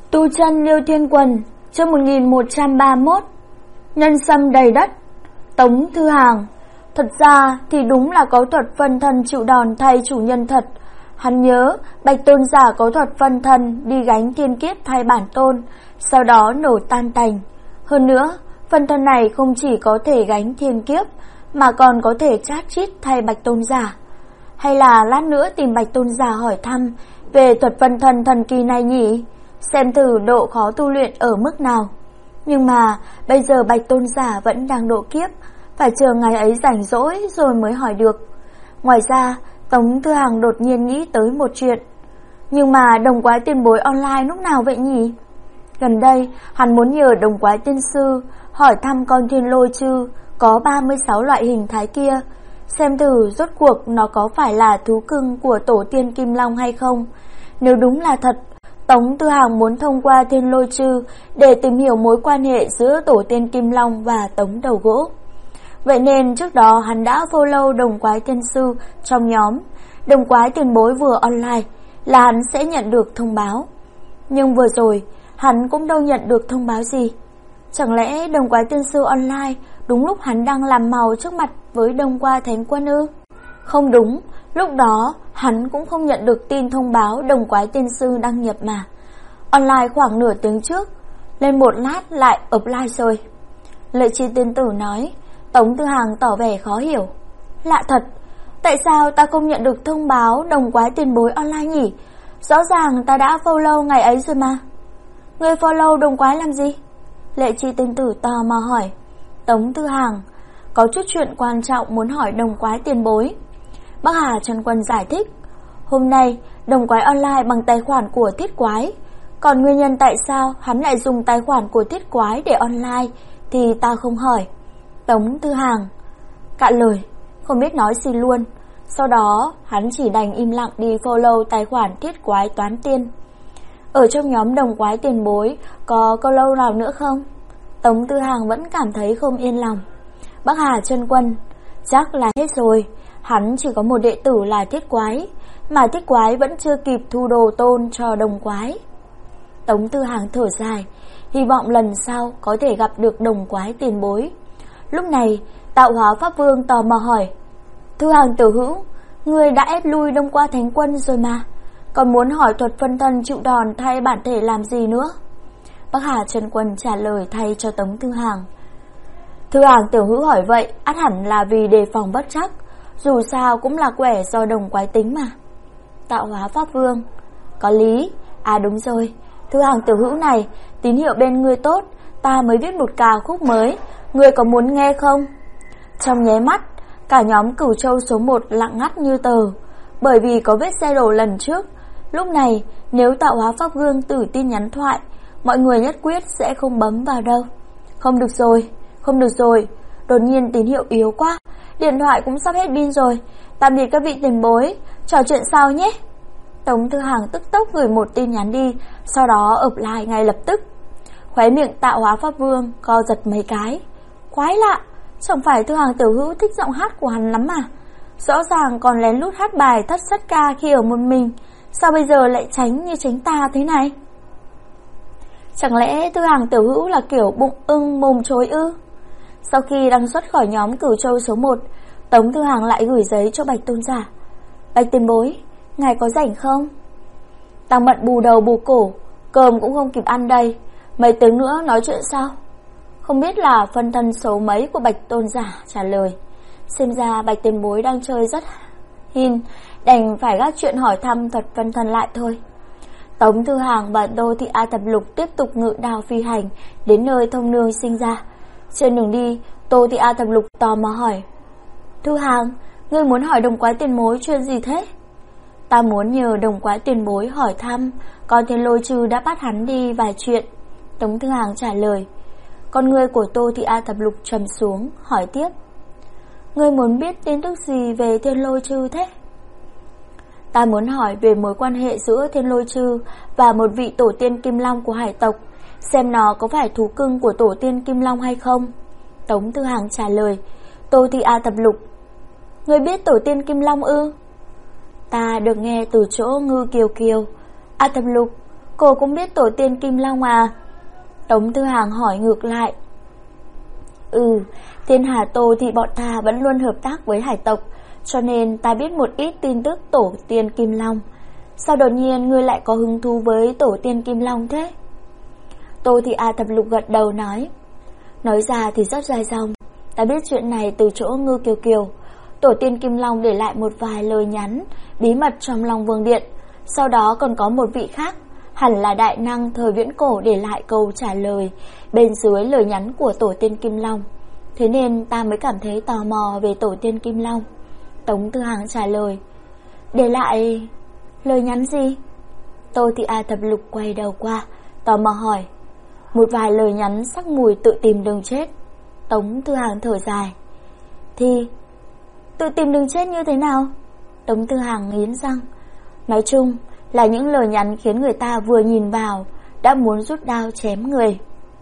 Tu chân Liêu Thiên Quần, chương 1131. Nhân sâm đầy đất. Tống Thư Hàng. Thật ra thì đúng là có thuật phân thân chịu đòn thay chủ nhân thật. Hắn nhớ Bạch Tôn giả có thuật phân thân đi gánh thiên kiếp thay bản tôn, sau đó nổ tan tành. Hơn nữa, phân thân này không chỉ có thể gánh thiên kiếp mà còn có thể chát chít thay Bạch Tôn giả. Hay là lát nữa tìm Bạch Tôn giả hỏi thăm về thuật phân thân thần kỳ này nhỉ? Xem thử độ khó tu luyện ở mức nào. Nhưng mà bây giờ Bạch Tôn giả vẫn đang độ kiếp, phải chờ ngày ấy rảnh rỗi rồi mới hỏi được. Ngoài ra, Tống Thư Hàng đột nhiên nghĩ tới một chuyện. Nhưng mà đồng quái tiền bối online lúc nào vậy nhỉ? Gần đây, hắn muốn nhờ đồng quái tiên sư hỏi thăm con thiên lôi chư có 36 loại hình thái kia, xem thử rốt cuộc nó có phải là thú cưng của tổ tiên Kim Long hay không. Nếu đúng là thật, Tống Thư Hàng muốn thông qua thiên lôi chư để tìm hiểu mối quan hệ giữa tổ tiên Kim Long và Tống Đầu Gỗ. Vậy nên trước đó hắn đã follow đồng quái tiên sư trong nhóm. Đồng quái tiền bối vừa online là hắn sẽ nhận được thông báo. Nhưng vừa rồi hắn cũng đâu nhận được thông báo gì. Chẳng lẽ đồng quái tiên sư online đúng lúc hắn đang làm màu trước mặt với Đông Qua Thánh Quân ư? Không đúng, lúc đó hắn cũng không nhận được tin thông báo đồng quái tiên sư đăng nhập mà. Online khoảng nửa tiếng trước, lên một lát lại offline rồi. Lệ Chi tiên tử nói. Tống Thư Hàng tỏ vẻ khó hiểu. Lạ thật, tại sao ta không nhận được thông báo đồng quái tiền bối online nhỉ? Rõ ràng ta đã follow ngày ấy rồi mà. Người follow đồng quái làm gì? Lệ Chi tiên tử tò mò hỏi. Tống Thư Hàng có chút chuyện quan trọng muốn hỏi đồng quái tiền bối. Bắc Hà Trần Quân giải thích. Hôm nay đồng quái online bằng tài khoản của Thiết Quái. Còn nguyên nhân tại sao hắn lại dùng tài khoản của Thiết Quái để online thì ta không hỏi. Tống Thư Hàng cạn lời, không biết nói gì luôn. Sau đó hắn chỉ đành im lặng đi follow tài khoản Thiết Quái Toán Tiên. Ở trong nhóm đồng quái tiền bối có follow nào nữa không? Tống Thư Hàng vẫn cảm thấy không yên lòng. Bắc Hà Chân Quân chắc là hết rồi. Hắn chỉ có một đệ tử là Thiết Quái, mà Thiết Quái vẫn chưa kịp thu đồ tôn cho đồng quái. Tống Thư Hàng thở dài, hy vọng lần sau có thể gặp được đồng quái tiền bối. Lúc này Tạo Hóa Pháp Vương tò mò hỏi. Thư Hàng tiểu hữu, người đã ép lui Đông Qua Thánh Quân rồi mà, còn muốn hỏi thuật phân thân chịu đòn thay bản thể làm gì nữa? Bắc Hà Trần Quân trả lời thay cho Tống Thư Hàng. Thư Hàng tiểu hữu hỏi vậy ắt hẳn là vì đề phòng bất trắc, dù sao cũng là quẻ do đồng quái tính mà. Tạo Hóa Pháp Vương có lý. À đúng rồi, Thư Hàng tiểu hữu này, tín hiệu bên ngươi tốt, ta mới viết một ca khúc mới, ngươi có muốn nghe không? Trong nháy mắt, cả nhóm Cửu Châu số 1 lặng ngắt như tờ, bởi vì có vết xe đổ lần trước. Lúc này, nếu Tạo Hóa Pháp Vương tử tin nhắn thoại, mọi người nhất quyết sẽ không bấm vào đâu. Không được rồi, đột nhiên tín hiệu yếu quá, điện thoại cũng sắp hết pin rồi. Tạm biệt các vị tiền bối, trò chuyện sau nhé. Tống Thư Hàng tức tốc gửi một tin nhắn đi, sau đó offline ngay lập tức. Khóe miệng Tạo Hóa Pháp Vương co giật mấy cái. Quái lạ, chẳng phải Thư Hàng tiểu hữu thích giọng hát của hắn lắm mà. Rõ ràng còn lén lút hát bài thất sắt ca khi ở một mình, sao bây giờ lại tránh như tránh tà thế này? Chẳng lẽ Thư Hàng tiểu hữu là kiểu bụng ưng mồm chối ư? Sau khi đăng xuất khỏi nhóm Cửu Châu số 1, Tống Thư Hàng lại gửi giấy cho Bạch Tôn giả. Bạch tiền bối, ngài có rảnh không? Đang bận bù đầu bù cổ, cơm cũng không kịp ăn đây, mấy tiếng nữa nói chuyện sao? Không biết là phân thân số mấy của Bạch Tôn giả trả lời. Xem ra Bạch tiền bối đang chơi rất hin, đành phải gác chuyện hỏi thăm thuật phân thân lại thôi. Tống Thư Hàng và Tô Thị A Thập Lục tiếp tục ngự đao phi hành đến nơi Thông Nương sinh ra. Trên đường đi, Tô Thị A Thập Lục tò mò hỏi. Thư Hàng, ngươi muốn hỏi đồng quái tiền bối chuyện gì thế? Ta muốn nhờ đồng quái tiền bối hỏi thăm con thiên lôi chư đã bắt hắn đi vài chuyện. Tống Thư Hàng trả lời. Con người của Tô Thị A Thập Lục trầm xuống, hỏi tiếp. Ngươi muốn biết tin tức gì về thiên lôi chư thế? Ta muốn hỏi về mối quan hệ giữa thiên lôi chư và một vị tổ tiên Kim Long của hải tộc, xem nó có phải thú cưng của tổ tiên Kim Long hay không. Tống Thư Hàng trả lời. Tô Thị A Thập Lục. Ngươi biết tổ tiên Kim Long ư? Ta được nghe từ chỗ Ngư Kiều Kiều. A Thập Lục, Cô cũng biết tổ tiên Kim Long à? Tống Tư Hàng hỏi ngược lại. Thiên Hà Tô thì bọn ta vẫn luôn hợp tác với hải tộc, cho nên ta biết một ít tin tức tổ tiên Kim Long. Sao đột nhiên ngươi lại có hứng thú với tổ tiên Kim Long thế? Tô Thị A Thập Lục gật đầu nói ra thì rất dài dòng. Ta biết chuyện này từ chỗ Ngư Kiều Kiều. Tổ tiên Kim Long để lại một vài lời nhắn bí mật trong Long Vương Điện. Sau đó còn có một vị khác, hẳn là đại năng thời viễn cổ, để lại câu trả lời bên dưới lời nhắn của tổ tiên Kim Long. Thế nên ta mới cảm thấy tò mò về tổ tiên Kim Long. Tống Tư Hàng trả lời. Để lại lời nhắn gì? Tô Thị A Thập Lục quay đầu qua, tò mò hỏi. Một vài lời nhắn sắc mùi tự tìm đường chết. Tống Tư Hàng thở dài. Thì tự tìm đường chết như thế nào? Tống Tư Hàng nghiến răng. Nói chung là những lời nhắn khiến người ta vừa nhìn vào đã muốn rút đao chém người.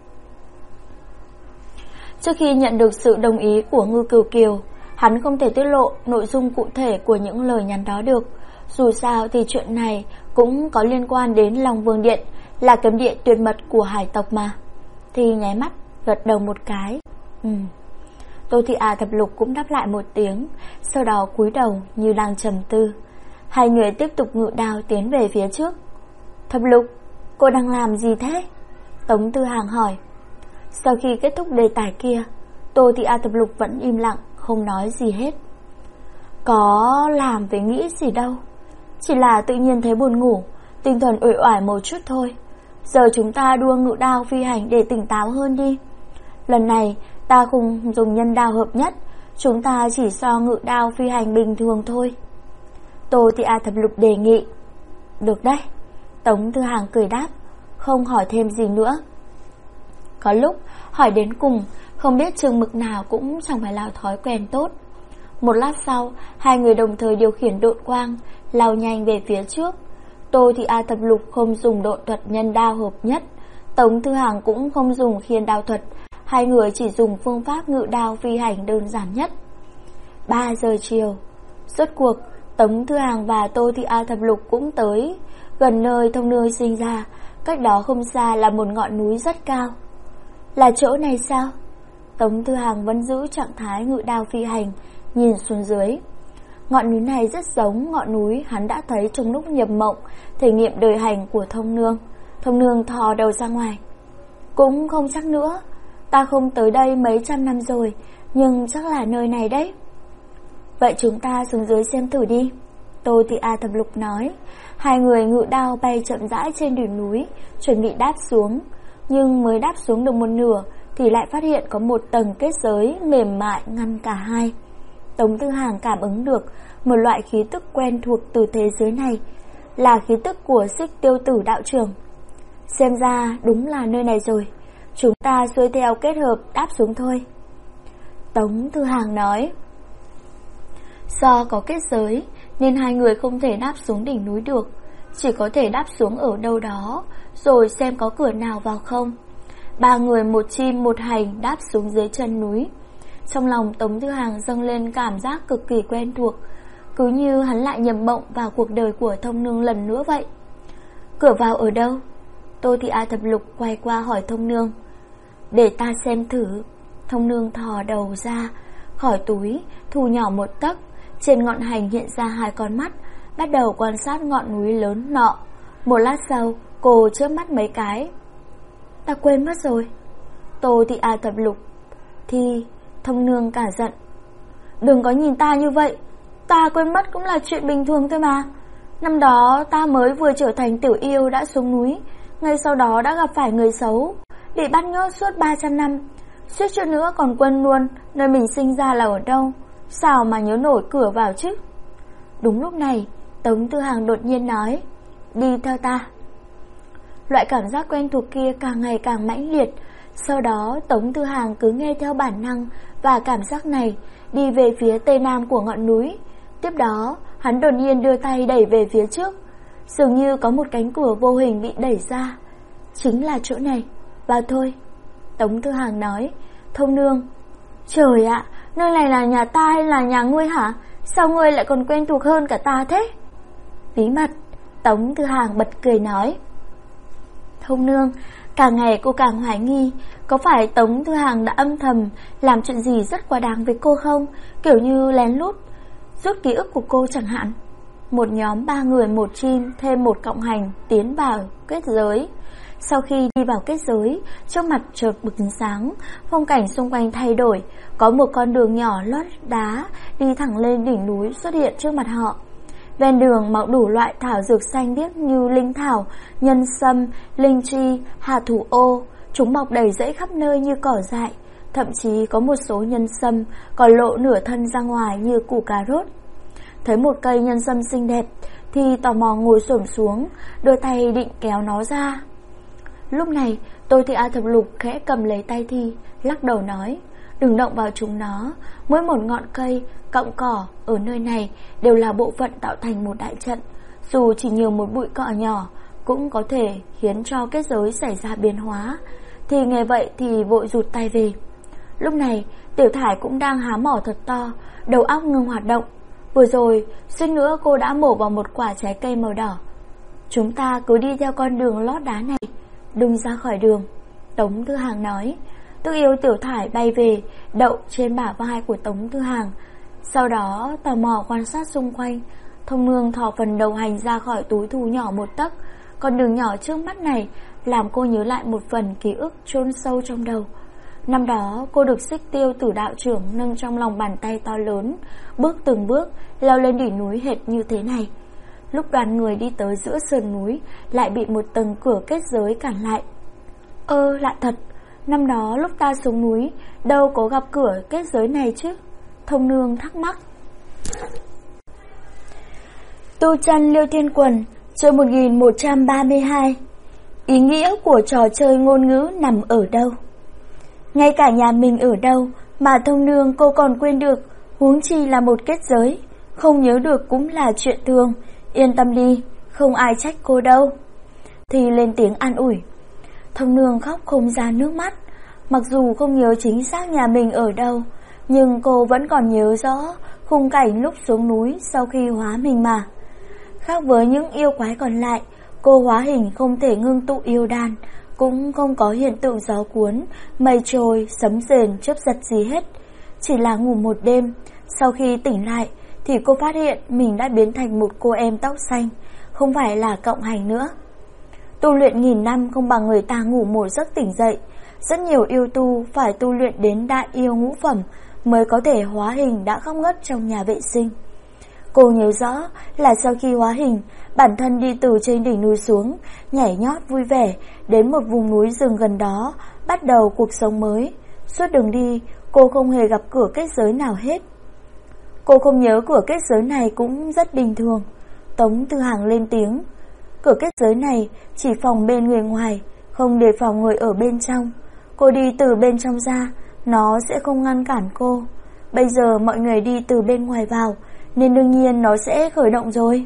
Trước khi nhận được sự đồng ý của Ngư Kiều Kiều, hắn không thể tiết lộ nội dung cụ thể của những lời nhắn đó được. Dù sao thì chuyện này cũng có liên quan đến Long Vương Điện, là cấm địa tuyệt mật của hải tộc mà. Thì nháy mắt gật đầu một cái. Tô Thị A Thập Lục cũng đáp lại một tiếng, sau đó cúi đầu như đang trầm tư. Hai người tiếp tục ngự đao tiến về phía trước. Thập Lục, cô đang làm gì thế? Tống Tư Hàng hỏi. Sau khi kết thúc đề tài kia, Tô Thị A Thập Lục vẫn im lặng, không nói gì hết. Có làm về nghĩ gì đâu, chỉ là tự nhiên thấy buồn ngủ, tinh thần uể oải một chút thôi. Giờ chúng ta đua ngự đao phi hành để tỉnh táo hơn đi. Lần này ta không dùng nhân đao hợp nhất, chúng ta chỉ so ngự đao phi hành bình thường thôi. Tô Thị A Thập Lục đề nghị. Được đấy. Tống Tư Hàng cười đáp, không hỏi thêm gì nữa. Có lúc hỏi đến cùng, không biết chừng mực nào cũng chẳng phải là thói quen tốt. Một lát sau, hai người đồng thời điều khiển độn quang, lao nhanh về phía trước. Tô Thị A Thập Lục không dùng độn thuật nhân đao hợp nhất, Tống Tư Hàng cũng không dùng khiên đao thuật, hai người chỉ dùng phương pháp ngự đao phi hành đơn giản nhất. 3 giờ chiều, rốt cuộc Tống Tư Hàng và Tô Thị A Thập Lục cũng tới gần nơi Thông Nương sinh ra. Cách đó không xa là một ngọn núi rất cao. Là chỗ này sao? Tống Tư Hàng vẫn giữ trạng thái ngự đao phi hành, nhìn xuống dưới. Ngọn núi này rất giống ngọn núi hắn đã thấy trong lúc nhập mộng, thể nghiệm đời hành của Thông Nương. Thông Nương thò đầu ra ngoài. Cũng không chắc nữa, ta không tới đây mấy trăm năm rồi, nhưng chắc là nơi này đấy. Vậy chúng ta xuống dưới xem thử đi, Tô Thị A Thập Lục nói. Hai người ngự đao bay chậm rãi trên đỉnh núi, chuẩn bị đáp xuống. Nhưng mới đáp xuống được một nửa thì lại phát hiện có một tầng kết giới mềm mại ngăn cả hai. Tống Tư Hàng cảm ứng được một loại khí tức quen thuộc từ thế giới này, là khí tức của Xích Tiêu Tử đạo trưởng. Xem ra đúng là nơi này rồi, chúng ta xuôi theo kết hợp đáp xuống thôi, Tống Tư Hàng nói. Do có kết giới nên hai người không thể đáp xuống đỉnh núi được, chỉ có thể đáp xuống ở đâu đó rồi xem có cửa nào vào không. Ba người một chim một hành đáp xuống dưới chân núi. Trong lòng Tống Tư Hàng dâng lên cảm giác cực kỳ quen thuộc, cứ như hắn lại nhập mộng vào cuộc đời của Thông Nương lần nữa vậy. Cửa vào ở đâu? Tô Thị A Thập Lục quay qua hỏi Thông Nương. Để ta xem thử. Thông Nương thò đầu ra khỏi túi, thu nhỏ một tấc. Trên ngọn hành hiện ra hai con mắt, bắt đầu quan sát ngọn núi lớn nọ. Một lát sau, cô chớp mắt mấy cái. Ta quên mất rồi. Tô Thị A Thập Lục thì Thông Nương cả giận. Đừng có nhìn ta như vậy, ta quên mất cũng là chuyện bình thường thôi mà. Năm đó ta mới vừa trở thành tiểu yêu đã xuống núi, ngay sau đó đã gặp phải người xấu, bị bắt nhốt suốt 300 năm. Suýt chút nữa còn quên luôn nơi mình sinh ra là ở đâu, sao mà nhớ nổi cửa vào chứ. Đúng lúc này, Tống Tư Hàng đột nhiên nói, đi theo ta. Loại cảm giác quen thuộc kia càng ngày càng mãnh liệt. Sau đó Tống Tư Hàng cứ nghe theo bản năng và cảm giác này, đi về phía tây nam của ngọn núi. Tiếp đó hắn đột nhiên đưa tay đẩy về phía trước, dường như có một cánh cửa vô hình bị đẩy ra. Chính là chỗ này, vào thôi, Tống Tư Hàng nói. Thông Nương, trời ạ, nơi này là nhà ta hay là nhà ngươi hả? Sao ngươi lại còn quen thuộc hơn cả ta thế? Bí mật, Tống Tư Hàng bật cười nói. Thông Nương, càng ngày cô càng hoài nghi, có phải Tống Thư Hàng đã âm thầm làm chuyện gì rất quá đáng với cô không? Kiểu như lén lút rút ký ức của cô chẳng hạn. Một nhóm 3 người một chim thêm một cộng hành tiến vào kết giới. Sau khi đi vào kết giới, trước mặt chợt bừng sáng, phong cảnh xung quanh thay đổi, có một con đường nhỏ lót đá đi thẳng lên đỉnh núi xuất hiện trước mặt họ. Ven đường mọc đủ loại thảo dược xanh biếc như linh thảo, nhân sâm, linh chi, hà thủ ô, chúng mọc đầy rẫy khắp nơi như cỏ dại, thậm chí có một số nhân sâm còn lộ nửa thân ra ngoài như củ cà rốt. Thấy một cây nhân sâm xinh đẹp thì tò mò ngồi xổm xuống, đưa tay định kéo nó ra. Lúc này Tô Thị A Thập Lục khẽ cầm lấy tay Thi, lắc đầu nói: đừng động vào chúng nó, mỗi một ngọn cây, cọng cỏ ở nơi này đều là bộ phận tạo thành một đại trận, dù chỉ nhiều một bụi cỏ nhỏ cũng có thể khiến cho kết giới xảy ra biến hóa. Thì nghe vậy thì vội rụt tay về. Lúc này Tiểu Thải cũng đang há mỏ thật to, đầu óc ngừng hoạt động. Vừa rồi suýt nữa cô đã mổ vào một quả trái cây màu đỏ. Chúng ta cứ đi theo con đường lót đá này, đừng ra khỏi đường, Tống Thư Hàng nói. Tức yêu Tiểu Thải bay về, đậu trên bả vai của Tống Thư Hàng. Sau đó tò mò quan sát xung quanh. Thông Nương thò phần đầu hành ra khỏi túi thù nhỏ một tấc. Con đường nhỏ trước mắt này làm cô nhớ lại một phần ký ức chôn sâu trong đầu. Năm đó cô được Xích Tiêu Tử đạo trưởng nâng trong lòng bàn tay to lớn, bước từng bước leo lên đỉnh núi hệt như thế này. Lúc đoàn người đi tới giữa sườn núi lại bị một tầng cửa kết giới cản lại. Lạ thật, năm đó lúc ta xuống núi đâu có gặp cửa kết giới này chứ? Thông Nương thắc mắc. Tu Chân Liêu Thiên Quần, chương 1132. Ý nghĩa của trò chơi ngôn ngữ nằm ở đâu? Ngay cả nhà mình ở đâu mà Thông Nương cô còn quên được, huống chi là một kết giới. Không nhớ được cũng là chuyện thường, yên tâm đi, không ai trách cô đâu. Thì lên tiếng an ủi. Thông Nương khóc không ra nước mắt. Mặc dù không nhớ chính xác nhà mình ở đâu, nhưng cô vẫn còn nhớ rõ khung cảnh lúc xuống núi sau khi hóa mình mà. Khác với những yêu quái còn lại, cô hóa hình không thể ngưng tụ yêu đan, cũng không có hiện tượng gió cuốn, mây trôi, sấm rền, chớp giật gì hết. Chỉ là ngủ một đêm, sau khi tỉnh lại thì cô phát hiện mình đã biến thành một cô em tóc xanh, không phải là cộng hành nữa. Tu luyện nghìn năm không bằng người ta ngủ một giấc tỉnh dậy. Rất nhiều yêu tu phải tu luyện đến đại yêu ngũ phẩm mới có thể hóa hình đã khóc ngất trong nhà vệ sinh. Cô nhớ rõ là sau khi hóa hình, bản thân đi từ trên đỉnh núi xuống, nhảy nhót vui vẻ đến một vùng núi rừng gần đó, bắt đầu cuộc sống mới. Suốt đường đi, cô không hề gặp cửa kết giới nào hết. Cô không nhớ cửa kết giới này cũng rất bình thường. Tống Thư Hàng lên tiếng. Cửa kết giới này chỉ phòng bên người ngoài, không đề phòng người ở bên trong. Cô đi từ bên trong ra, nó sẽ không ngăn cản cô. Bây giờ mọi người đi từ bên ngoài vào, nên đương nhiên nó sẽ khởi động rồi.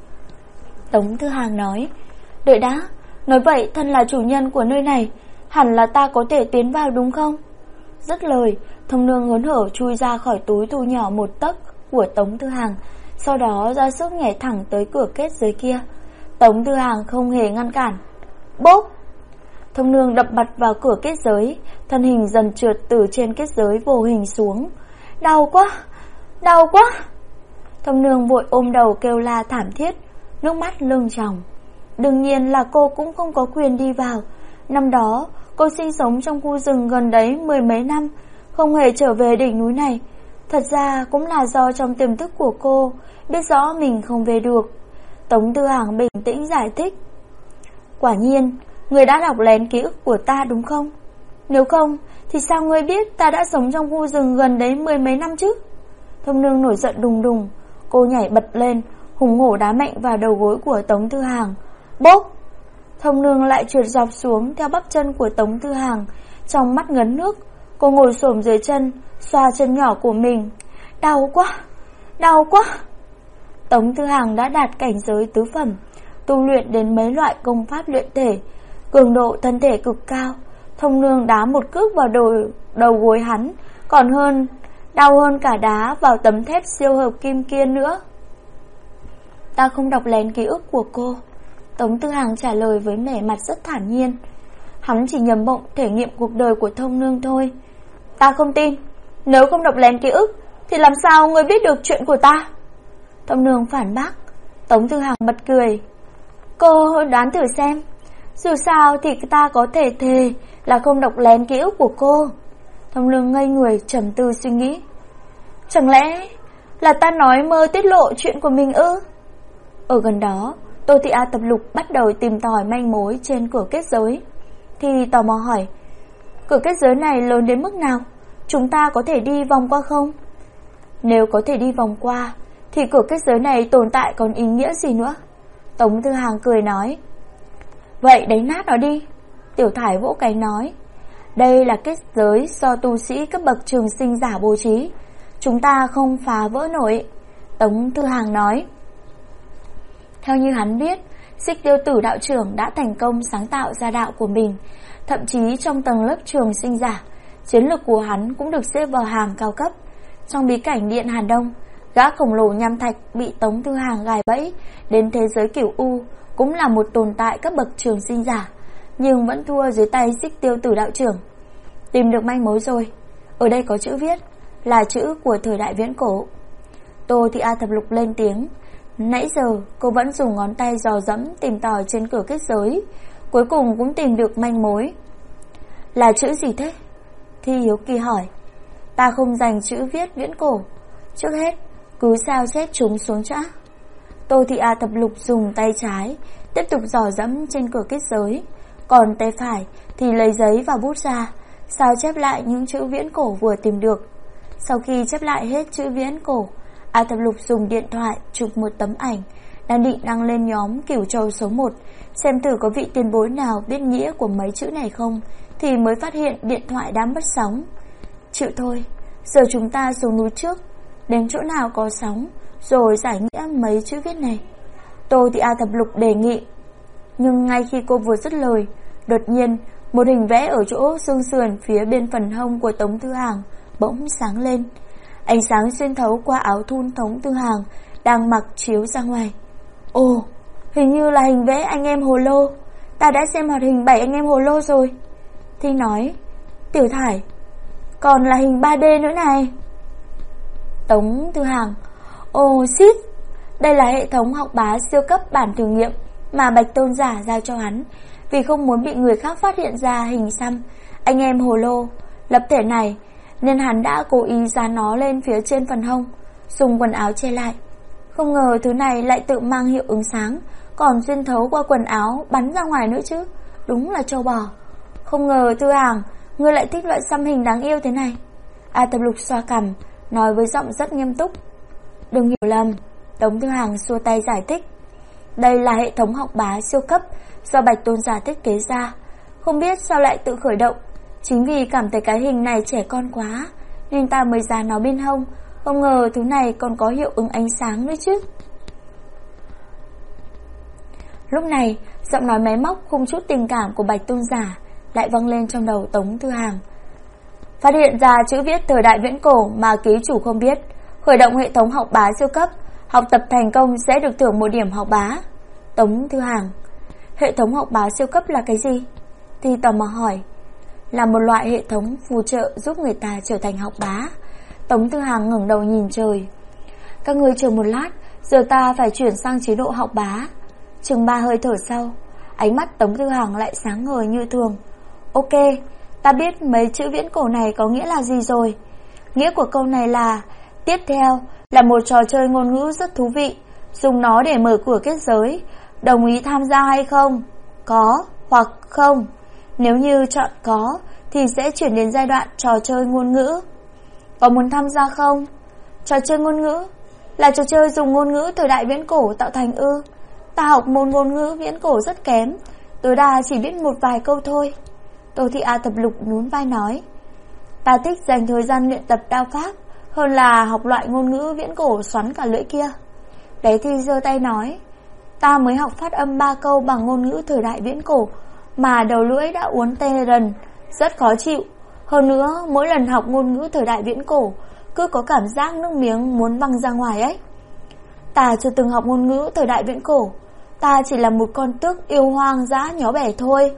Tống Thư Hàng nói. Đợi đã, nói vậy thân là chủ nhân của nơi này, hẳn là ta có thể tiến vào đúng không? Dứt lời, Thông Nương hớn hở chui ra khỏi túi thu nhỏ một tấc của Tống Thư Hàng, sau đó ra sức nhảy thẳng tới cửa kết giới kia. Tống Thư Hàng không hề ngăn cản. Bốp! Thông Nương đập bật vào cửa kết giới, thân hình dần trượt từ trên kết giới vô hình xuống. Đau quá! Đau quá! Thông Nương vội ôm đầu kêu la thảm thiết, nước mắt lưng tròng. Đương nhiên là cô cũng không có quyền đi vào. Năm đó cô sinh sống trong khu rừng gần đấy 10 mấy năm, không hề trở về đỉnh núi này. Thật ra cũng là do trong tiềm thức của cô biết rõ mình không về được. Tống Thư Hàng bình tĩnh giải thích. Quả nhiên, người đã đọc lén ký ức của ta đúng không? Nếu không, thì sao ngươi biết ta đã sống trong khu rừng gần đấy 10 mấy năm chứ? Thông Nương nổi giận đùng đùng. Cô nhảy bật lên, hùng hổ đá mạnh vào đầu gối của Tống Thư Hàng. Bốp! Thông Nương lại trượt dọc xuống theo bắp chân của Tống Thư Hàng, trong mắt ngấn nước. Cô ngồi xổm dưới chân, xoa chân nhỏ của mình. Đau quá! Đau quá! Tống Thư Hàng đã đạt cảnh giới tứ phẩm, tu luyện đến mấy loại công pháp luyện thể, cường độ thân thể cực cao. Thông Nương đá một cước vào đầu gối hắn, còn đau hơn cả đá vào tấm thép siêu hợp kim kia nữa. Ta không đọc lén ký ức của cô. Tống Tư Hằng trả lời với vẻ mặt rất thản nhiên. Hắn chỉ nhầm mộng thể nghiệm cuộc đời của Thông Nương thôi. Ta không tin, nếu không đọc lén ký ức thì làm sao ngươi biết được chuyện của ta? Thông Nương phản bác. Tống Tư Hằng bật cười. Cô đoán thử xem, dù sao thì ta có thể thề là không đọc lén ký ức của cô. Thông Nương ngây người trầm tư suy nghĩ. Chẳng lẽ là ta nói mơ tiết lộ chuyện của mình ư? Ở gần đó, Tô Thị A Tập Lục bắt đầu tìm tòi manh mối trên cửa kết giới. Thì tò mò hỏi, cửa kết giới này lớn đến mức nào? Chúng ta có thể đi vòng qua không? Nếu có thể đi vòng qua thì cửa kết giới này tồn tại còn ý nghĩa gì nữa? Tống Tư Hằng cười nói. Vậy đánh nát nó đi. Tiểu Thải vỗ cánh nói. Đây là kết giới do tu sĩ cấp bậc trường sinh giả bố trí, chúng ta không phá vỡ nổi. Tống Tư Hằng nói. Theo như hắn biết, Xích Tiêu Tử đạo trưởng đã thành công sáng tạo ra đạo của mình. Thậm chí trong tầng lớp trường sinh giả, chiến lược của hắn cũng được xếp vào hàng cao cấp. Trong bí cảnh Điện Hàn Đông, gã khổng lồ nham thạch bị Tống Tư Hằng gài bẫy đến thế giới Cửu U cũng là một tồn tại cấp bậc trường sinh giả, nhưng vẫn thua dưới tay Xích Tiêu Tử đạo trưởng. Tìm được manh mối rồi. Ở đây có chữ viết, là chữ của thời đại viễn cổ. Tô Thị A Thập Lục lên tiếng. Nãy giờ cô vẫn dùng ngón tay dò dẫm tìm tòi trên cửa kết giới, cuối cùng cũng tìm được manh mối. Là chữ gì thế? Thi hiếu kỳ hỏi. Ta không dành chữ viết viễn cổ, trước hết cứ sao chép chúng xuống đã. Tô Thị A Thập Lục dùng tay trái tiếp tục dò dẫm trên cửa kết giới, còn tay phải thì lấy giấy và bút ra, sao chép lại những chữ viễn cổ vừa tìm được. Sau khi chép lại hết chữ viễn cổ, A Thập Lục dùng điện thoại chụp một tấm ảnh, đang định đăng lên nhóm Cửu Châu số 1, xem thử có vị tiền bối nào biết nghĩa của mấy chữ này không, thì mới phát hiện điện thoại đã mất sóng. Chịu thôi, giờ chúng ta xuống núi trước, đến chỗ nào có sóng rồi giải nghĩa mấy chữ viết này. Tô Thị A Thập Lục đề nghị. Nhưng ngay khi cô vừa dứt lời, đột nhiên một hình vẽ ở chỗ xương sườn phía bên phần hông của Tống Tư Hằng bỗng sáng lên. Ánh sáng xuyên thấu qua áo thun Tống Tư Hằng đang mặc chiếu ra ngoài. Ồ, hình như là hình vẽ anh em Hồ Lô. Ta đã xem hoạt hình 7 anh em Hồ Lô rồi. Thi nói. Tiểu Thải, còn là hình 3D nữa này. Tống Tư Hằng. Ồ shit, đây là hệ thống học bá siêu cấp bản thử nghiệm mà Bạch Tôn giả giao cho hắn, vì không muốn bị người khác phát hiện ra hình xăm anh em Hồ Lô lập thể này, nên hắn đã cố ý dán nó lên phía trên phần hông, dùng quần áo che lại. Không ngờ thứ này lại tự mang hiệu ứng sáng, còn xuyên thấu qua quần áo bắn ra ngoài nữa chứ. Đúng là trâu bò. Không ngờ Tư Hằng, ngươi lại thích loại xăm hình đáng yêu thế này. A Tập Lục xoa cằm, nói với giọng rất nghiêm túc. Đừng hiểu lầm. Tống Tư Hằng xua tay giải thích. Đây là hệ thống học bá siêu cấp do Bạch Tôn giả thiết kế ra, không biết sao lại tự khởi động. Chính vì cảm thấy cái hình này trẻ con quá nên ta mới dán nó bên hông. Không ngờ thứ này còn có hiệu ứng ánh sáng nữa chứ. Lúc này, giọng nói máy móc không chút tình cảm của Bạch Tôn giả lại vang lên trong đầu Tống Tư Hằng. Phát hiện ra chữ viết thời đại viễn cổ mà ký chủ không biết, khởi động hệ thống học bá siêu cấp, học tập thành công sẽ được thưởng 1 điểm học bá. Tống Tư Hằng. Hệ thống học bá siêu cấp là cái gì? Thì tò mò hỏi. Là một loại hệ thống phù trợ giúp người ta trở thành học bá. Tống Tư Hằng ngẩng đầu nhìn trời. Các người chờ một lát, giờ ta phải chuyển sang chế độ học bá. Chừng 3 hơi thở sau, ánh mắt Tống Tư Hằng lại sáng ngời như thường. Ok, ta biết mấy chữ viễn cổ này có nghĩa là gì rồi. Nghĩa của câu này là: tiếp theo là một trò chơi ngôn ngữ rất thú vị, dùng nó để mở cửa kết giới. Đồng ý tham gia hay không? Có hoặc không. Nếu như chọn có thì sẽ chuyển đến giai đoạn trò chơi ngôn ngữ. Có muốn tham gia không? Trò chơi ngôn ngữ là trò chơi dùng ngôn ngữ thời đại viễn cổ tạo thành ư? Ta học môn ngôn ngữ viễn cổ rất kém, tối đa chỉ biết một vài câu thôi. Tô Thị A Thập Lục nhún vai nói. Ta thích dành thời gian luyện tập đao pháp hơn là học loại ngôn ngữ viễn cổ xoắn cả lưỡi kia. Đấy thì giơ tay nói. Ta mới học phát âm 3 câu bằng ngôn ngữ thời đại viễn cổ mà đầu lưỡi đã uốn tê rần, rất khó chịu. Hơn nữa, mỗi lần học ngôn ngữ thời đại viễn cổ cứ có cảm giác nước miếng muốn văng ra ngoài ấy. Ta chưa từng học ngôn ngữ thời đại viễn cổ, Ta chỉ là một con tước yêu hoang dã nhỏ bé thôi.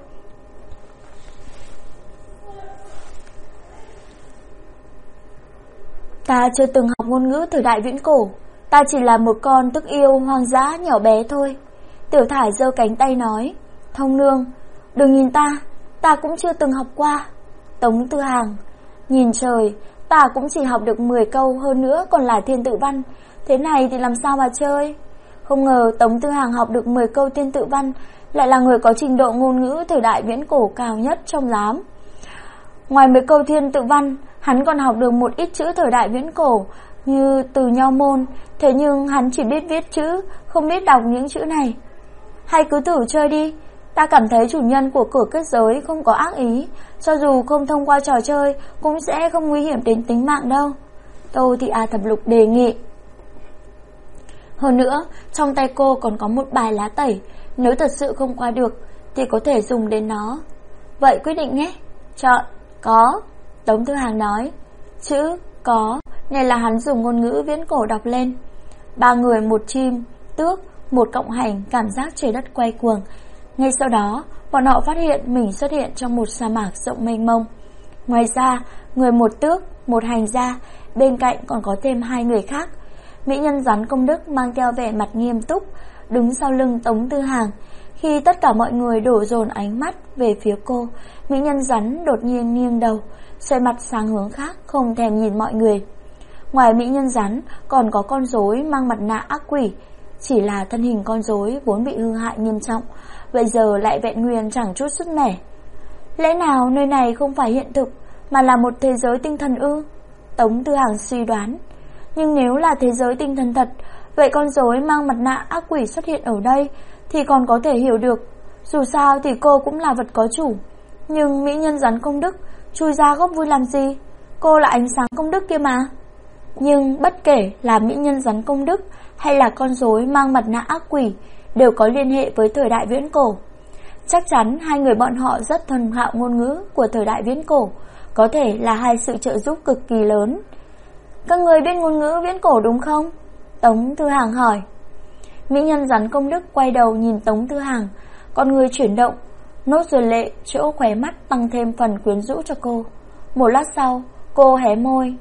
Ta chưa từng học ngôn ngữ thời đại viễn cổ. Ta chỉ là một con tước yêu hoang dã nhỏ bé thôi. Tiểu Thải giơ cánh tay nói. Thông nương, đừng nhìn ta cũng chưa từng học qua. Tống Tư Hàng, nhìn trời, ta cũng chỉ học được 10 câu, hơn nữa còn là thiên tự văn. Thế này thì làm sao mà chơi? Không ngờ Tống Tư Hàng học được 10 câu thiên tự văn, lại là người có trình độ ngôn ngữ thời đại viễn cổ cao nhất trong giám. Ngoài 10 câu thiên tự văn, hắn còn học được một ít chữ thời đại viễn cổ như từ nho môn, thế nhưng hắn chỉ biết viết chữ, không biết đọc những chữ này. Hay cứ thử chơi đi, ta cảm thấy chủ nhân của cửa kết giới không có ác ý, cho dù không thông qua trò chơi cũng sẽ không nguy hiểm đến tính mạng đâu. Tô Thị A Thập Lục đề nghị. Hơn nữa, trong tay cô còn có một bài lá tẩy, nếu thật sự không qua được thì có thể dùng đến nó. Vậy quyết định nhé. Chọn có. Tống Tư Hàng nói. Chữ có này là hắn dùng ngôn ngữ viễn cổ đọc lên. 3 người một chim, tước, một cộng hành, cảm giác trời đất quay cuồng. Ngay sau đó, bọn họ phát hiện mình xuất hiện trong một sa mạc rộng mênh mông. Ngoài ra, người một tước, một hành gia, bên cạnh còn có thêm 2 người khác. Mỹ nhân rắn công đức mang theo vẻ mặt nghiêm túc, đứng sau lưng Tống Tư Hàng. Khi tất cả mọi người đổ dồn ánh mắt về phía cô, mỹ nhân rắn đột nhiên nghiêng đầu, xoay mặt sang hướng khác, không thèm nhìn mọi người. Ngoài mỹ nhân rắn, còn có con rối mang mặt nạ ác quỷ. Chỉ là thân hình con rối vốn bị hư hại nghiêm trọng, bây giờ lại vẹn nguyên chẳng chút sức mẻ. Lẽ nào nơi này không phải hiện thực, mà là một thế giới tinh thần ư? Tống Tư Hàng suy đoán. Nhưng nếu là thế giới tinh thần thật, vậy con rối mang mặt nạ ác quỷ xuất hiện ở đây thì còn có thể hiểu được. Dù sao thì cô cũng là vật có chủ. Nhưng mỹ nhân rắn công đức chui ra góp vui làm gì? Cô là ánh sáng công đức kia mà. Nhưng bất kể là mỹ nhân rắn công đức hay là con rối mang mặt nạ ác quỷ đều có liên hệ với thời đại viễn cổ. Chắc chắn hai người bọn họ rất thuần thạo ngôn ngữ của thời đại viễn cổ, có thể là hai sự trợ giúp cực kỳ lớn. Các người biết ngôn ngữ viễn cổ đúng không? Tống Tư Hàng hỏi. Mỹ nhân rắn công đức quay đầu nhìn Tống Tư Hàng, con người chuyển động, nốt ruồi lệ chỗ khóe mắt tăng thêm phần quyến rũ cho cô. Một lát sau, cô hé môi.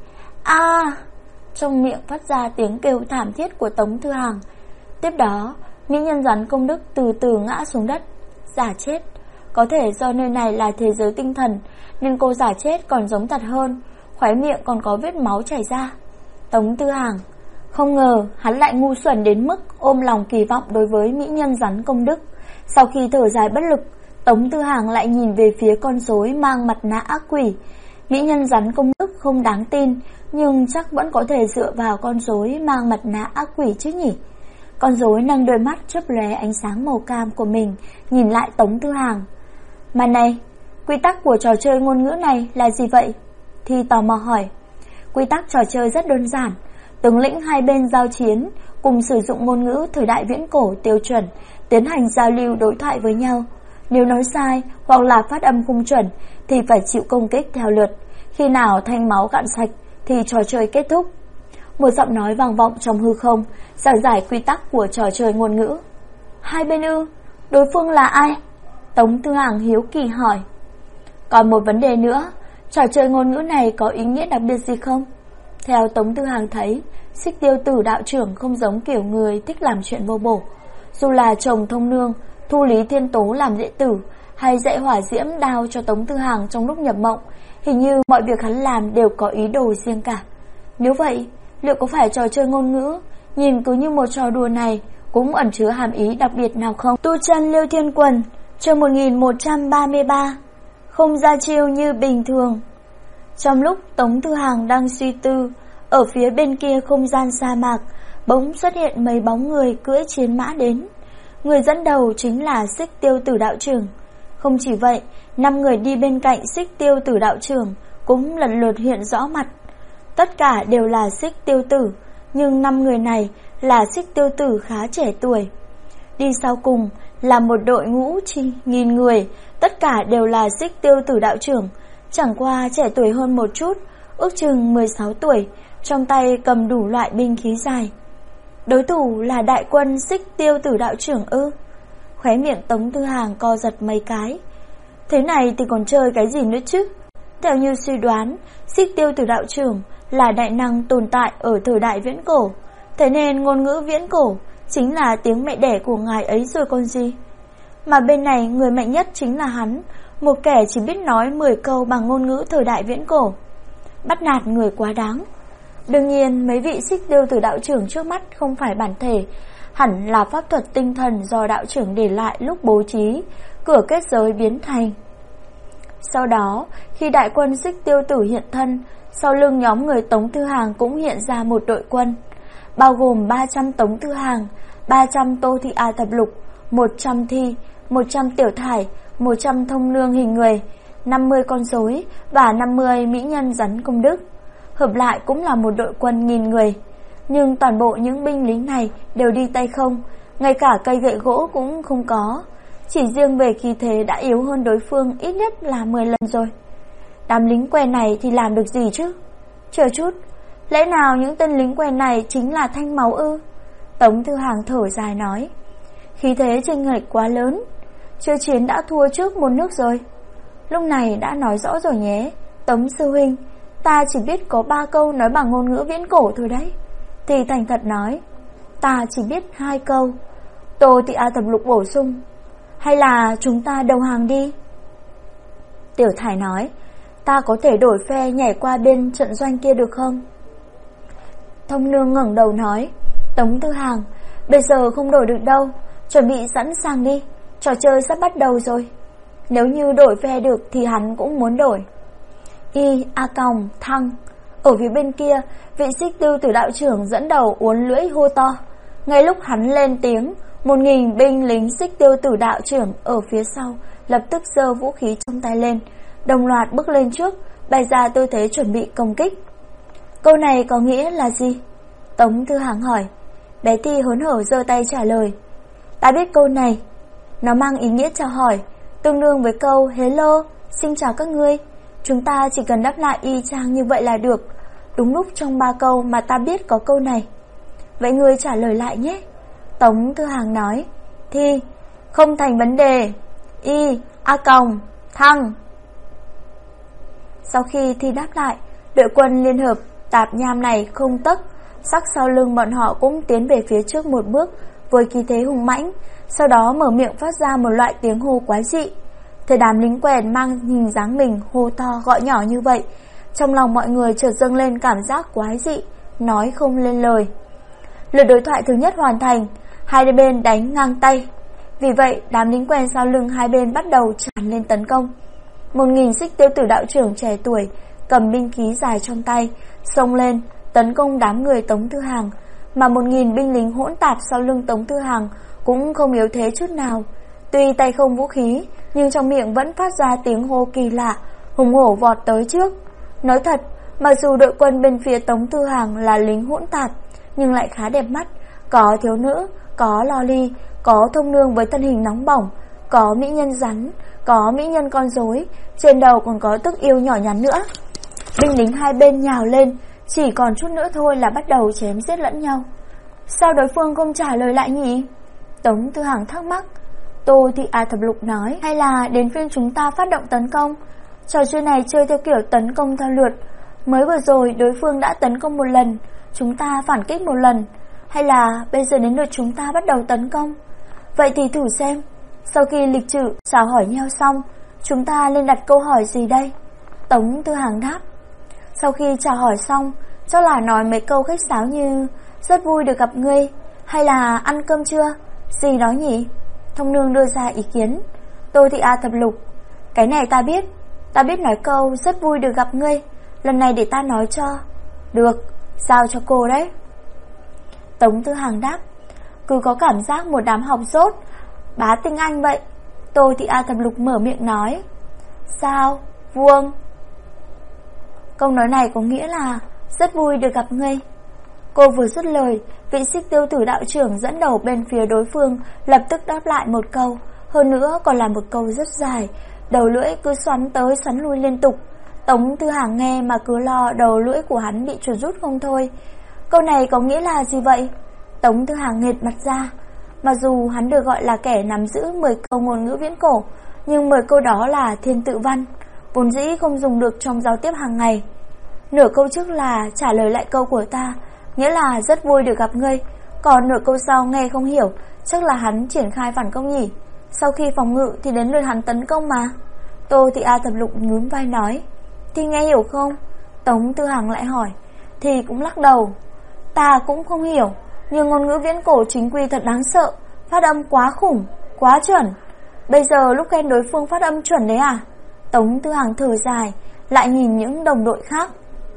Trong miệng phát ra tiếng kêu thảm thiết của Tống Tư Hàng. Tiếp đó, mỹ nhân rắn công đức từ từ ngã xuống đất, giả chết. Có thể do nơi này là thế giới tinh thần nên cô giả chết còn giống thật hơn, khóe miệng còn có vết máu chảy ra. Tống Tư Hàng không ngờ hắn lại ngu xuẩn đến mức ôm lòng kỳ vọng đối với mỹ nhân rắn công đức. Sau khi thở dài bất lực, Tống Tư Hàng lại nhìn về phía con rối mang mặt nạ ác quỷ. Mỹ nhân rắn công đức không đáng tin, nhưng chắc vẫn có thể dựa vào con rối mang mặt nạ ác quỷ chứ nhỉ. Con rối nâng đôi mắt chớp lóe ánh sáng màu cam của mình, nhìn lại Tống Tư Hàng. Mà này, quy tắc của trò chơi ngôn ngữ này là gì vậy? Thì tò mò hỏi. Quy tắc trò chơi rất đơn giản, tướng lĩnh hai bên giao chiến, cùng sử dụng ngôn ngữ thời đại viễn cổ tiêu chuẩn, tiến hành giao lưu đối thoại với nhau. Nếu nói sai hoặc là phát âm không chuẩn thì phải chịu công kích theo lượt. Khi nào thanh máu cạn sạch thì trò chơi kết thúc. Một giọng nói vang vọng trong hư không, giảng giải quy tắc của trò chơi ngôn ngữ. Hai bên ư? Đối phương là ai? Tống Tư Hàng hiếu kỳ hỏi. Còn một vấn đề nữa, trò chơi ngôn ngữ này có ý nghĩa đặc biệt gì không? Theo Tống Tư Hàng thấy, Xích Tiêu Tử đạo trưởng không giống kiểu người thích làm chuyện vô bổ. Dù là chồng Thông Nương, thu Lý Thiên Tố làm đệ tử, hay dạy hỏa diễm đao cho Tống Tư Hàng trong lúc nhập mộng, hình như mọi việc hắn làm đều có ý đồ riêng cả. Nếu vậy, liệu có phải trò chơi ngôn ngữ nhìn cứ như một trò đùa này cũng ẩn chứa hàm ý đặc biệt nào không? Tu chân Liêu Thiên Quần, chương 1133. Không ra chiêu như bình thường. Trong lúc Tống Tư Hàng đang suy tư, ở phía bên kia không gian sa mạc bỗng xuất hiện mấy bóng người cưỡi chiến mã đến. Người dẫn đầu chính là Xích Tiêu Tử đạo trưởng. Không chỉ vậy, 5 người đi bên cạnh Xích Tiêu Tử đạo trưởng cũng lần lượt hiện rõ mặt. Tất cả đều là Xích Tiêu Tử, nhưng 5 người này là Xích Tiêu Tử khá trẻ tuổi. Đi sau cùng là một đội ngũ nghìn người, tất cả đều là Xích Tiêu Tử đạo trưởng, chẳng qua trẻ tuổi hơn một chút, ước chừng 16 tuổi, trong tay cầm đủ loại binh khí dài. Đối thủ là đại quân Xích Tiêu Tử đạo trưởng ư? Khóe miệng Tống Tư Hàng co giật mấy cái. Thế này thì còn chơi cái gì nữa chứ? Theo như suy đoán, Xích Tiêu Tử đạo trưởng là đại năng tồn tại ở thời đại viễn cổ, thế nên ngôn ngữ viễn cổ chính là tiếng mẹ đẻ của ngài ấy rồi còn gì. Mà bên này người mạnh nhất chính là hắn, một kẻ chỉ biết nói 10 câu bằng ngôn ngữ thời đại viễn cổ. Bắt nạt người quá đáng. Đương nhiên mấy vị Xích Tiêu Tử đạo trưởng trước mắt không phải bản thể, hẳn là pháp thuật tinh thần do đạo trưởng để lại lúc bố trí cửa kết giới biến thành. Sau đó, khi đại quân Xích Tiêu Tử hiện thân, sau lưng nhóm người Tống Tư Hàng cũng hiện ra một đội quân, bao gồm 300 Tống Tư Hàng, 300 Tô Thị A Thập Lục, 100 Thi, 100 Tiểu Thải, 100 thông nương hình người, 50 con rối và 50 mỹ nhân rắn công đức. Hợp lại cũng là một đội quân 1000 người. Nhưng toàn bộ những binh lính này đều đi tay không, ngay cả cây gậy gỗ cũng không có. Chỉ riêng về khí thế đã yếu hơn đối phương ít nhất là 10 lần rồi. Đám lính quèn này thì làm được gì chứ? Chờ chút, lẽ nào những tên lính quèn này chính là thanh máu ư? Tống Tư Hàng thở dài nói. Khí thế chênh lệch quá lớn, chưa chiến đã thua trước một nước rồi. Lúc này đã nói rõ rồi nhé, Tống sư huynh, ta chỉ biết có 3 câu nói bằng ngôn ngữ viễn cổ thôi đấy. Thì thành thật nói, ta chỉ biết 2 câu. Tô Thị A Thập Lục bổ sung, hay là chúng ta đầu hàng đi? Tiểu Thải nói, ta có thể đổi phe nhảy qua bên trận doanh kia được không? Thông nương ngẩng đầu nói, Tống Tư Hàng, bây giờ không đổi được đâu, chuẩn bị sẵn sàng đi, trò chơi sắp bắt đầu rồi. Nếu như đổi phe được thì hắn cũng muốn đổi. Y, A Còng, Thăng. Ở phía bên kia, vị Xích Tiêu Tử đạo trưởng dẫn đầu uốn lưỡi hô to. Ngay lúc hắn lên tiếng, 1000 binh lính Xích Tiêu Tử đạo trưởng ở phía sau lập tức giơ vũ khí trong tay lên, đồng loạt bước lên trước, bày ra tư thế chuẩn bị công kích. Câu này có nghĩa là gì? Tống Tư Hàng hỏi. Bé Ti hớn hở giơ tay trả lời. Ta biết câu này, nó mang ý nghĩa chào hỏi, tương đương với câu hello, xin chào các ngươi. Chúng ta chỉ cần đáp lại y chang như vậy là được. Đúng lúc trong 3 câu mà ta biết có câu này. Vậy ngươi trả lời lại nhé. Tống Tư Hàng nói. Thi, không thành vấn đề. Y, A Còng, Thăng. Sau khi Thi đáp lại, đội quân liên hợp tạp nham này không tấc, sắc sau lưng bọn họ cũng tiến về phía trước một bước với khí thế hùng mãnh, sau đó mở miệng phát ra một loại tiếng hô quái dị. Thời đám lính quèn mang hình dáng mình hô to gọi nhỏ như vậy, trong lòng mọi người chợt dâng lên cảm giác quái dị, nói không lên lời. Lượt đối thoại thứ nhất hoàn thành, hai bên đánh ngang tay. Vì vậy, đám lính quèn sau lưng hai bên bắt đầu tràn lên tấn công. 1000 Xích Tiêu Tử đạo trưởng trẻ tuổi cầm binh khí dài trong tay, xông lên tấn công đám người Tống Tư Hàng, mà 1000 binh lính hỗn tạp sau lưng Tống Tư Hàng cũng không yếu thế chút nào. Tuy tay không vũ khí, nhưng trong miệng vẫn phát ra tiếng hô kỳ lạ, hùng hổ vọt tới trước. Nói thật, mặc dù đội quân bên phía Tống Tư Hàng là lính hỗn tạp, nhưng lại khá đẹp mắt, có thiếu nữ, có loli, có thông nương với thân hình nóng bỏng, có mỹ nhân rắn, có mỹ nhân con rối, trên đầu còn có tức yêu nhỏ nhắn nữa. Binh lính hai bên nhào lên, chỉ còn chút nữa thôi là bắt đầu chém giết lẫn nhau. Sao đối phương không trả lời lại nhỉ? Tống Tư Hàng thắc mắc. Tô Thị A Thập Lục nói, hay là đến phiên chúng ta phát động tấn công? Trò chơi này chơi theo kiểu tấn công theo lượt. Mới vừa rồi đối phương đã tấn công một lần, chúng ta phản kích một lần. Hay là bây giờ đến lượt chúng ta bắt đầu tấn công? Vậy thì thử xem. Sau khi lịch trự chào hỏi nhau xong, chúng ta nên đặt câu hỏi gì đây? Tống Tư Hàng đáp. Sau khi chào hỏi xong, chắc là nói mấy câu khách sáo như rất vui được gặp ngươi, hay là ăn cơm chưa? Gì đó nhỉ? Thông nương đưa ra ý kiến. Tô Thị A Thập Lục. Cái này ta biết nói câu rất vui được gặp ngươi. Lần này để ta nói cho. Được, giao cho cô đấy. Tống Tư Hàng đáp. Cứ có cảm giác một đám học dốt bá tinh anh vậy. Tô Thị A Thập Lục mở miệng nói. Sao? Vuông. Câu nói này có nghĩa là rất vui được gặp ngươi. Cô vừa dứt lời, vị Xích Tiêu Tử đạo trưởng dẫn đầu bên phía đối phương lập tức đáp lại một câu, hơn nữa còn là một câu rất dài, đầu lưỡi cứ xoắn tới xoắn lui liên tục. Tống Tư Hàng nghe mà cứ lo đầu lưỡi của hắn bị chuột rút không thôi. Câu này có nghĩa là gì vậy? Tống Tư Hàng nghệt mặt ra. Mặc dù hắn được gọi là kẻ nắm giữ 10 câu ngôn ngữ viễn cổ, nhưng 10 câu đó là thiên tự văn, vốn dĩ không dùng được trong giao tiếp hàng ngày. Nửa câu trước là trả lời lại câu của ta, nghĩa là rất vui được gặp ngươi. Còn nửa câu sau nghe không hiểu, chắc là hắn triển khai phản công nhỉ. Sau khi phòng ngự thì đến lượt hắn tấn công mà. Tô Thị A Thập Lục nhún vai nói, thì nghe hiểu không? Tống Tư Hằng lại hỏi, thì cũng lắc đầu. Ta cũng không hiểu, nhưng ngôn ngữ viễn cổ chính quy thật đáng sợ, phát âm quá khủng, quá chuẩn. Bây giờ lúc khen đối phương phát âm chuẩn đấy à? Tống Tư Hằng thở dài, lại nhìn những đồng đội khác.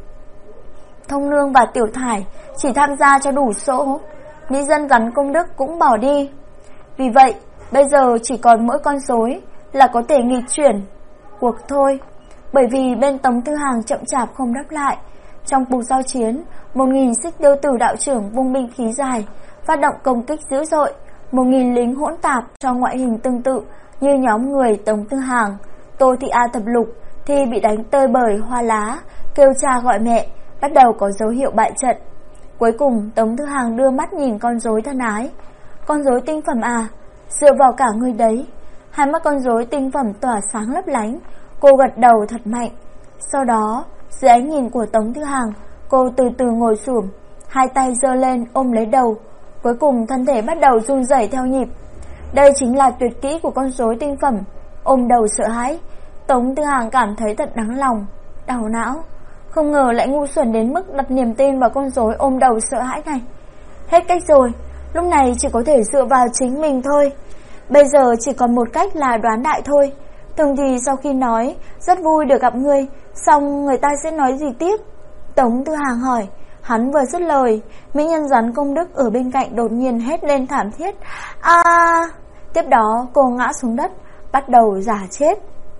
Thông Nương và Tiểu Thải chỉ tham gia cho đủ số, mỹ dân gắn công đức cũng bỏ đi. Vì vậy, bây giờ chỉ còn mỗi con rối là có thể nghịch chuyển cuộc thôi. Bởi vì bên Tống Tư Hằng chậm chạp không đáp lại. Trong cuộc giao chiến, 1000 Xích Tiêu Tử đạo trưởng vung binh khí dài, phát động công kích dữ dội. 1000 lính hỗn tạp cho ngoại hình tương tự như nhóm người Tống Tư Hằng. Tô Thị A Thập Lục thì bị đánh tơi bời hoa lá, kêu cha gọi mẹ, bắt đầu có dấu hiệu bại trận. Cuối cùng Tống Tư Hằng đưa mắt nhìn con rối thân ái. Con rối tinh phẩm à? Dựa vào cả người đấy. Hai mắt con rối tinh phẩm tỏa sáng lấp lánh. Cô gật đầu thật mạnh. Sau đó, dưới ánh nhìn của Tống Tư Hằng, cô từ từ ngồi xổm, hai tay giơ lên ôm lấy đầu. Cuối cùng thân thể bắt đầu run rẩy theo nhịp. Đây chính là tuyệt kỹ của con rối tinh phẩm, ôm đầu sợ hãi. Tống Tư Hằng cảm thấy thật đáng lòng, đau não. Không ngờ lại ngu xuẩn đến mức đặt niềm tin vào con rối ôm đầu sợ hãi này. Hết cách rồi, lúc này chỉ có thể dựa vào chính mình thôi. Bây giờ chỉ còn một cách là đoán đại thôi. Thường thì sau khi nói rất vui được gặp ngươi, xong người ta sẽ nói gì tiếp? Tống Tư Hằng hỏi. Hắn vừa dứt lời, mỹ nhân rắn công đức ở bên cạnh đột nhiên hét lên thảm thiết. Tiếp đó cô ngã xuống đất, bắt đầu giả chết.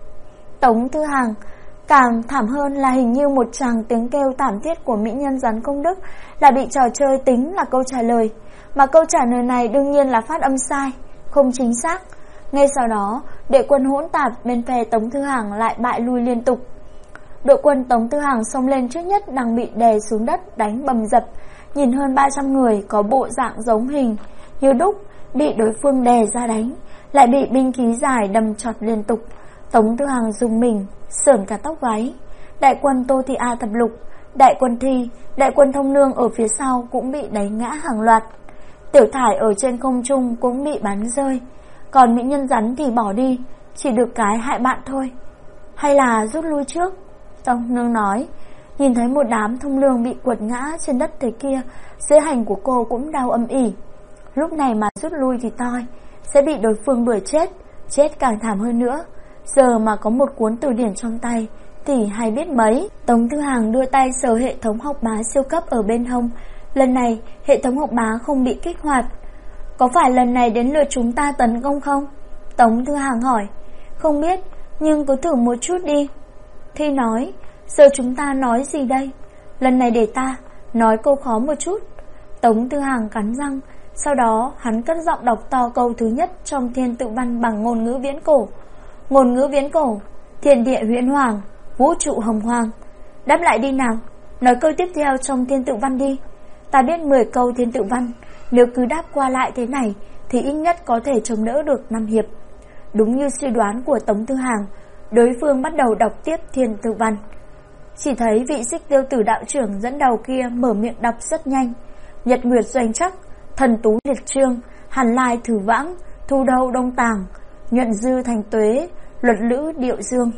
Tống Tư Hằng càng thảm hơn là hình như một tràng tiếng kêu thảm thiết của mỹ nhân rắn công đức là bị trò chơi tính là câu trả lời, mà câu trả lời này đương nhiên là phát âm sai, không chính xác. Ngay sau đó, đội quân hỗn tạp bên phe Tống Tư Hằng lại bại lui liên tục. Đội quân Tống Tư Hằng xông lên trước nhất đang bị đè xuống đất đánh bầm dập, nhìn hơn 300 người có bộ dạng giống hình như đúc bị đối phương đè ra đánh, lại bị binh khí dài đâm chọt liên tục. Tống Tư Hằng dùng mình sởn cả tóc gáy. Đại quân Tô Thị A Thập Lục, đại quân Thi, đại quân Thông Nương ở phía sau cũng bị đánh ngã hàng loạt. Tiểu Thải ở trên không trung cũng bị bắn rơi. Còn mỹ nhân rắn thì bỏ đi, chỉ được cái hại bạn thôi. Hay là rút lui trước? Thông Nương nói. Nhìn thấy một đám thông lương bị quật ngã trên đất thế kia, dưới hành của cô cũng đau âm ỉ. Lúc này mà rút lui thì toi, sẽ bị đối phương đuổi chết, chết càng thảm hơn nữa. Giờ mà có một cuốn từ điển trong tay thì hay biết mấy. Tống Tư Hằng đưa tay sờ hệ thống học bá siêu cấp ở bên hông. Lần này hệ thống học bá không bị kích hoạt. Có phải lần này đến lượt chúng ta tấn công không? Tống Tư Hằng hỏi. Không biết, nhưng cứ thử một chút đi. Thi nói. Giờ chúng ta nói gì đây? Lần này để ta nói câu khó một chút. Tống Tư Hằng cắn răng. Sau đó hắn cất giọng đọc to câu thứ nhất trong thiên tự văn bằng ngôn ngữ viễn cổ. Ngôn ngữ viễn cổ, thiên địa huyễn hoàng, vũ trụ hồng hoàng. Đáp lại đi nào, nói câu tiếp theo trong thiên tự văn đi. Ta biết 10 câu thiên tự văn, nếu cứ đáp qua lại thế này thì ít nhất có thể chống đỡ được 5 hiệp. Đúng như suy đoán của Tống Tư Hằng, đối phương bắt đầu đọc tiếp thiên tự văn. Chỉ thấy vị Xích Tiêu Tử đạo trưởng dẫn đầu kia mở miệng đọc rất nhanh. Nhật nguyệt doanh chắc, thần tú liệt trương, hàn lai thử vãng, thu đâu đông tàng, nhuận dư thành tuế, luật lữ điệu dương.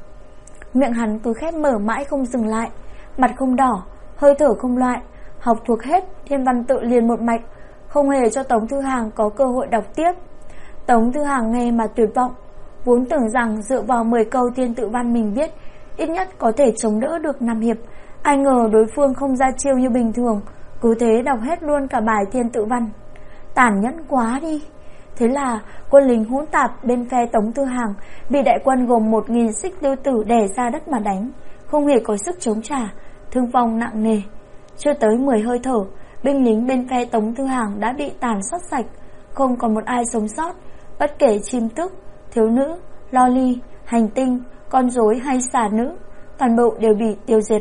Miệng hắn cứ khép mở mãi không dừng lại, mặt không đỏ, hơi thở không loại, học thuộc hết thiên văn tự liền một mạch, không hề cho Tống Tư Hằng có cơ hội đọc tiếp. Tống Tư Hằng nghe mà tuyệt vọng, vốn tưởng rằng dựa vào 10 câu thiên tự văn mình biết, ít nhất có thể chống đỡ được 5 hiệp. Ai ngờ đối phương không ra chiêu như bình thường, cứ thế đọc hết luôn cả bài thiên tự văn. Tàn nhẫn quá đi. Thế là quân lính hỗn tạp bên phe Tống Tư Hằng bị đại quân gồm 1000 Xích Tiêu Tử đè ra đất mà đánh, không hề có sức chống trả, thương vong nặng nề. Chưa tới 10 hơi thở, binh lính bên phe Tống Tư Hằng đã bị tàn sát sạch, không còn một ai sống sót. Bất kể chim tước, thiếu nữ, loli, hành tinh, con rối hay xà nữ, toàn bộ đều bị tiêu diệt.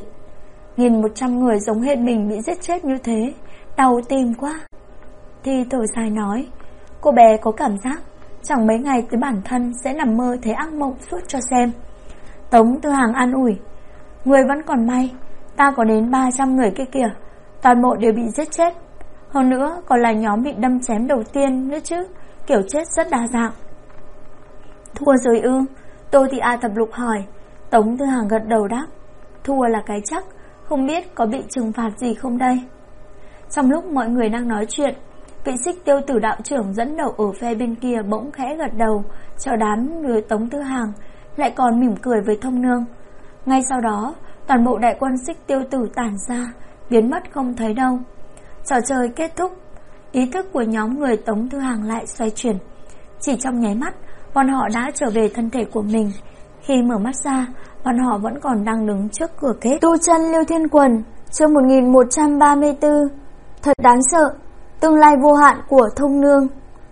1100 người giống hệt mình bị giết chết như thế, đau tim quá. Thi thở dài nói. Cô bé có cảm giác chẳng mấy ngày tới bản thân sẽ nằm mơ thấy ác mộng suốt cho xem. Tống Tư Hằng an ủi, người vẫn còn may, ta có đến 300 người kia kìa, toàn bộ đều bị giết chết. Hơn nữa còn là nhóm bị đâm chém đầu tiên nữa chứ, kiểu chết rất đa dạng. Thua rồi ư? Tô Thị A Thập Lục hỏi. Tống Tư Hằng gật đầu đáp, thua là cái chắc, không biết có bị trừng phạt gì không đây. Trong lúc mọi người đang nói chuyện, vị Xích Tiêu Tử đạo trưởng dẫn đầu ở phe bên kia bỗng khẽ gật đầu chào đám người Tống Tư Hằng, lại còn mỉm cười với Thông Nương. Ngay sau đó, toàn bộ đại quân Xích Tiêu Tử tản ra, biến mất không thấy đâu. Trò chơi kết thúc, ý thức của nhóm người Tống Tư Hằng lại xoay chuyển. Chỉ trong nháy mắt, bọn họ đã trở về thân thể của mình. Khi mở mắt ra, bọn họ vẫn còn đang đứng trước cửa kết. Tu chân Liêu Thiên Quần, chương 1134. Thật đáng sợ, tương lai vô hạn của Thông Nương.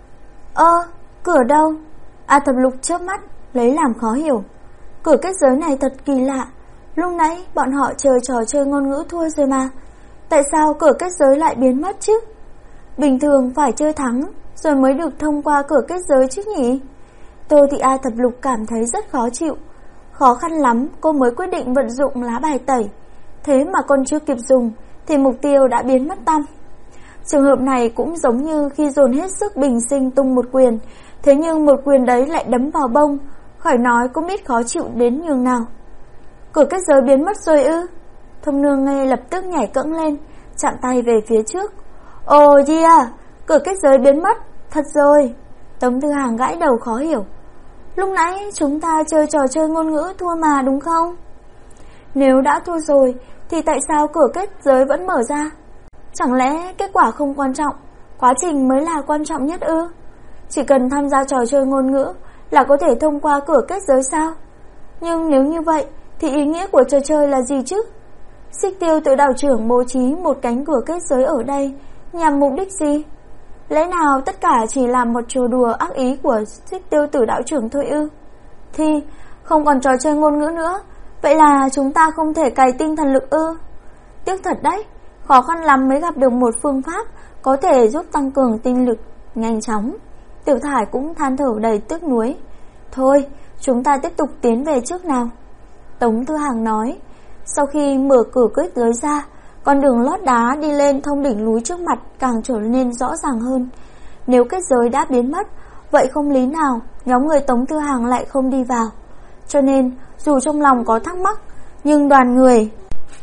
Cửa đâu? A Thập Lục chớp mắt, lấy làm khó hiểu. Cửa kết giới này thật kỳ lạ, lúc nãy bọn họ chơi trò chơi ngôn ngữ thua rồi mà, tại sao cửa kết giới lại biến mất chứ? Bình thường phải chơi thắng rồi mới được thông qua cửa kết giới chứ nhỉ? Tô Thị A Thập Lục cảm thấy rất khó chịu. Khó khăn lắm cô mới quyết định vận dụng lá bài tẩy, thế mà còn chưa kịp dùng thì mục tiêu đã biến mất tăm. Trường hợp này cũng giống như khi dồn hết sức bình sinh tung một quyền, thế nhưng một quyền đấy lại đấm vào bông, khỏi nói cũng biết khó chịu đến nhường nào. Cửa kết giới biến mất rồi ư? Thông Nương ngay lập tức nhảy cẫng lên, chạm tay về phía trước. Ồ yeah, cửa kết giới biến mất, thật rồi. Tống Tư Hằng gãi đầu khó hiểu. Lúc nãy chúng ta chơi trò chơi ngôn ngữ thua mà đúng không? Nếu đã thua rồi thì tại sao cửa kết giới vẫn mở ra? Chẳng lẽ kết quả không quan trọng, quá trình mới là quan trọng nhất ư? Chỉ cần tham gia trò chơi ngôn ngữ là có thể thông qua cửa kết giới sao? Nhưng nếu như vậy thì ý nghĩa của trò chơi là gì chứ? Xích Tiêu Tử đạo trưởng bố trí một cánh cửa kết giới ở đây nhằm mục đích gì? Lẽ nào tất cả chỉ là một trò đùa ác ý của Xích Tiêu Tử đạo trưởng thôi ư? Thì không còn trò chơi ngôn ngữ nữa, vậy là chúng ta không thể cày tinh thần lực ư? Tiếc thật đấy, khó khăn lắm mới gặp được một phương pháp có thể giúp tăng cường tinh lực nhanh chóng. Tiểu Thải cũng than thở đầy tiếc nuối. Thôi, chúng ta tiếp tục tiến về trước nào. Tống Tư Hằng nói. Sau khi mở cửa kết giới ra, con đường lót đá đi lên thông đỉnh núi trước mặt càng trở nên rõ ràng hơn. Nếu kết giới đã biến mất, vậy không lý nào nhóm người Tống Tư Hằng lại không đi vào. Cho nên dù trong lòng có thắc mắc, nhưng đoàn người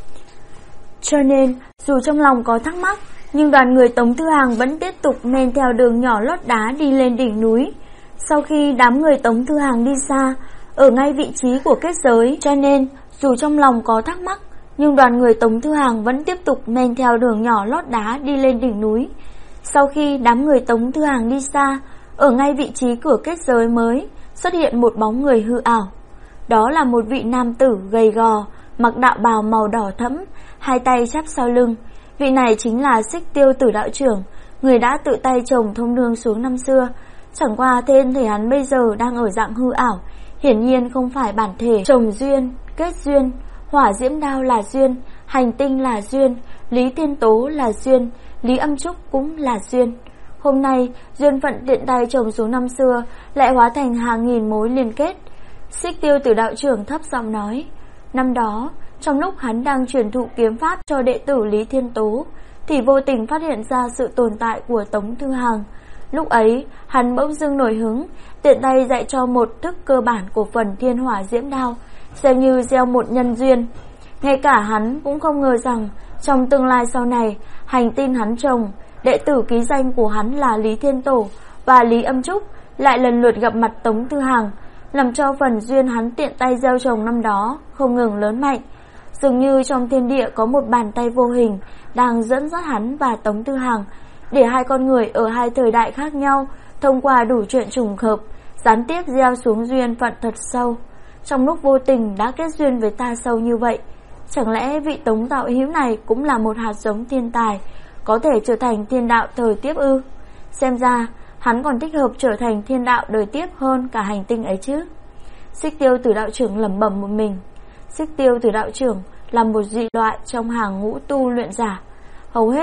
Tống Tư Hằng vẫn tiếp tục men theo đường nhỏ lót đá đi lên đỉnh núi. Sau khi đám người Tống Tư Hằng đi xa, ở ngay vị trí của kết giới, cho nên dù trong lòng có thắc mắc, nhưng đoàn người Tống Tư Hằng vẫn tiếp tục men theo đường nhỏ lót đá đi lên đỉnh núi. Sau khi đám người Tống Tư Hằng đi xa, ở ngay vị trí cửa kết giới mới xuất hiện một bóng người hư ảo. Đó là một vị nam tử gầy gò, mặc đạo bào màu đỏ thẫm, hai tay chắp sau lưng. Vị này chính là Xích Tiêu Tử đạo trưởng, người đã tự tay chồng Thông Nương xuống năm xưa. Chẳng qua tên thể hắn bây giờ đang ở dạng hư ảo, hiển nhiên không phải bản thể. Chồng duyên, kết duyên, hỏa diễm đao là duyên, hành tinh là duyên, Lý Thiên Tố là duyên, Lý Âm Trúc cũng là duyên. Hôm nay, duyên phận tiện tay chồng xuống năm xưa lại hóa thành hàng nghìn mối liên kết. Xích Tiêu Tử đạo trưởng thấp giọng nói, năm đó, trong lúc hắn đang truyền thụ kiếm pháp cho đệ tử Lý Thiên Tố, thì vô tình phát hiện ra sự tồn tại của Tống Tư Hằng. Lúc ấy, hắn bỗng dưng nổi hứng, tiện tay dạy cho một thức cơ bản của phần thiên hỏa diễm đao, xem như gieo một nhân duyên. Ngay cả hắn cũng không ngờ rằng, trong tương lai sau này, hành tinh hắn chồng, đệ tử ký danh của hắn là Lý Thiên Tổ và Lý Âm Trúc lại lần lượt gặp mặt Tống Tư Hằng, làm cho phần duyên hắn tiện tay gieo trồng năm đó không ngừng lớn mạnh. Dường như trong thiên địa có một bàn tay vô hình đang dẫn dắt hắn và Tống Tư Hằng, để hai con người ở hai thời đại khác nhau thông qua đủ chuyện trùng hợp, gián tiếp gieo xuống duyên phận thật sâu. Trong lúc vô tình đã kết duyên với ta sâu như vậy, chẳng lẽ vị Tống đạo hữu này cũng là một hạt giống thiên tài, có thể trở thành thiên đạo thời tiếp ư? Xem ra hắn còn thích hợp trở thành thiên đạo đời tiếp hơn cả hành tinh ấy chứ. Xích Tiêu Tử đạo trưởng lẩm bẩm một mình. Xích Tiêu Tử đạo trưởng là một dị loại trong hàng ngũ tu luyện giả, hầu hết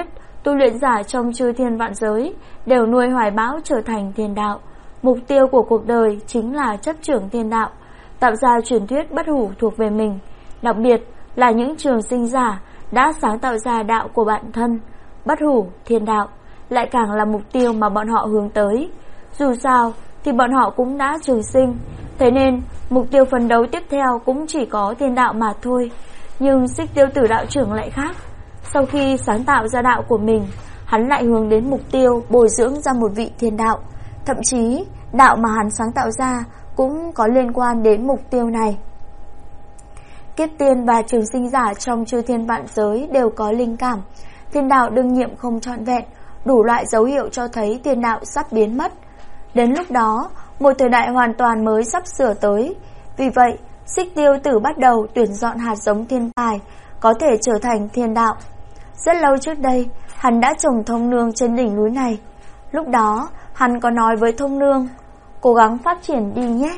tu luyện giả trong chư thiên vạn giới đều nuôi hoài bão trở thành thiên đạo. Mục tiêu của cuộc đời chính là chấp trưởng thiên đạo, tạo ra truyền thuyết bất hủ thuộc về mình. Đặc biệt là những trường sinh giả đã sáng tạo ra đạo của bản thân, bất hủ thiên đạo, lại càng là mục tiêu mà bọn họ hướng tới. Dù sao thì bọn họ cũng đã trường sinh, thế nên mục tiêu phấn đấu tiếp theo cũng chỉ có thiên đạo mà thôi. Nhưng Xích Tiêu Tử đạo trưởng lại khác. Sau khi sáng tạo ra đạo của mình, hắn lại hướng đến mục tiêu bồi dưỡng ra một vị thiên đạo. Thậm chí đạo mà hắn sáng tạo ra cũng có liên quan đến mục tiêu này. Kiếp tiên và trường sinh giả trong chư thiên vạn giới đều có linh cảm. Thiên đạo đương nhiệm không trọn vẹn, đủ loại dấu hiệu cho thấy thiên đạo sắp biến mất. Đến lúc đó, một thời đại hoàn toàn mới sắp sửa tới. Vì vậy, Xích Tiêu Tử bắt đầu tuyển dọn hạt giống thiên tài có thể trở thành thiên đạo. Rất lâu trước đây, hắn đã trồng thông nương trên đỉnh núi này. Lúc đó, hắn có nói với thông nương, cố gắng phát triển đi nhé.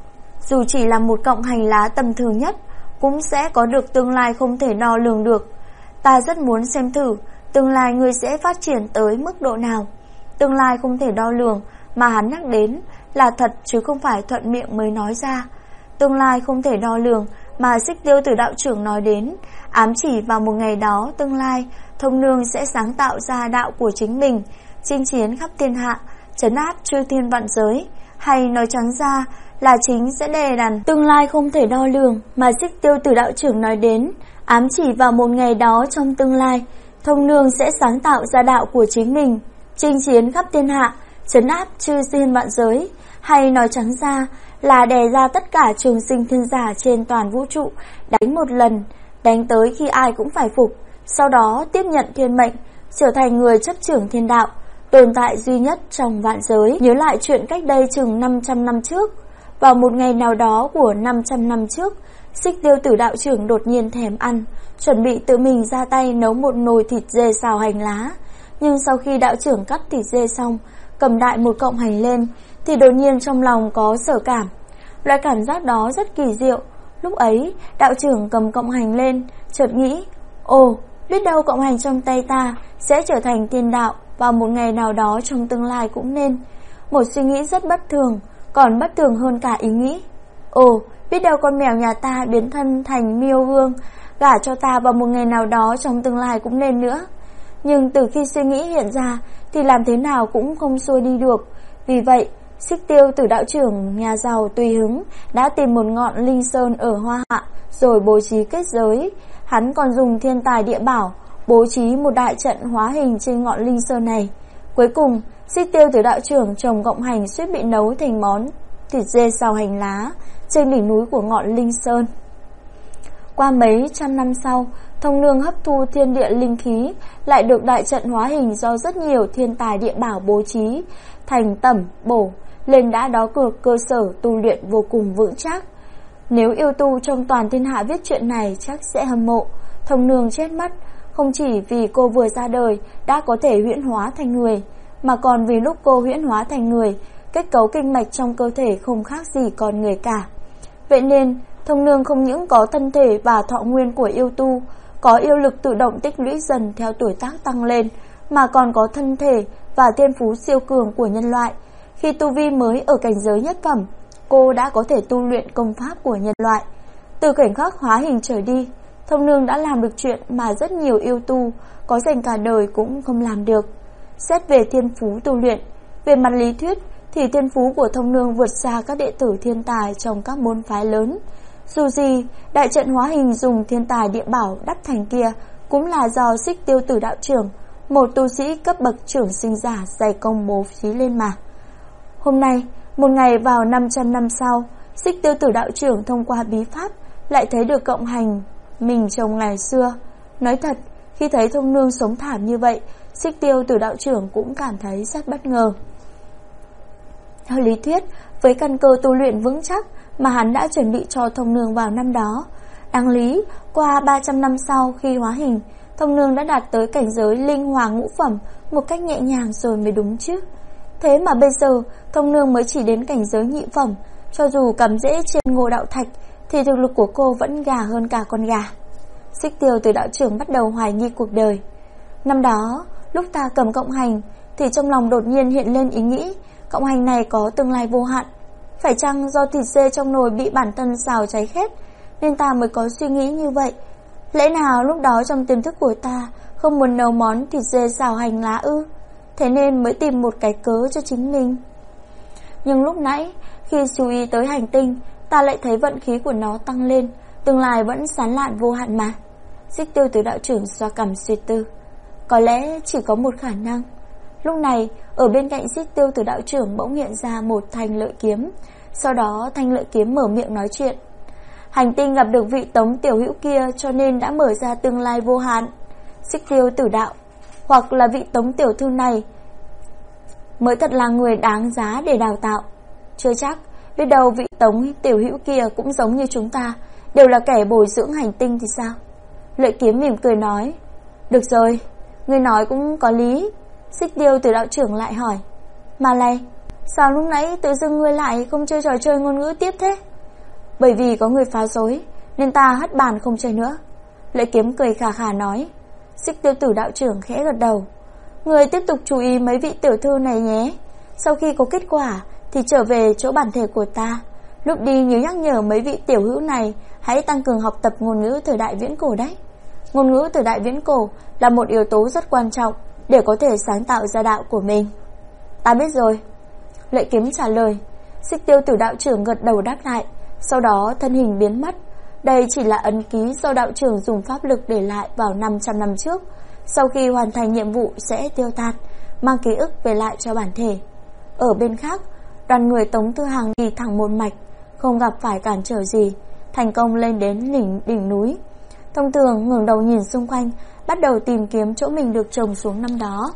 Dù chỉ là một cọng hành lá tầm thường nhất, cũng sẽ có được tương lai không thể đo lường được. Ta rất muốn xem thử tương lai ngươi sẽ phát triển tới mức độ nào. Tương lai không thể đo lường mà hắn nhắc đến là thật chứ không phải thuận miệng mới nói ra. Tương lai không thể đo lường mà Xích Tiêu Tử đạo trưởng nói đến, ám chỉ vào một ngày đó tương lai, thông nương sẽ sáng tạo ra đạo của chính mình, chinh chiến khắp thiên hạ, trấn áp chư thiên vạn giới, hay nói trắng ra là chính sẽ đè đàn tương lai không thể đo lường mà Xích Tiêu Tử đạo trưởng nói đến, ám chỉ vào một ngày đó trong tương lai, thông nương sẽ sáng tạo ra đạo của chính mình, chinh chiến khắp thiên hạ, trấn áp chư thiên vạn giới, hay nói trắng ra là đè ra tất cả trường sinh thiên giả trên toàn vũ trụ, đánh một lần, đánh tới khi ai cũng phải phục, sau đó tiếp nhận thiên mệnh, trở thành người chấp trưởng thiên đạo, tồn tại duy nhất trong vạn giới. Nhớ lại chuyện cách đây chừng 500 năm trước, vào một ngày nào đó của 500 năm trước, Xích Tiêu Tử đạo trưởng đột nhiên thèm ăn, chuẩn bị tự mình ra tay nấu một nồi thịt dê xào hành lá. Nhưng sau khi đạo trưởng cắt thịt dê xong, cầm đại một cọng hành lên, thì đột nhiên trong lòng có sở cảm. Loại cảm giác đó rất kỳ diệu. Lúc ấy, đạo trưởng cầm cọng hành lên, chợt nghĩ, ồ, biết đâu cọng hành trong tay ta sẽ trở thành thiên đạo vào một ngày nào đó trong tương lai cũng nên. Một suy nghĩ rất bất thường, còn bất thường hơn cả ý nghĩ, ồ, biết đâu con mèo nhà ta biến thân thành miêu vương, gả cho ta vào một ngày nào đó trong tương lai cũng nên nữa. Nhưng từ khi suy nghĩ hiện ra thì làm thế nào cũng không xuôi đi được. Vì vậy, Xích Tiêu Tử đạo trưởng nhà giàu tùy hứng đã tìm một ngọn linh sơn ở Hoa Hạ rồi bố trí kết giới. Hắn còn dùng thiên tài địa bảo bố trí một đại trận hóa hình trên ngọn linh sơn này. Cuối cùng, Xích Tiêu Tử đạo trưởng trồng cọng hành suýt bị nấu thành món thịt dê xào hành lá trên đỉnh núi của ngọn linh sơn. Qua mấy trăm năm sau, thông nương hấp thu thiên địa linh khí lại được đại trận hóa hình do rất nhiều thiên tài địa bảo bố trí thành tẩm bổ lên đã đó cơ sở tu luyện vô cùng vững chắc. Nếu yêu tu trong toàn thiên hạ viết chuyện này chắc sẽ hâm mộ. Thông nương chết mất không chỉ vì cô vừa ra đời đã có thể huyễn hóa thành người, mà còn vì lúc cô huyễn hóa thành người, kết cấu kinh mạch trong cơ thể không khác gì con người cả. Vậy nên thông nương không những có thân thể và thọ nguyên của yêu tu, có yêu lực tự động tích lũy dần theo tuổi tác tăng lên, mà còn có thân thể và thiên phú siêu cường của nhân loại. Khi tu vi mới ở cảnh giới nhất phẩm, cô đã có thể tu luyện công pháp của nhân loại. Từ khoảnh khắc hóa hình trở đi, thông nương đã làm được chuyện mà rất nhiều yêu tu có dành cả đời cũng không làm được. Xét về thiên phú tu luyện, về mặt lý thuyết thì thiên phú của thông nương vượt xa các đệ tử thiên tài trong các môn phái lớn. Dù gì, đại trận hóa hình dùng thiên tài địa bảo đắp thành kia cũng là do Xích Tiêu Tử đạo trưởng, một tu sĩ cấp bậc trưởng sinh giả dày công bố trí lên mà. Hôm nay, một ngày vào 500 năm sau, Xích Tiêu Tử đạo trưởng thông qua bí pháp lại thấy được cọng hành mình trồng ngày xưa. Nói thật, khi thấy thông nương sống thảm như vậy, Xích Tiêu Tử đạo trưởng cũng cảm thấy rất bất ngờ. Theo lý thuyết, với căn cơ tu luyện vững chắc mà hắn đã chuẩn bị cho thông nương vào năm đó, đáng lý qua 300 năm sau khi hóa hình, thông nương đã đạt tới cảnh giới linh hoàng ngũ phẩm một cách nhẹ nhàng rồi mới đúng chứ. Thế mà bây giờ thông nương mới chỉ đến cảnh giới nhị phẩm, cho dù cắm rễ trên Ngô Đạo Thạch thì thực lực của cô vẫn gà hơn cả con gà. Xích Tiêu Tử đạo trưởng bắt đầu hoài nghi cuộc đời. Năm đó, Lúc ta cầm cộng hành thì trong lòng đột nhiên hiện lên ý nghĩ cộng hành này có tương lai vô hạn. Phải chăng do thịt dê trong nồi bị bản thân xào cháy khét nên ta mới có suy nghĩ như vậy? Lẽ nào lúc đó trong tiềm thức của ta không muốn nấu món thịt dê xào hành lá ư? Thế nên mới tìm một cái cớ cho chính mình. Nhưng lúc nãy khi chú ý tới hành tinh, ta lại thấy vận khí của nó tăng lên, tương lai vẫn sáng lạn vô hạn mà. Xích Tiêu Tử đạo trưởng xoa cằm suy tư. Có lẽ chỉ có một khả năng. Lúc này ở bên cạnh Xích Tiêu Tử đạo trưởng bỗng hiện ra một thanh lợi kiếm. Sau đó thanh lợi kiếm mở miệng nói chuyện. Hành tinh gặp được vị Tống tiểu hữu kia cho nên đã mở ra tương lai vô hạn. Xích Tiêu Tử đạo, hoặc là vị Tống tiểu thư này mới thật là người đáng giá để đào tạo. Chưa chắc, biết đâu vị Tống tiểu hữu kia cũng giống như chúng ta, đều là kẻ bồi dưỡng hành tinh thì sao? Lợi kiếm mỉm cười nói. Được rồi, ngươi nói cũng có lý. Xích Tiêu Tử đạo trưởng lại hỏi. Mà này, sao lúc nãy tự dưng ngươi lại không chơi trò chơi ngôn ngữ tiếp thế? Bởi vì có người phá rối nên ta hất bàn không chơi nữa. Lợi kiếm cười khà khà nói. Xích Tiêu Tử đạo trưởng khẽ gật đầu. Người tiếp tục chú ý mấy vị tiểu thư này nhé. Sau khi có kết quả thì trở về chỗ bản thể của ta. Lúc đi nhớ nhắc nhở mấy vị tiểu hữu này hãy tăng cường học tập ngôn ngữ thời đại viễn cổ đấy. Ngôn ngữ thời đại viễn cổ là một yếu tố rất quan trọng để có thể sáng tạo ra đạo của mình. Ta biết rồi. Lợi kiếm trả lời. Xích Tiêu Tử đạo trưởng gật đầu đáp lại. Sau đó thân hình biến mất. Đây chỉ là ấn ký do đạo trưởng dùng pháp lực để lại vào 500 năm trước. Sau khi hoàn thành nhiệm vụ sẽ tiêu tan, mang ký ức về lại cho bản thể. Ở bên khác, đoàn người Tống Tư Hàng đi thẳng một mạch, không gặp phải cản trở gì, thành công lên đến đỉnh núi. Thông thường ngẩng đầu nhìn xung quanh, bắt đầu tìm kiếm chỗ mình được trồng xuống năm đó.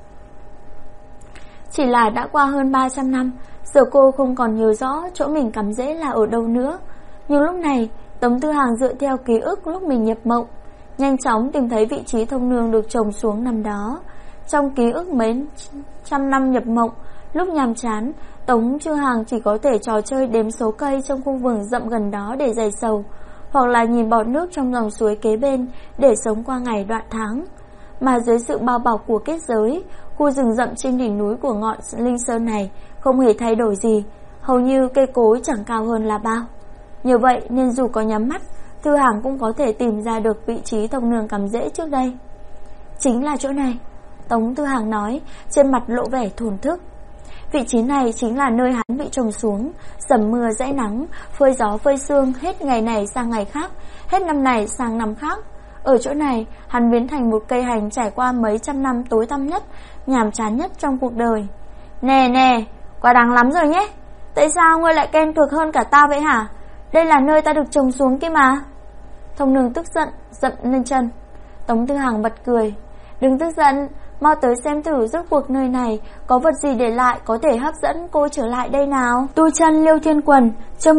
Chỉ là đã qua hơn 300 năm, giờ cô không còn nhớ rõ chỗ mình cắm rễ là ở đâu nữa. Nhưng lúc này, Tống Tư Hàng dựa theo ký ức lúc mình nhập mộng, nhanh chóng tìm thấy vị trí thông nương được trồng xuống năm đó. Trong ký ức mấy trăm năm nhập mộng, lúc nhàm chán, Tống Tư Hàng chỉ có thể trò chơi đếm số cây trong khu vườn rậm gần đó để giải sầu, hoặc là nhìn bọt nước trong dòng suối kế bên để sống qua ngày đoạn tháng. Mà dưới sự bao bọc của kết giới, khu rừng rậm trên đỉnh núi của ngọn Linh Sơn này không hề thay đổi gì, hầu như cây cối chẳng cao hơn là bao. Như vậy nên dù có nhắm mắt, Tư Hàng cũng có thể tìm ra được vị trí thông nương cắm rễ trước đây. Chính là chỗ này, Tống Tư Hàng nói, trên mặt lộ vẻ thổn thức. Vị trí này chính là nơi hắn bị trồng xuống, dầm mưa dãi nắng, phơi gió phơi sương, hết ngày này sang ngày khác, hết năm này sang năm khác. Ở chỗ này, hắn biến thành một cây hành trải qua mấy trăm năm tối tăm nhất, nhàm chán nhất trong cuộc đời. Nè, quá đáng lắm rồi nhé. Tại sao ngươi lại khen thuộc hơn cả ta vậy hả? Đây là nơi ta được trồng xuống kia mà. Thông nương tức giận, dậm lên chân. Tống Tư Hàng bật cười. Đừng tức giận, mau tới xem thử rốt cuộc nơi này có vật gì để lại có thể hấp dẫn cô trở lại đây nào. Tu chân Liêu Thiên Quần, chương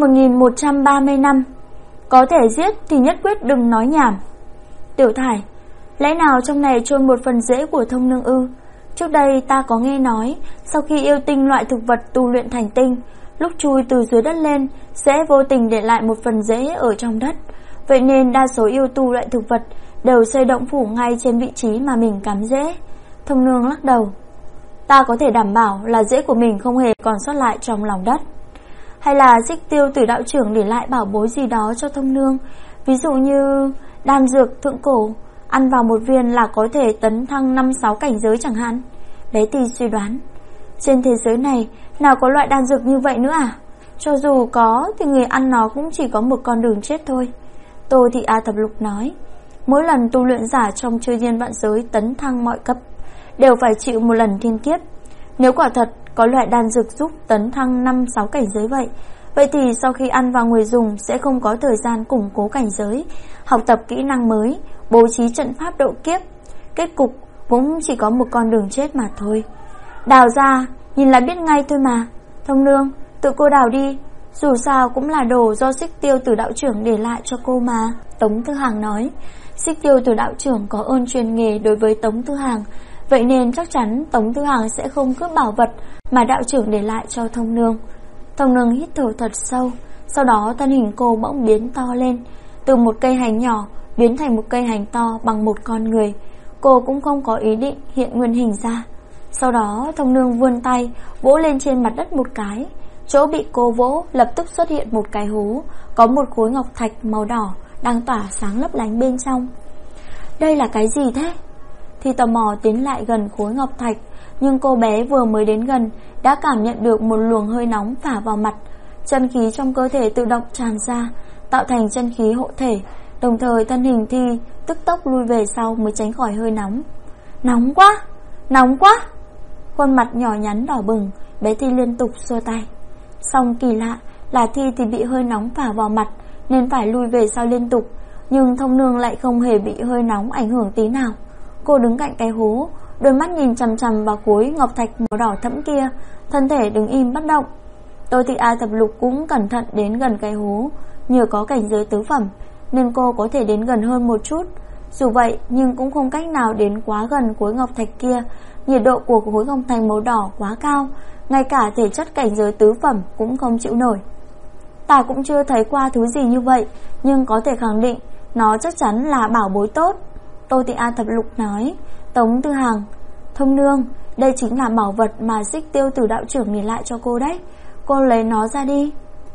1130 năm. Có thể giết thì nhất quyết đừng nói nhảm. Tiểu Thải, lẽ nào trong này chôn một phần rễ của thông nương ư? Trước đây ta có nghe nói, sau khi yêu tinh loại thực vật tu luyện thành tinh, lúc chui từ dưới đất lên sẽ vô tình để lại một phần rễ ở trong đất. Vậy nên đa số yêu tu loại thực vật đều xây động phủ ngay trên vị trí mà mình cắm rễ. Thông nương lắc đầu. Ta có thể đảm bảo là rễ của mình không hề còn sót lại trong lòng đất. Hay là Xích Tiêu Tử đạo trưởng để lại bảo bối gì đó cho thông nương, ví dụ như đan dược thượng cổ, ăn vào một viên là có thể tấn thăng 5-6 cảnh giới chẳng hạn. Bé Tì suy đoán, trên thế giới này nào có loại đan dược như vậy nữa à? Cho dù có thì người ăn nó cũng chỉ có một con đường chết thôi. Tô Thị A Thập Lục nói, mỗi lần tu luyện giả trong chư thiên vạn giới tấn thăng mọi cấp đều phải chịu một lần thiên kiếp. Nếu quả thật có loại đan dược giúp tấn thăng 5-6 cảnh giới vậy thì sau khi ăn vào người dùng sẽ không có thời gian củng cố cảnh giới, học tập kỹ năng mới, bố trí trận pháp độ kiếp. Kết cục cũng chỉ có một con đường chết mà thôi. Đào ra nhìn là biết ngay thôi mà. Thông nương, tự cô đào đi, dù sao cũng là đồ do Xích Tiêu Tử đạo trưởng để lại cho cô mà. Tống Tư Hàng nói. Xích Tiêu Tử đạo trưởng có ơn truyền nghề đối với Tống Tư Hàng, vậy nên chắc chắn Tống Tư Hàng sẽ không cướp bảo vật mà đạo trưởng để lại cho thông nương. Thông nương hít thở thật sâu, sau đó thân hình cô bỗng biến to lên, từ một cây hành nhỏ biến thành một cây hành to bằng một con người. Cô cũng không có ý định hiện nguyên hình ra. Sau đó Thông Nương vươn tay vỗ lên trên mặt đất một cái. Chỗ bị cô vỗ lập tức xuất hiện một cái hố, có một khối ngọc thạch màu đỏ đang tỏa sáng lấp lánh bên trong. Đây là cái gì thế? Thì tò mò tiến lại gần khối ngọc thạch, nhưng cô bé vừa mới đến gần đã cảm nhận được một luồng hơi nóng phả vào mặt. Chân khí trong cơ thể tự động tràn ra, tạo thành chân khí hộ thể, đồng thời thân hình Thi tức tốc lui về sau mới tránh khỏi hơi nóng. Nóng quá, nóng quá. Khuôn mặt nhỏ nhắn đỏ bừng, bé Thi liên tục xua tay. Song kỳ lạ là Thi thì bị hơi nóng phả vào mặt nên phải lui về sau liên tục, nhưng Thông Nương lại không hề bị hơi nóng ảnh hưởng tí nào. Cô đứng cạnh cái hố, đôi mắt nhìn chằm chằm vào khối ngọc thạch màu đỏ thẫm kia, thân thể đứng im bất động. Tô Thị A Thập Lục cũng cẩn thận đến gần cái hố, nhờ có cảnh giới tứ phẩm nên cô có thể đến gần hơn một chút. Dù vậy nhưng cũng không cách nào đến quá gần khối ngọc thạch kia. Nhiệt độ của khối ngọc thạch màu đỏ quá cao, ngay cả thể chất cảnh giới tứ phẩm cũng không chịu nổi. Ta cũng chưa thấy qua thứ gì như vậy, nhưng có thể khẳng định nó chắc chắn là bảo bối tốt. Tô Thị A Thập Lục nói. Tống Tư Hằng: Thông Nương, đây chính là bảo vật mà Xích Tiêu Tử đạo trưởng để lại cho cô đấy, cô lấy nó ra đi.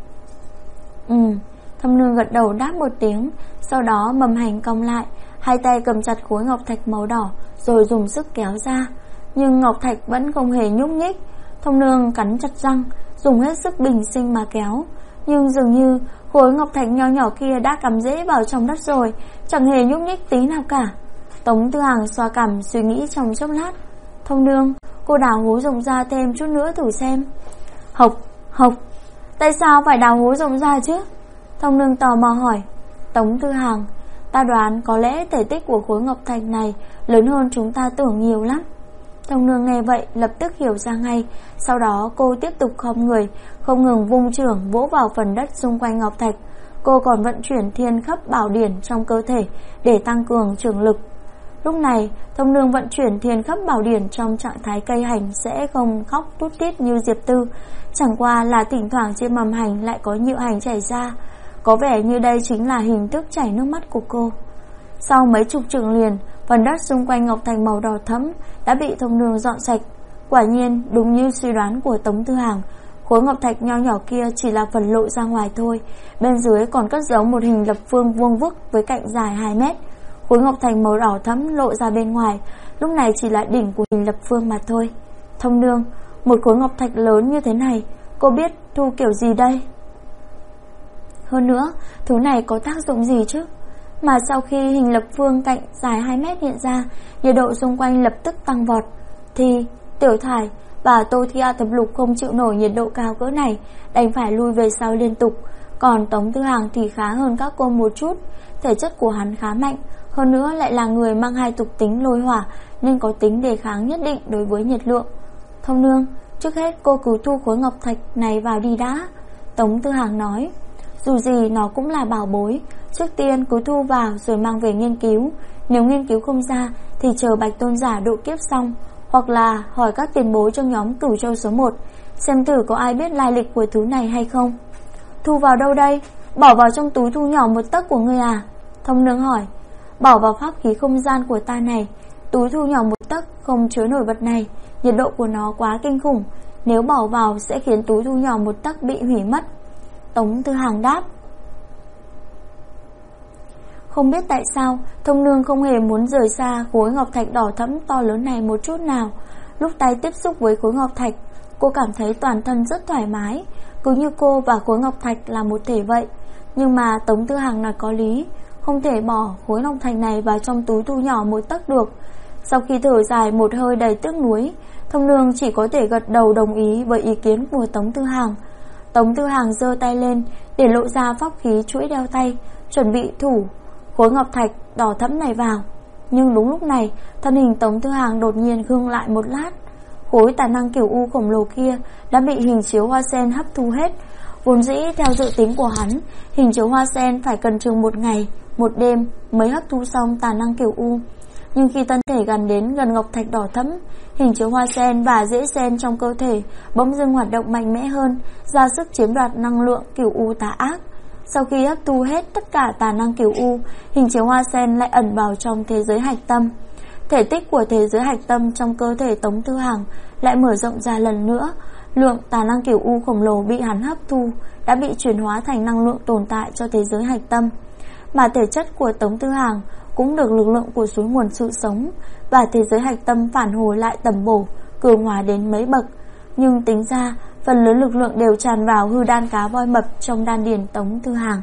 Thông Nương gật đầu đáp một tiếng, sau đó mầm hành cong lại, hai tay cầm chặt khối ngọc thạch màu đỏ rồi dùng sức kéo ra, nhưng ngọc thạch vẫn không hề nhúc nhích. Thông Nương cắn chặt răng, dùng hết sức bình sinh mà kéo, nhưng dường như khối ngọc thạch nho nhỏ kia đã cắm rễ vào trong đất rồi, chẳng hề nhúc nhích tí nào cả. Tống Tư Hằng xoa cằm suy nghĩ trong chốc lát. Thông Nương, cô đào hố rộng ra thêm chút nữa thử xem. Hộc, tại sao phải đào hố rộng ra chứ? Thông Nương tò mò hỏi. Tống Tư Hằng: Ta đoán có lẽ thể tích của khối ngọc thạch này lớn hơn chúng ta tưởng nhiều lắm. Thông Nương nghe vậy lập tức hiểu ra ngay. Sau đó cô tiếp tục khom người, không ngừng vung chưởng vỗ vào phần đất xung quanh ngọc thạch. Cô còn vận chuyển thiên khắp bảo điển trong cơ thể để tăng cường trường lực. Lúc này Thông Nương vận chuyển thiên khắp bảo điển trong trạng thái cây hành sẽ không khóc tút tít như Diệp Tư, chẳng qua là thỉnh thoảng trên mầm hành lại có nhựa hành chảy ra. Có vẻ như đây chính là hình thức chảy nước mắt của cô. Sau mấy chục trượng liền, phần đất xung quanh ngọc thạch màu đỏ thẫm đã bị Thông Nương dọn sạch. Quả nhiên đúng như suy đoán của Tống Tư Hằng, khối ngọc thạch nho nhỏ kia chỉ là phần lộ ra ngoài thôi, bên dưới còn cất giấu một hình lập phương vuông vức với cạnh dài 2 mét. Khối ngọc thạch màu đỏ thẫm lộ ra bên ngoài, lúc này chỉ là đỉnh của hình lập phương mà thôi. Thông Nương, một khối ngọc thạch lớn như thế này, cô biết thu kiểu gì đây? Hơn nữa, thứ này có tác dụng gì chứ? Mà sau khi hình lập phương cạnh dài 2 mét hiện ra, nhiệt độ xung quanh lập tức tăng vọt. Thì Tiểu Thải và Tô Thị A Thập Lục không chịu nổi nhiệt độ cao cỡ này, đành phải lui về sau liên tục. Còn Tống Tư Hằng thì khá hơn các cô một chút, thể chất của hắn khá mạnh, hơn nữa lại là người mang hai thuộc tính lôi hỏa nên có tính đề kháng nhất định đối với nhiệt lượng. Thông Nương, trước hết cô cứ thu khối ngọc thạch này vào đi đã. Tống Tư Hằng nói. Dù gì nó cũng là bảo bối, trước tiên cứ thu vào rồi mang về nghiên cứu. Nếu nghiên cứu không ra thì chờ Bạch Tôn giả độ kiếp xong, hoặc là hỏi các tiền bối trong nhóm Cửu Châu số 1 xem thử có ai biết lai lịch của thứ này hay không. Thu vào đâu đây? Bỏ vào trong túi thu nhỏ 1 tấc của ngươi à? Thông Nương hỏi. Bỏ vào pháp khí không gian của ta này. Túi thu nhỏ 1 tấc không chứa nổi vật này, nhiệt độ của nó quá kinh khủng, nếu bỏ vào sẽ khiến túi thu nhỏ 1 tấc bị hủy mất. Tống Tư Hằng đáp. Không biết tại sao Thông Nương không hề muốn rời xa khối ngọc thạch đỏ thẫm to lớn này một chút nào. Lúc tay tiếp xúc với khối ngọc thạch, cô cảm thấy toàn thân rất thoải mái, cứ như cô và khối ngọc thạch là một thể vậy. Nhưng mà Tống Tư Hằng nói có lý, không thể bỏ khối ngọc thạch này vào trong túi thu nhỏ 1 tấc được. Sau khi thở dài một hơi đầy tiếc nuối, Thông Nương chỉ có thể gật đầu đồng ý với ý kiến của Tống Tư Hằng. Tống Tư Hằng giơ tay lên để lộ ra pháp khí chuỗi đeo tay, chuẩn bị thủ khối ngọc thạch đỏ thẫm này vào. Nhưng đúng lúc này, thân hình Tống Tư Hằng đột nhiên khựng lại một lát. Khối tà năng kiểu U khổng lồ kia đã bị hình chiếu hoa sen hấp thu hết. Vốn dĩ theo dự tính của hắn, hình chiếu hoa sen phải cần chừng 1 ngày, 1 đêm mới hấp thu xong tà năng kiểu U. Nhưng khi thân thể gần ngọc thạch đỏ thẫm, hình chiếu hoa sen và rễ sen trong cơ thể bỗng dưng hoạt động mạnh mẽ hơn, ra sức chiếm đoạt năng lượng kiểu U tà ác. Sau khi hấp thu hết tất cả tà năng kiểu U, hình chiếu hoa sen lại ẩn vào trong thế giới hạch tâm. Thể tích của thế giới hạch tâm trong cơ thể Tống Thư Hàng lại mở rộng ra lần nữa. Lượng tà năng cửu u khổng lồ bị hắn hấp thu đã bị chuyển hóa thành năng lượng tồn tại cho thế giới hạch tâm. Mà thể chất của Tống Thư Hàng cũng được lực lượng của suối nguồn sự sống và thế giới hạch tâm phản hồi lại tầm bổ, cường hóa đến mấy bậc. Nhưng tính ra, phần lớn lực lượng đều tràn vào hư đan cá voi mập trong đan điền Tống Thư Hàng.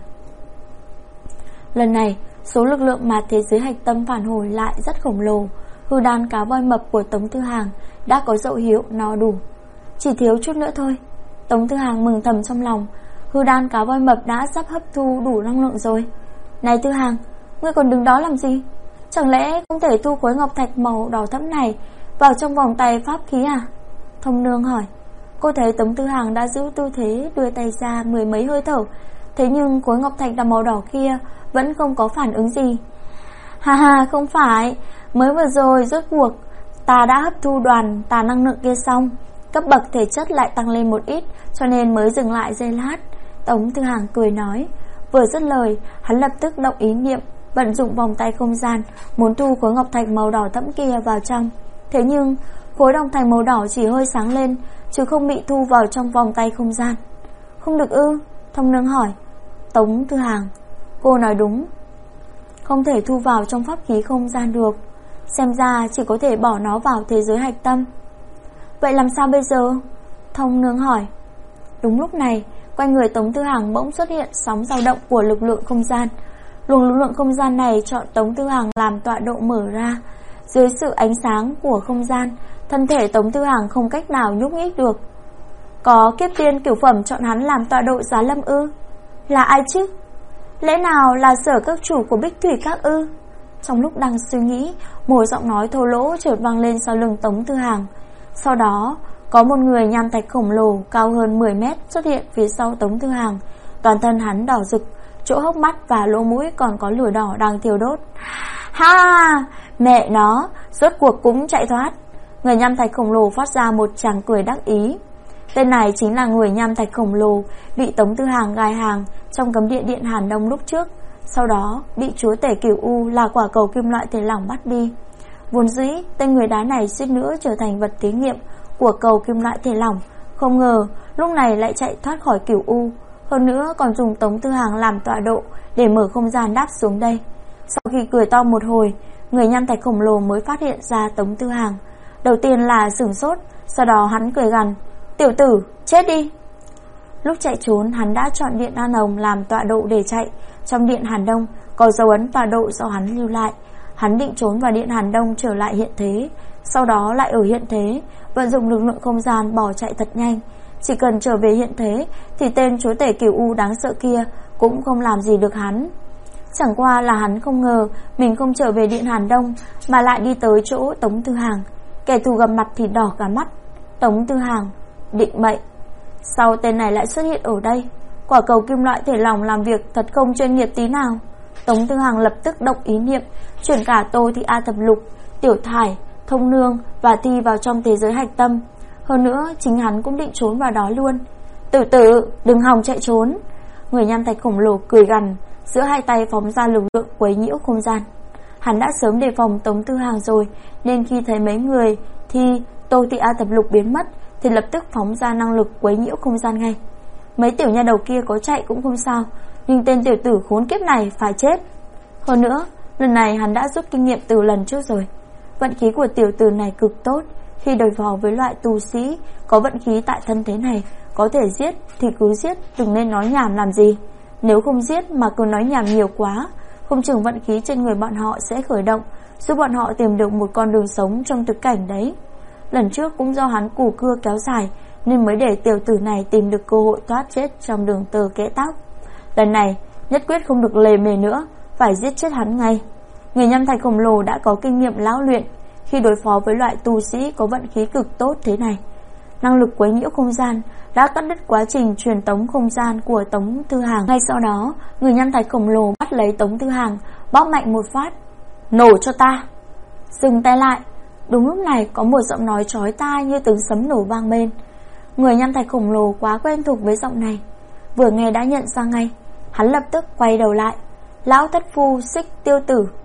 Lần này, số lực lượng mà thế giới hạch tâm phản hồi lại rất khổng lồ. Hư đan cá voi mập của Tống Thư Hàng đã có dấu hiệu no đủ. Chỉ thiếu chút nữa thôi. Tống Thư Hàng mừng thầm trong lòng. Hư đan cá voi mập đã sắp hấp thu đủ năng lượng rồi. Này Thư Hàng, ngươi còn đứng đó làm gì? Chẳng lẽ không thể thu khối ngọc thạch màu đỏ thẫm này vào trong vòng tay pháp khí à? Thông Nương hỏi. Cô thấy Tống Thư Hàng đã giữ tư thế đưa tay ra mười mấy hơi thở, thế nhưng khối ngọc thạch màu đỏ kia vẫn không có phản ứng gì. Ha ha, không phải, mới vừa rồi rốt cuộc ta đã hấp thu đoàn tà năng lượng kia xong, cấp bậc thể chất lại tăng lên một ít, cho nên mới dừng lại giây lát. Tống Thư Hàng cười nói. Vừa dứt lời, hắn lập tức động ý niệm, vận dụng vòng tay không gian, muốn thu khối ngọc thạch màu đỏ thẫm kia vào trong. Thế nhưng khối ngọc thạch màu đỏ chỉ hơi sáng lên, chứ không bị thu vào trong vòng tay không gian. Không được ư? Thông Nương hỏi. Tống Thư Hàng, cô nói đúng, không thể thu vào trong pháp khí không gian được. Xem ra chỉ có thể bỏ nó vào thế giới hạch tâm. Vậy làm sao bây giờ? Thông Nương hỏi. Đúng lúc này, quanh người Tống Thư Hàng bỗng xuất hiện sóng dao động của lực lượng không gian. Luồng lực lượng không gian này chọn Tống Thư Hàng làm tọa độ mở ra. Dưới sự ánh sáng của không gian, thân thể Tống Thư Hàng không cách nào nhúc nhích được. Có kiếp tiên cửu phẩm chọn hắn làm tọa độ giá lâm ư? Là ai chứ? Lẽ nào là Sở các chủ của Bích Thủy Các ư? Trong lúc đang suy nghĩ, một giọng nói thô lỗ chợt vang lên sau lưng Tống Thư Hàng. Sau đó, có một người nham thạch khổng lồ cao hơn 10 mét xuất hiện phía sau Tống Thư Hàng. Toàn thân hắn đỏ rực, chỗ hốc mắt và lỗ mũi còn có lửa đỏ đang thiêu đốt. Ha! Mẹ nó, rốt cuộc cũng chạy thoát. Người nham thạch khổng lồ phát ra một tràng cười đắc ý. Tên này chính là người nham thạch khổng lồ bị Tống Thư Hàng gài hàng trong cấm địa điện Hàn Đông lúc trước, sau đó bị chúa tể Cửu U là quả cầu kim loại thể lỏng bắt đi. Vốn dĩ tên người đá này suýt nữa trở thành vật thí nghiệm của cầu kim loại thể lỏng, không ngờ lúc này lại chạy thoát khỏi Cửu U, hơn nữa còn dùng Tống Thư Hàng làm tọa độ để mở không gian đáp xuống đây. Sau khi cười to một hồi, người nham thạch khổng lồ mới phát hiện ra Tống Thư Hàng. Đầu tiên là sửng sốt, sau đó hắn cười gằn. Tiểu tử, chết đi. Lúc chạy trốn, hắn đã chọn điện An Hồng làm tọa độ để chạy. Trong điện Hàn Đông có dấu ấn tọa độ do hắn lưu lại. Hắn định trốn vào điện Hàn Đông trở lại hiện thế, sau đó lại ở hiện thế vận dụng lực lượng không gian bỏ chạy thật nhanh. Chỉ cần trở về hiện thế thì tên chúa tể Cửu U đáng sợ kia cũng không làm gì được hắn. Chẳng qua là hắn không ngờ mình không trở về điện Hàn Đông mà lại đi tới chỗ Tống Thư Hàng. Kẻ thù gặp mặt thì đỏ cả mắt. Tống Thư Hàng, định mệnh. Sao tên này lại xuất hiện ở đây? Quả cầu kim loại thể lỏng làm việc thật không chuyên nghiệp tí nào. Tống Thư Hàng lập tức động ý niệm, chuyển cả Tô Thị A Thập Lục, Tiểu Thải, Thông Nương và Thi vào trong thế giới hạch tâm. Hơn nữa chính hắn cũng định trốn vào đó luôn. Tử tử, đừng hòng chạy trốn. Người nham thạch khổng lồ cười gằn, giữa hai tay phóng ra lực lượng quấy nhiễu không gian. Hắn đã sớm đề phòng Tống Thư Hàng rồi, nên khi thấy mấy người Thi, Tô Thị A Thập Lục biến mất thì lập tức phóng ra năng lực quấy nhiễu không gian ngay. Mấy tiểu nha đầu kia có chạy cũng không sao, nhưng tên tiểu tử khốn kiếp này phải chết. Hơn nữa, lần này hắn đã rút kinh nghiệm từ lần trước rồi. Vận khí của tiểu tử này cực tốt. Khi đối phó với loại tu sĩ có vận khí tại thân thế này, có thể giết thì cứ giết, đừng nên nói nhảm làm gì. Nếu không giết mà cứ nói nhảm nhiều quá, không chừng vận khí trên người bọn họ sẽ khởi động, giúp bọn họ tìm được một con đường sống trong thực cảnh đấy. Lần trước cũng do hắn củ cưa kéo dài nên mới để tiểu tử này tìm được cơ hội thoát chết trong đường tơ kẽ tóc. Lần này nhất quyết không được lề mề nữa, phải giết chết hắn ngay. Người nham thạch khổng lồ đã có kinh nghiệm lão luyện khi đối phó với loại tu sĩ có vận khí cực tốt thế này. Năng lực quấy nhiễu không gian đã cắt đứt quá trình truyền tống không gian của Tống Thư Hàng. Ngay sau đó, người nham thạch khổng lồ bắt lấy Tống Thư Hàng, bóp mạnh một phát. Nổ cho ta. Dừng tay lại. Đúng lúc này có một giọng nói chói tai như tiếng sấm nổ vang bên. Người nham thạch khổng lồ quá quen thuộc với giọng này, vừa nghe đã nhận ra ngay. Hắn lập tức quay đầu lại. Lão thất phu Xích Tiêu Tử.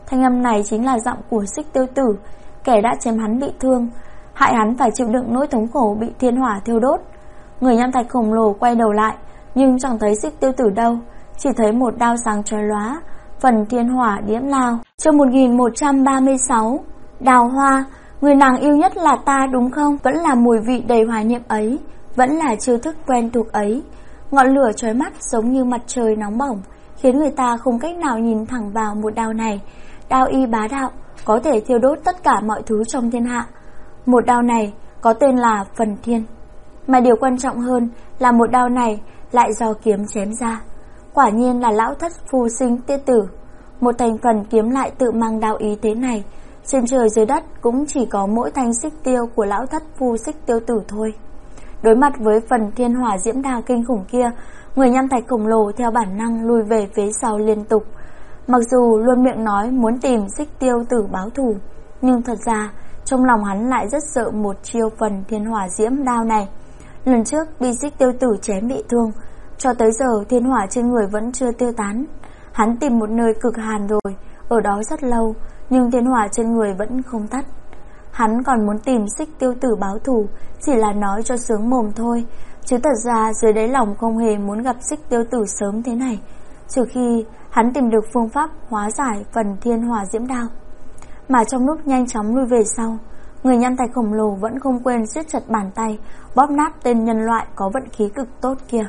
Thanh âm này chính là giọng của Xích Tiêu Tử, kẻ đã chém hắn bị thương, hại hắn phải chịu đựng nỗi thống khổ bị thiên hỏa thiêu đốt. Người nham thạch khổng lồ quay đầu lại, nhưng chẳng thấy Xích Tiêu Tử đâu, chỉ thấy một đao sáng chói lóa, phần thiên hỏa diễm lao. Chương 1136, Đào Hoa. Người nàng yêu nhất là ta đúng không? Vẫn là mùi vị đầy hoài niệm ấy, vẫn là chiêu thức quen thuộc ấy. Ngọn lửa chói mắt giống như mặt trời nóng bỏng, khiến người ta không cách nào nhìn thẳng vào một đao này. Đao y bá đạo, có thể thiêu đốt tất cả mọi thứ trong thiên hạ. Một đao này có tên là Phần Thiên. Mà điều quan trọng hơn là một đao này lại do kiếm chém ra. Quả nhiên là lão thất phù sinh tiết tử. Một thành phần kiếm lại tự mang đao ý thế này, trên trời dưới đất cũng chỉ có mỗi thanh xích tiêu của lão thất phu Xích Tiêu Tử thôi. Đối mặt với phần thiên hỏa diễm đao kinh khủng kia, người nham thạch khổng lồ theo bản năng lùi về phía sau liên tục. Mặc dù luôn miệng nói muốn tìm Xích Tiêu Tử báo thù, nhưng thật ra trong lòng hắn lại rất sợ một chiêu phần thiên hỏa diễm đao này. Lần trước bị Xích Tiêu Tử chém bị thương, cho tới giờ thiên hỏa trên người vẫn chưa tiêu tán. Hắn tìm một nơi cực hàn rồi, ở đó rất lâu, nhưng thiên hỏa trên người vẫn không tắt. Hắn còn muốn tìm Xích Tiêu Tử báo thù, chỉ là nói cho sướng mồm thôi, chứ thật ra dưới đáy lòng không hề muốn gặp Xích Tiêu Tử sớm thế này, trừ khi hắn tìm được phương pháp hóa giải phần thiên hỏa diễm đao. Mà trong lúc nhanh chóng lui về sau, người nham thạch khổng lồ vẫn không quên siết chặt bàn tay, bóp nát tên nhân loại có vận khí cực tốt kia.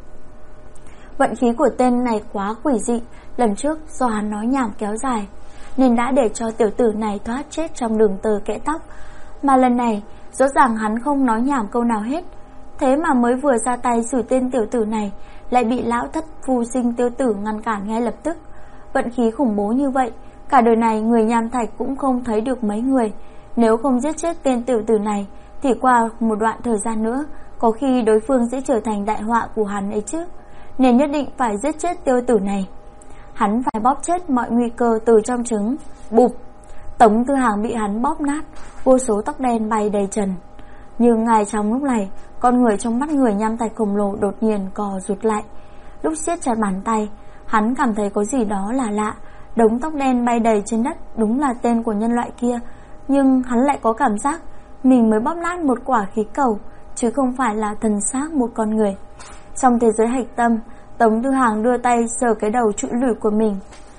Vận khí của tên này quá quỷ dị, lần trước do hắn nói nhảm kéo dài, nên đã để cho tiểu tử này thoát chết trong đường tơ kẽ tóc. Mà lần này, rõ ràng hắn không nói nhảm câu nào hết, thế mà mới vừa ra tay xử tên tiểu tử này, lại bị lão thất phu sinh Tiêu Tử ngăn cản ngay lập tức. Vận khí khủng bố như vậy, cả đời này người nham thạch cũng không thấy được mấy người. Nếu không giết chết tên tiểu tử này, thì qua một đoạn thời gian nữa, có khi đối phương sẽ trở thành đại họa của hắn ấy chứ. Nên nhất định phải giết chết tiểu tử này. Hắn phải bóp chết mọi nguy cơ từ trong trứng. Bụp! Tống Tư Hàng bị hắn bóp nát, vô số tóc đen bay đầy trần. Nhưng ngay trong lúc này, con người trong mắt người nham thạch khổng lồ đột nhiên co rụt lại. Lúc siết chặt bàn tay, hắn cảm thấy có gì đó là lạ. Đống tóc đen bay đầy trên đất đúng là tên của nhân loại kia, nhưng hắn lại có cảm giác mình mới bóp nát một quả khí cầu, chứ không phải là thần xác một con người. Trong thế giới hạch tâm, Tống Tư Hàng đưa tay sờ cái đầu trụi lủi của mình.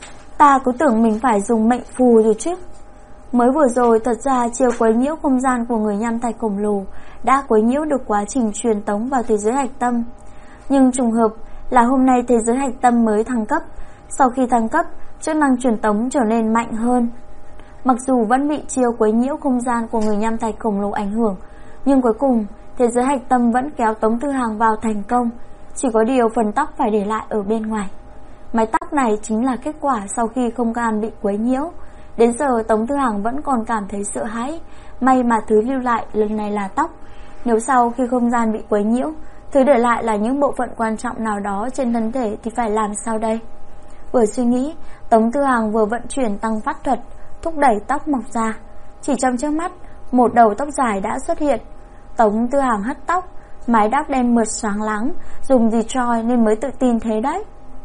Ta cứ tưởng mình phải dùng mệnh phù rồi chứ. Mới vừa rồi thật ra chiều quấy nhiễu không gian của người nham thạch khổng lồ đã quấy nhiễu được quá trình truyền tống vào thế giới hạch tâm. Nhưng trùng hợp là hôm nay thế giới hạch tâm mới thăng cấp. Sau khi thăng cấp, chức năng truyền tống trở nên mạnh hơn. Mặc dù vẫn bị chiều quấy nhiễu không gian của người nham thạch khổng lồ ảnh hưởng, nhưng cuối cùng thế giới hạch tâm vẫn kéo Tống Tư Hàng vào thành công. Chỉ có điều phần tóc phải để lại ở bên ngoài. Mái tóc này chính là kết quả sau khi không gian bị quấy nhiễu. Đến giờ Tống Tư Hàng vẫn còn cảm thấy sợ hãi. May mà thứ lưu lại lần này là tóc. Nếu sau khi không gian bị quấy nhiễu, thứ để lại là những bộ phận quan trọng nào đó trên thân thể thì phải làm sao đây? Vừa suy nghĩ, Tống Tư Hàng vừa vận chuyển tăng phát thuật, thúc đẩy tóc mọc ra. Chỉ trong chớp mắt, một đầu tóc dài đã xuất hiện. Tống Tư Hàng hất tóc, mái tóc đen mượt sáng láng, dùng gì troi nên mới tự tin thế đấy.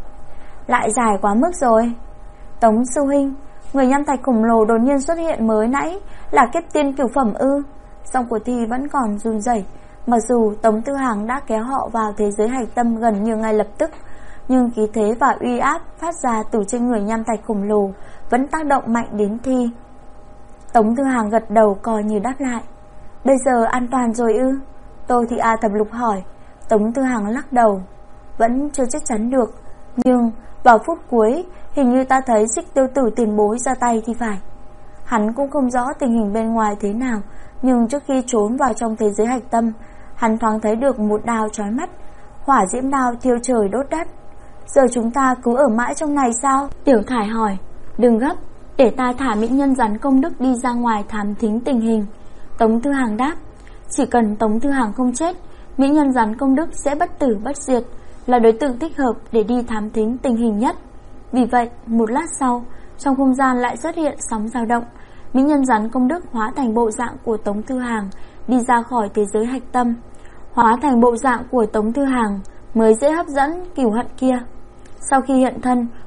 Lại dài quá mức rồi. Tống sư huynh, người nham thạch khổng lồ đột nhiên xuất hiện mới nãy là kiếp tiên cửu phẩm ư? Giọng của Thi vẫn còn run rẩy. Mặc dù Tống Tư Hàng đã kéo họ vào thế giới hạch tâm gần như ngay lập tức, nhưng khí thế và uy áp phát ra từ trên người nham thạch khổng lồ vẫn tác động mạnh đến Thi. Tống Tư Hàng gật đầu coi như đáp lại. Bây giờ an toàn rồi ư? Tô Thị A Thập Lục hỏi. Tống Tư Hàng lắc đầu. Vẫn chưa chắc chắn được, nhưng vào phút cuối hình như ta thấy Xích Tiêu Tử tiền bối ra tay thì phải. Hắn cũng không rõ tình hình bên ngoài thế nào, nhưng trước khi trốn vào trong thế giới hạch tâm, hắn thoáng thấy được một đao chói mắt, hỏa diễm đao thiêu trời đốt đất. Giờ chúng ta cứ ở mãi trong này sao? Tiểu Thải hỏi. Đừng gấp, để ta thả mỹ nhân rắn công đức đi ra ngoài thám thính tình hình. Tống Tư Hàng đáp. Chỉ cần Tống Tư Hàng không chết, mỹ nhân rắn công đức sẽ bất tử bất diệt, là đối tượng thích hợp để đi thám thính tình hình nhất. Vì vậy, một lát sau, trong không gian lại xuất hiện sóng dao động. Mỹ nhân rắn công đức hóa thành bộ dạng của Tống Tư Hàng, đi ra khỏi thế giới hạch tâm. Hóa thành bộ dạng của Tống Tư Hàng mới dễ hấp dẫn cửu hận kia. Sau khi hiện thân,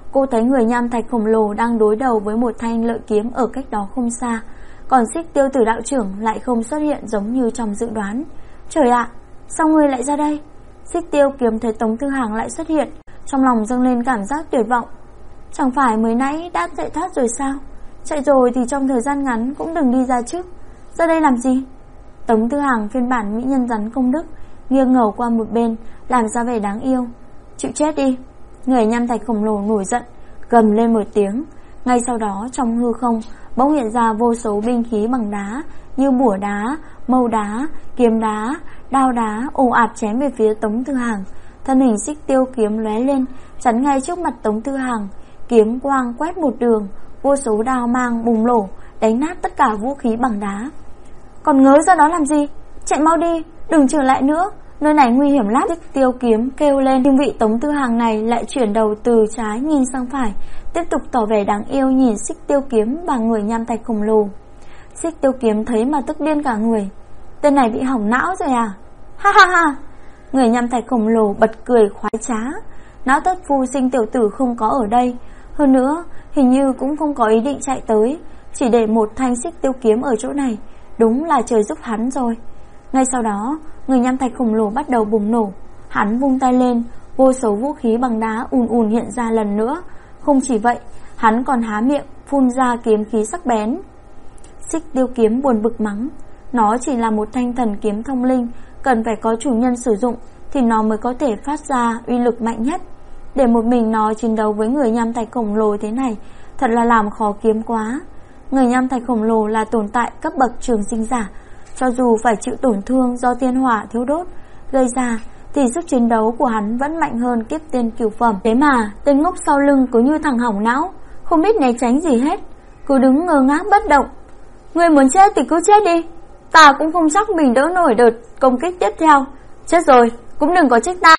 cô thấy người nham thạch khổng lồ đang đối đầu với một thanh lợi kiếm ở cách đó không xa, còn Xích Tiêu Tử đạo trưởng lại không xuất hiện giống như trong dự đoán. Trời ạ, sao ngươi lại ra đây? Xích Tiêu Kiếm thấy Tống Thư Hàng lại xuất hiện, trong lòng dâng lên cảm giác tuyệt vọng. Chẳng phải mới nãy đã chạy thoát rồi sao? Chạy rồi thì trong thời gian ngắn cũng đừng đi ra trước. Ra đây làm gì? Tống Thư Hàng phiên bản mỹ nhân rắn công đức nghiêng ngầu qua một bên, làm ra vẻ đáng yêu. Chịu chết đi. Người nham thạch khổng lồ nổi giận, gầm lên một tiếng. Ngay sau đó trong hư không bỗng hiện ra vô số binh khí bằng đá, như bủa đá, mâu đá, kiếm đá, đao đá ồ ạt chém về phía Tống Thư Hàng. Thân hình Xích Tiêu Kiếm lóe lên, chắn ngay trước mặt Tống Thư Hàng. Kiếm quang quét một đường, vô số đao mang bùng nổ, đánh nát tất cả vũ khí bằng đá. Còn ngớ ra đó làm gì? Chạy mau đi, đừng trở lại nữa, nơi này nguy hiểm lắm. Xích Tiêu Kiếm kêu lên, nhưng vị Tống Thư Hàng này lại chuyển đầu từ trái nhìn sang phải, tiếp tục tỏ vẻ đáng yêu nhìn Xích Tiêu Kiếm và người nham thạch khổng lồ. Xích Tiêu Kiếm thấy mà tức điên cả người. Tên này bị hỏng não rồi à? Ha ha ha. Người nham thạch khổng lồ bật cười khoái trá. Não thất phu sinh tiểu tử không có ở đây, hơn nữa hình như cũng không có ý định chạy tới, chỉ để một thanh Xích Tiêu Kiếm ở chỗ này. Đúng là trời giúp hắn rồi. Ngay sau đó người nham thạch khổng lồ bắt đầu bùng nổ. Hắn vung tay lên, vô số vũ khí bằng đá ùn ùn hiện ra lần nữa. Không chỉ vậy, hắn còn há miệng phun ra kiếm khí sắc bén. Xích Tiêu Kiếm buồn bực mắng, nó chỉ là một thanh thần kiếm thông linh, cần phải có chủ nhân sử dụng thì nó mới có thể phát ra uy lực mạnh nhất. Để một mình nó chiến đấu với người nham thạch khổng lồ thế này, thật là làm khó kiếm quá. Người nham thạch khổng lồ là tồn tại cấp bậc trường sinh giả, cho dù phải chịu tổn thương do tiên hỏa thiếu đốt gây ra thì sức chiến đấu của hắn vẫn mạnh hơn kiếp tiên cửu phẩm. Thế mà tên ngốc sau lưng cứ như thằng hỏng não, không biết né tránh gì hết, cứ đứng ngơ ngác bất động. Người muốn chết thì cứ chết đi, ta cũng không chắc mình đỡ nổi đợt công kích tiếp theo. Chết rồi cũng đừng có trách ta.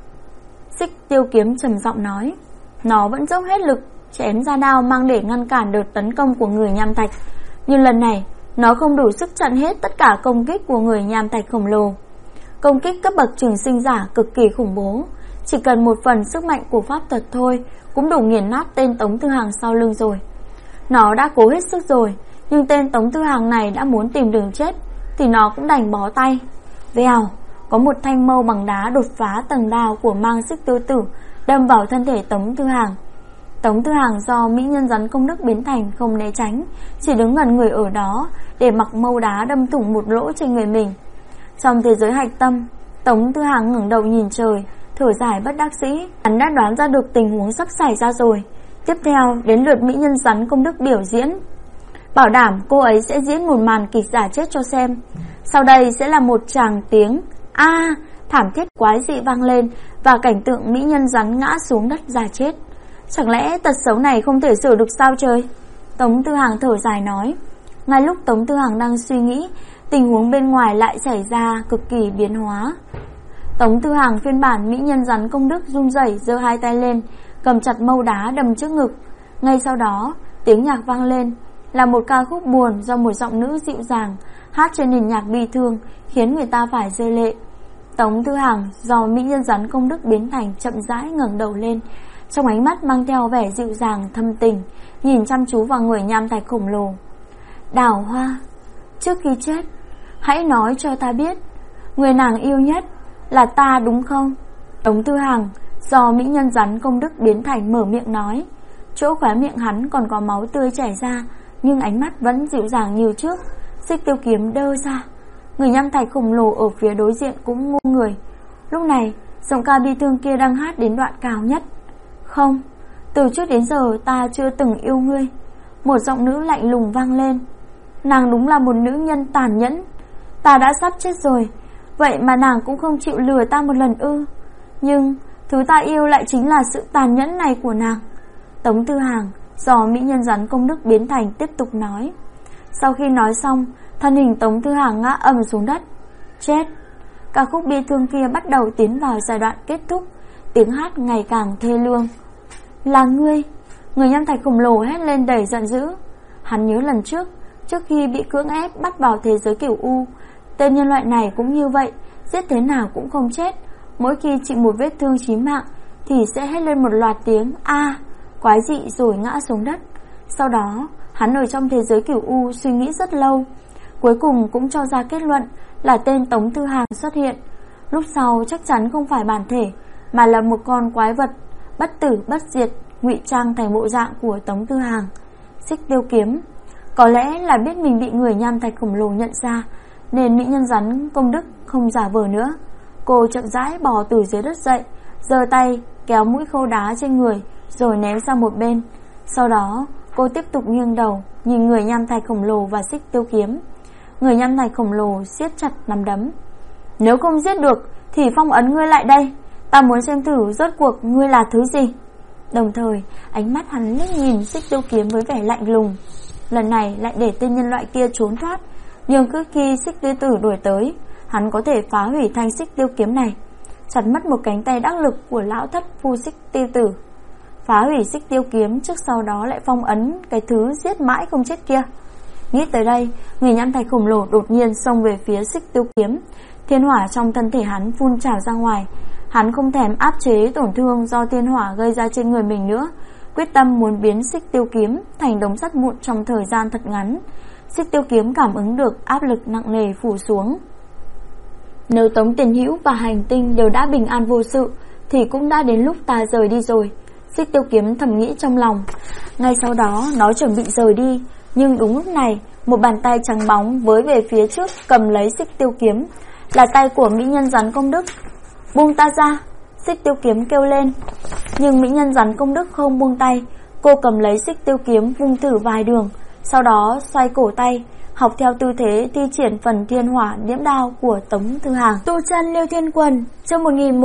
Xích Tiêu Kiếm trầm giọng nói. Nó vẫn dốc hết lực chém ra đao mang để ngăn cản đợt tấn công của người nham thạch, nhưng lần này nó không đủ sức chặn hết tất cả công kích của người nham thạch khổng lồ. Công kích cấp bậc trường sinh giả cực kỳ khủng bố, chỉ cần một phần sức mạnh của pháp thuật thôi cũng đủ nghiền nát tên Tống Thư Hàng sau lưng rồi. Nó đã cố hết sức rồi, nhưng tên Tống Thư Hàng này đã muốn tìm đường chết thì nó cũng đành bó tay. Vèo, có một thanh mâu bằng đá đột phá tầng đao của mang Xích Tiêu Tử, đâm vào thân thể Tống Thư Hàng. Tống Thư Hàng do mỹ nhân rắn công đức biến thành không né tránh, chỉ đứng gần người ở đó để mặc mâu đá đâm thủng một lỗ trên người mình. Trong thế giới hạch tâm, Tống Thư Hàng ngẩng đầu nhìn trời, thở dài bất đắc dĩ. Hắn đã đoán ra được tình huống sắp xảy ra rồi. Tiếp theo đến lượt mỹ nhân rắn công đức biểu diễn. Bảo đảm cô ấy sẽ diễn một màn kịch giả chết cho xem. Sau đây sẽ là một tràng tiếng a thảm thiết quái dị vang lên và cảnh tượng mỹ nhân rắn ngã xuống đất giả chết. Chẳng lẽ tật xấu này không thể sửa được sao trời? Tống Thư Hàng thở dài nói. Ngay lúc Tống Thư Hàng đang suy nghĩ, tình huống bên ngoài lại xảy ra cực kỳ biến hóa. Tống Thư Hàng phiên bản mỹ nhân rắn công đức run rẩy giơ hai tay lên, cầm chặt mâu đá đâm trước ngực. Ngay sau đó tiếng nhạc vang lên, là một ca khúc buồn do một giọng nữ dịu dàng hát trên nền nhạc bi thương, khiến người ta phải rơi lệ. Tống Thư Hàng do mỹ nhân rắn công đức biến thành chậm rãi ngẩng đầu lên, trong ánh mắt mang theo vẻ dịu dàng thâm tình, nhìn chăm chú vào người nham thạch khổng lồ. Đào Hoa, trước khi chết, hãy nói cho ta biết, người nàng yêu nhất là ta đúng không? Tống Thư Hàng do mỹ nhân rắn công đức biến thành mở miệng nói. Chỗ khóe miệng hắn còn có máu tươi chảy ra, nhưng ánh mắt vẫn dịu dàng như trước. Xích Tiêu Kiếm đơ ra. Người nham thạch khổng lồ ở phía đối diện cũng ngu người. Lúc này giọng ca bi thương kia đang hát đến đoạn cao nhất. Không, từ trước đến giờ ta chưa từng yêu ngươi. Một giọng nữ lạnh lùng vang lên. Nàng đúng là một nữ nhân tàn nhẫn. Ta đã sắp chết rồi, vậy mà nàng cũng không chịu lừa ta một lần ư? Nhưng thứ ta yêu lại chính là sự tàn nhẫn này của nàng. Tống Thư Hàng do mỹ nhân rắn công đức biến thành tiếp tục nói. Sau khi nói xong, thân hình Tống Thư Hàng ngã ầm xuống đất. Chết. Ca khúc bi thương kia bắt đầu tiến vào giai đoạn kết thúc, tiếng hát ngày càng thê lương. Là ngươi. Người nham thạch khổng lồ hét lên đầy giận dữ. Hắn nhớ lần trước khi bị cưỡng ép bắt vào thế giới Cửu U, tên nhân loại này cũng như vậy, giết thế nào cũng không chết. Mỗi khi chịu một vết thương chí mạng thì sẽ hét lên một loạt tiếng a, quái dị rồi ngã xuống đất. Sau đó, hắn ở trong thế giới cửu u suy nghĩ rất lâu, cuối cùng cũng cho ra kết luận là tên Tống Thư Hàng xuất hiện. Lúc sau chắc chắn không phải bản thể, mà là một con quái vật bất tử bất diệt, ngụy trang thành bộ dạng của Tống Thư Hàng. Xích Tiêu Kiếm có lẽ là biết mình bị người nham thạch khổng lồ nhận ra, nên mỹ nhân rắn công đức không giả vờ nữa. Cô chậm rãi bò từ dưới đất dậy, giơ tay kéo mũi khô đá trên người rồi ném sang một bên. Sau đó cô tiếp tục nghiêng đầu nhìn người nham thạch khổng lồ và Xích Tiêu Kiếm. Người nham thạch khổng lồ siết chặt nắm đấm. Nếu không giết được thì phong ấn ngươi lại đây, ta muốn xem thử rốt cuộc ngươi là thứ gì. Đồng thời ánh mắt hắn liếc nhìn Xích Tiêu Kiếm với vẻ lạnh lùng. Lần này lại để tên nhân loại kia trốn thoát, nhưng cứ khi Xích Tiêu Tử đuổi tới, hắn có thể phá hủy thanh Xích Tiêu Kiếm này, chặt mất một cánh tay đắc lực của lão thất phu Xích Tiêu Tử, phá hủy Xích Tiêu Kiếm trước sau đó lại phong ấn cái thứ giết mãi không chết kia. Nghĩ tới đây, người nham thạch khổng lồ đột nhiên xông về phía Xích Tiêu Kiếm. Thiên hỏa trong thân thể hắn phun trào ra ngoài. Hắn không thèm áp chế tổn thương do thiên hỏa gây ra trên người mình nữa, quyết tâm muốn biến Xích Tiêu Kiếm thành đống sắt vụn trong thời gian thật ngắn. Xích Tiêu Kiếm cảm ứng được áp lực nặng nề phủ xuống. Nếu Tống Tiền Hữu và hành tinh đều đã bình an vô sự thì cũng đã đến lúc ta rời đi rồi, Xích Tiêu Kiếm thầm nghĩ trong lòng. Ngay sau đó nó chuẩn bị rời đi, nhưng đúng lúc này một bàn tay trắng bóng với về phía trước cầm lấy Xích Tiêu Kiếm, là tay của mỹ nhân rắn công đức. Buông ta ra, Xích Tiêu Kiếm kêu lên. Nhưng mỹ nhân rắn công đức không buông tay. Cô cầm lấy Xích Tiêu Kiếm vung thử vài đường, sau đó xoay cổ tay, học theo tư thế thi triển phần thiên hỏa diễm đao của Tống Thư Hàng. Tu chân Liêu Thiên Quần, chương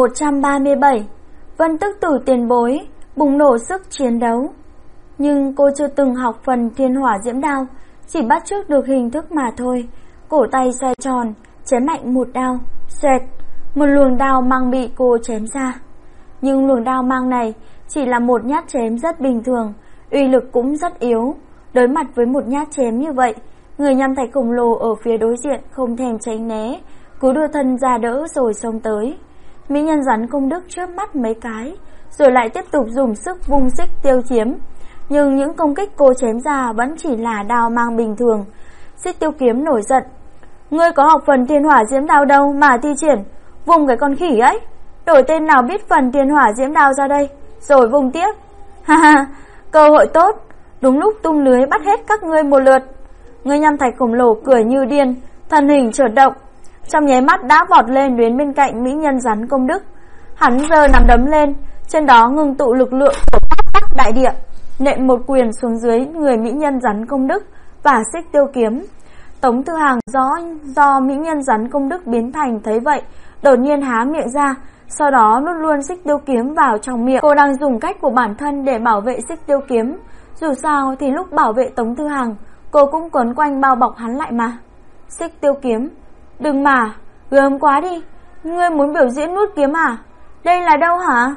1137. Vân Tức Tử tiền bối bùng nổ sức chiến đấu. Nhưng cô chưa từng học phần thiên hỏa diễm đao, chỉ bắt chước được hình thức mà thôi. Cổ tay xoay tròn, chém mạnh một đao, xoẹt, một luồng đao mang bị cô chém ra. Nhưng luồng đao mang này chỉ là một nhát chém rất bình thường, uy lực cũng rất yếu. Đối mặt với một nhát chém như vậy, người nham thạch khổng lồ ở phía đối diện không thèm tránh né, cứ đưa thân ra đỡ rồi xông tới. Mỹ nhân rắn công đức chớp mắt mấy cái, rồi lại tiếp tục dùng sức vung Xích Tiêu Kiếm. Nhưng những công kích cô chém ra vẫn chỉ là đao mang bình thường. Xích Tiêu Kiếm nổi giận. Ngươi có học phần thiên hỏa diễm đao đâu mà thi triển, vùng cái con khỉ ấy. Đổi tên nào biết phần thiên hỏa diễm đao ra đây, rồi vùng tiếp. Ha ha, cơ hội tốt, đúng lúc tung lưới bắt hết các ngươi một lượt. Người nham thạch khổng lồ cười như điên, thân hình chợt động, trong nháy mắt đã vọt lên đến bên cạnh mỹ nhân rắn công đức. Hắn giơ nắm đấm lên, trên đó ngưng tụ lực lượng của Bắc đại địa, nện một quyền xuống dưới người mỹ nhân rắn công đức và Xích Tiêu Kiếm. Tống Thư Hàng do mỹ nhân rắn công đức biến thành thấy vậy, đột nhiên há miệng ra, sau đó nuốt luôn Xích Tiêu Kiếm vào trong miệng. Cô đang dùng cách của bản thân để bảo vệ Xích Tiêu Kiếm, dù sao thì lúc bảo vệ Tống Thư Hàng, cô cũng quấn quanh bao bọc hắn lại mà. Xích Tiêu Kiếm, đừng mà, gớm quá đi, ngươi muốn biểu diễn nuốt kiếm à? Đây là đâu hả?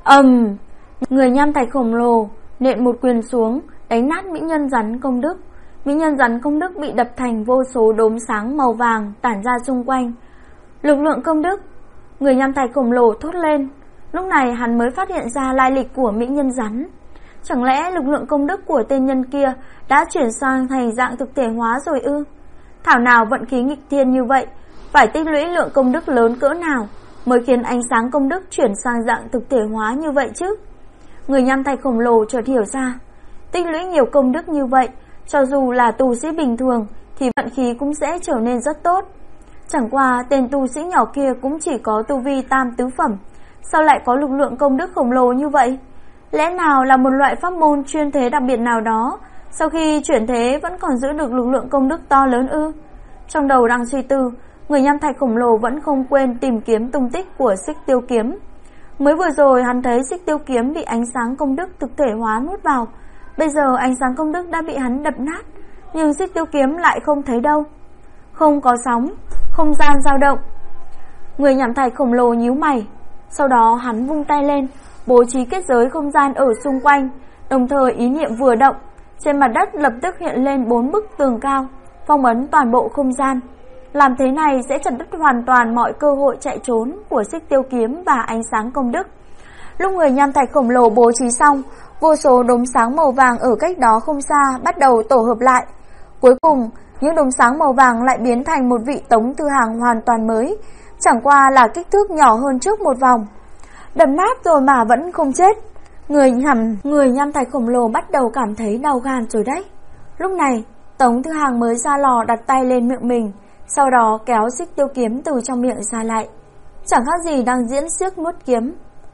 Người nham thạch khổng lồ nện một quyền xuống, đánh nát mỹ nhân rắn công đức. Mỹ nhân rắn công đức bị đập thành vô số đốm sáng màu vàng tản ra xung quanh. Lực lượng công đức, người nham thạch khổng lồ thốt lên. Lúc này hắn mới phát hiện ra lai lịch của mỹ nhân rắn. Chẳng lẽ lực lượng công đức của tên nhân kia đã chuyển sang thành dạng thực thể hóa rồi ư? Thảo nào vận khí nghịch thiên như vậy, phải tích lũy lượng công đức lớn cỡ nào mới khiến ánh sáng công đức chuyển sang dạng thực thể hóa như vậy chứ? Người nham thạch khổng lồ chợt hiểu ra, tích lũy nhiều công đức như vậy, cho dù là tu sĩ bình thường thì vận khí cũng sẽ trở nên rất tốt. Chẳng qua tên tu sĩ nhỏ kia cũng chỉ có tu vi tam tứ phẩm, sao lại có lực lượng công đức khổng lồ như vậy? Lẽ nào là một loại pháp môn chuyên thế đặc biệt nào đó, sau khi chuyển thế vẫn còn giữ được lực lượng công đức to lớn ư? Trong đầu đang suy tư, người nham thạch khổng lồ vẫn không quên tìm kiếm tung tích của Xích Tiêu Kiếm. Mới vừa rồi hắn thấy Xích Tiêu Kiếm bị ánh sáng công đức thực thể hóa nuốt vào, bây giờ ánh sáng công đức đã bị hắn đập nát, nhưng Xích Tiêu Kiếm lại không thấy đâu. Không có sóng, không gian dao động. Người nham thạch khổng lồ nhíu mày, sau đó hắn vung tay lên, bố trí kết giới không gian ở xung quanh, đồng thời ý niệm vừa động, trên mặt đất lập tức hiện lên 4 bức tường cao, phong ấn toàn bộ không gian. Làm thế này sẽ chặt đứt hoàn toàn mọi cơ hội chạy trốn của Xích Tiêu Kiếm và ánh sáng công đức. Lúc người nham thạch khổng lồ bố trí xong, vô số đốm sáng màu vàng ở cách đó không xa bắt đầu tổ hợp lại. Cuối cùng, những đốm sáng màu vàng lại biến thành một vị Tống Thư Hàng hoàn toàn mới, chẳng qua là kích thước nhỏ hơn trước một vòng. Đập nát rồi mà vẫn không chết. Người nham thạch khổng lồ bắt đầu cảm thấy đau gan rồi đấy. Lúc này, Tống Thư Hàng mới ra lò đặt tay lên miệng mình, sau đó kéo xích tiêu kiếm từ trong miệng ra lại. Chẳng khác gì đang diễn xiếc nuốt kiếm.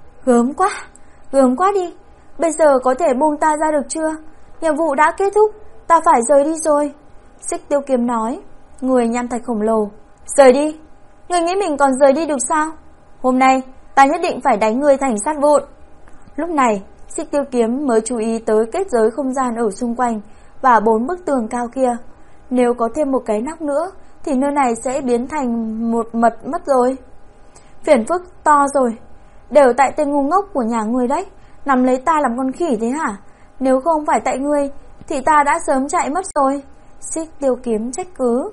Gớm quá đi. Bây giờ có thể buông ta ra được chưa? Nhiệm vụ đã kết thúc, ta phải rời đi rồi. Xích tiêu kiếm nói. Người nham thạch khổng lồ. Rời đi? Ngươi nghĩ mình còn rời đi được sao? Hôm nay, ta nhất định phải đánh ngươi thành sát vụn. Lúc này, xích tiêu kiếm mới chú ý tới kết giới không gian ở xung quanh và 4 bức tường cao kia. Nếu có thêm một cái nóc nữa, thì nơi này sẽ biến thành một mật mất rồi. Phiền phức to rồi. Đều tại tên ngu ngốc của nhà ngươi đấy, nắm lấy ta làm con khỉ thế hả? Nếu không phải tại ngươi, thì ta đã sớm chạy mất rồi. Xích tiêu kiếm trách cứ.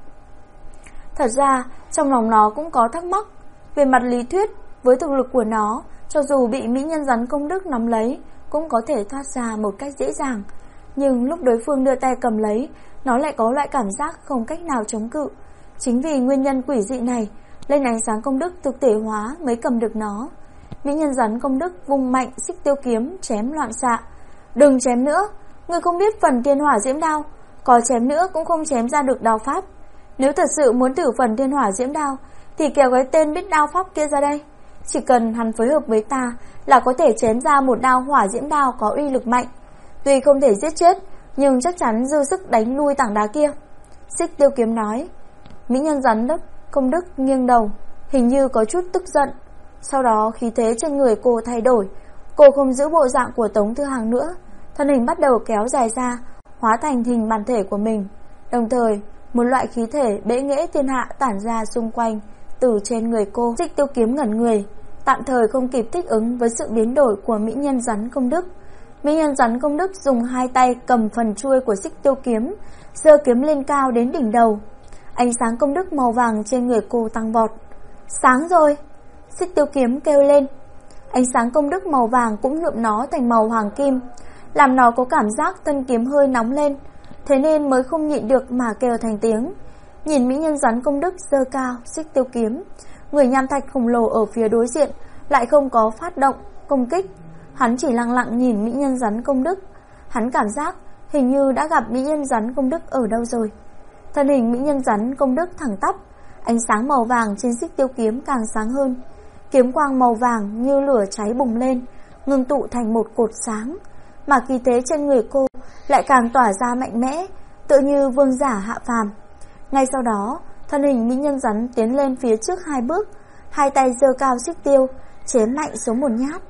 Thật ra, trong lòng nó cũng có thắc mắc. Về mặt lý thuyết, với thực lực của nó, cho dù bị mỹ nhân rắn công đức nắm lấy, cũng có thể thoát ra một cách dễ dàng. Nhưng lúc đối phương đưa tay cầm lấy, nó lại có loại cảm giác không cách nào chống cự. Chính vì nguyên nhân quỷ dị này, lên ánh sáng công đức thực thể hóa mới cầm được nó. Mỹ nhân rắn công đức vung mạnh xích tiêu kiếm chém loạn xạ. Đừng chém nữa, ngươi không biết phần thiên hỏa diễm đao, có chém nữa cũng không chém ra được đao pháp. Nếu thật sự muốn thử phần thiên hỏa diễm đao, thì kéo cái tên biết đao pháp kia ra đây. Chỉ cần hắn phối hợp với ta là có thể chém ra một đao hỏa diễm đao có uy lực mạnh. Tuy không thể giết chết, nhưng chắc chắn dư sức đánh lui tảng đá kia. Xích tiêu kiếm nói. Mỹ nhân rắn công đức nghiêng đầu, hình như có chút tức giận. Sau đó khí thế trên người cô thay đổi. Cô không giữ bộ dạng của Tống Thư Hàng nữa, thân hình bắt đầu kéo dài ra, hóa thành hình bản thể của mình. Đồng thời, một loại khí thể bệ nghệ thiên hạ tản ra xung quanh từ trên người cô. Xích tiêu kiếm ngẩn người, tạm thời không kịp thích ứng với sự biến đổi của mỹ nhân rắn công đức. Mỹ nhân rắn công đức dùng hai tay cầm phần chuôi của xích tiêu kiếm, giơ kiếm lên cao đến đỉnh đầu. Ánh sáng công đức màu vàng trên người cô tăng vọt. Sáng rồi! Xích tiêu kiếm kêu lên. Ánh sáng công đức màu vàng cũng nhuộm nó thành màu hoàng kim, làm nó có cảm giác thân kiếm hơi nóng lên, thế nên mới không nhịn được mà kêu thành tiếng. Nhìn mỹ nhân rắn công đức giơ cao xích tiêu kiếm, người nham thạch khổng lồ ở phía đối diện lại không có phát động công kích. Hắn chỉ lặng lặng nhìn mỹ nhân rắn công đức. Hắn cảm giác hình như đã gặp mỹ nhân rắn công đức ở đâu rồi. Thân hình mỹ nhân rắn công đức thẳng tắp, ánh sáng màu vàng trên xích tiêu kiếm càng sáng hơn. Kiếm quang màu vàng như lửa cháy bùng lên, ngưng tụ thành một cột sáng, mà khí thế trên người cô lại càng tỏa ra mạnh mẽ, tựa như vương giả hạ phàm. Ngay sau đó, thân hình mỹ nhân rắn tiến lên phía trước 2 bước, hai tay giơ cao xích tiêu, chém mạnh xuống một nhát.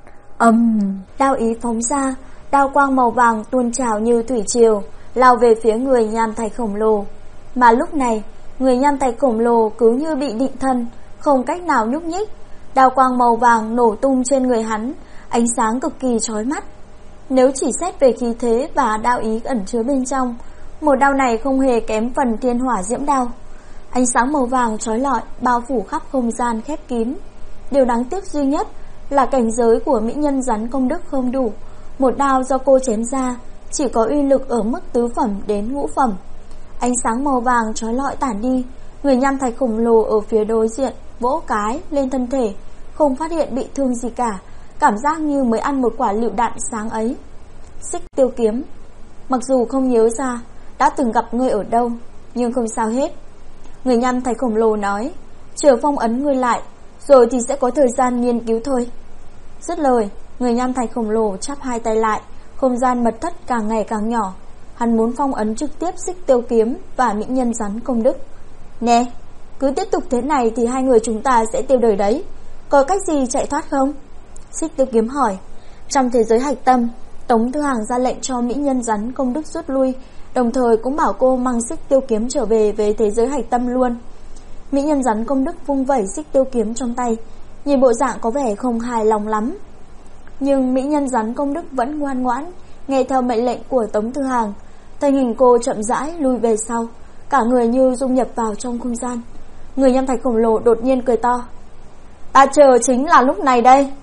Đao ý phóng ra, đao quang màu vàng tuôn trào như thủy triều, lao về phía người nham thạch khổng lồ. Mà lúc này, người nham thạch khổng lồ cứ như bị định thân, không cách nào nhúc nhích. Đao quang màu vàng nổ tung trên người hắn, ánh sáng cực kỳ chói mắt. Nếu chỉ xét về khí thế và đao ý ẩn chứa bên trong, một đao này không hề kém phần thiên hỏa diễm đao. Ánh sáng màu vàng chói lọi bao phủ khắp không gian khép kín. Điều đáng tiếc duy nhất là cảnh giới của mỹ nhân rắn công đức không đủ. Một đao do cô chém ra chỉ có uy lực ở mức tứ phẩm đến ngũ phẩm. Ánh sáng màu vàng chói lọi tản đi, người nham thạch khổng lồ ở phía đối diện vỗ cái lên thân thể, không phát hiện bị thương gì cả, cảm giác như mới ăn một quả lựu đạn sáng ấy. Xích tiêu kiếm, mặc dù không nhớ ra đã từng gặp ngươi ở đâu, nhưng không sao hết. Người nham thạch khổng lồ nói, chờ phong ấn ngươi lại, rồi thì sẽ có thời gian nghiên cứu thôi. Dứt lời, người nham thạch khổng lồ chắp hai tay lại, không gian mật thất càng ngày càng nhỏ. Hắn muốn phong ấn trực tiếp xích tiêu kiếm và mỹ nhân rắn công đức. Nè, cứ tiếp tục thế này thì hai người chúng ta sẽ tiêu đời đấy. Có cách gì chạy thoát không? Xích tiêu kiếm hỏi. Trong thế giới hạch tâm, Tống Thư Hàng ra lệnh cho mỹ nhân rắn công đức rút lui, đồng thời cũng bảo cô mang xích tiêu kiếm trở về thế giới hạch tâm luôn. Mỹ nhân rắn công đức vung vẩy xích tiêu kiếm trong tay, nhìn bộ dạng có vẻ không hài lòng lắm. Nhưng mỹ nhân rắn công đức vẫn ngoan ngoãn, nghe theo mệnh lệnh của Tống Thư Hàng. Thân hình cô chậm rãi lùi về sau, cả người như dung nhập vào trong không gian. Người nham thạch khổng lồ đột nhiên cười to. Ta chờ chính là lúc này đây.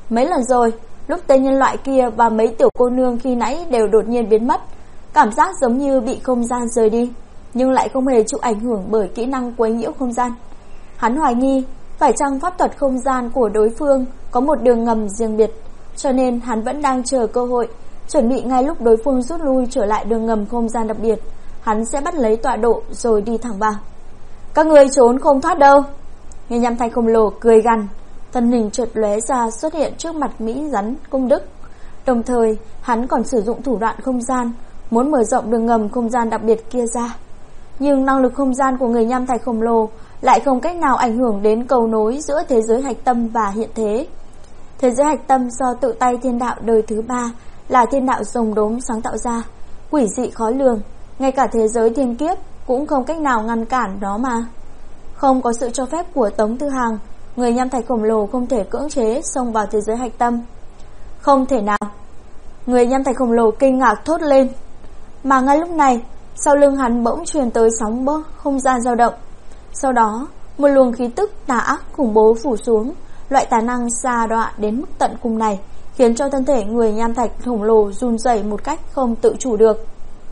Mấy lần rồi, lúc tên nhân loại kia và mấy tiểu cô nương khi nãy đều đột nhiên biến mất, cảm giác giống như bị không gian rời đi, nhưng lại không hề chịu ảnh hưởng bởi kỹ năng quấy nhiễu không gian. Hắn hoài nghi phải chăng pháp thuật không gian của đối phương có một đường ngầm riêng biệt, cho nên hắn vẫn đang chờ cơ hội, chuẩn bị ngay lúc đối phương rút lui trở lại đường ngầm không gian đặc biệt, hắn sẽ bắt lấy tọa độ rồi đi thẳng vào. Các người trốn không thoát đâu. Người nhằm thanh khổng lồ cười gằn, thân hình chợt lóe ra xuất hiện trước mặt Mỹ rắn công đức. Đồng thời hắn còn sử dụng thủ đoạn không gian, muốn mở rộng đường ngầm không gian đặc biệt kia ra. Nhưng năng lực không gian của người nham thạch khổng lồ lại không cách nào ảnh hưởng đến cầu nối giữa thế giới hạch tâm và hiện thế. Thế giới hạch tâm do tự tay thiên đạo đời thứ 3 là thiên đạo rồng đốm sáng tạo ra, quỷ dị khó lường, ngay cả thế giới thiên kiếp cũng không cách nào ngăn cản nó mà. Không có sự cho phép của Tống Tư Hằng, người nham thạch khổng lồ không thể cưỡng chế xông vào thế giới hạch tâm. Không thể nào. Người nham thạch khổng lồ kinh ngạc thốt lên. Mà ngay lúc này, sau lưng hắn bỗng truyền tới sóng không gian dao động. Sau đó, một luồng khí tức tà ác khủng bố phủ xuống, loại tà năng xa đọa đến mức tận cùng này, khiến cho thân thể người nham thạch khổng lồ run rẩy một cách không tự chủ được.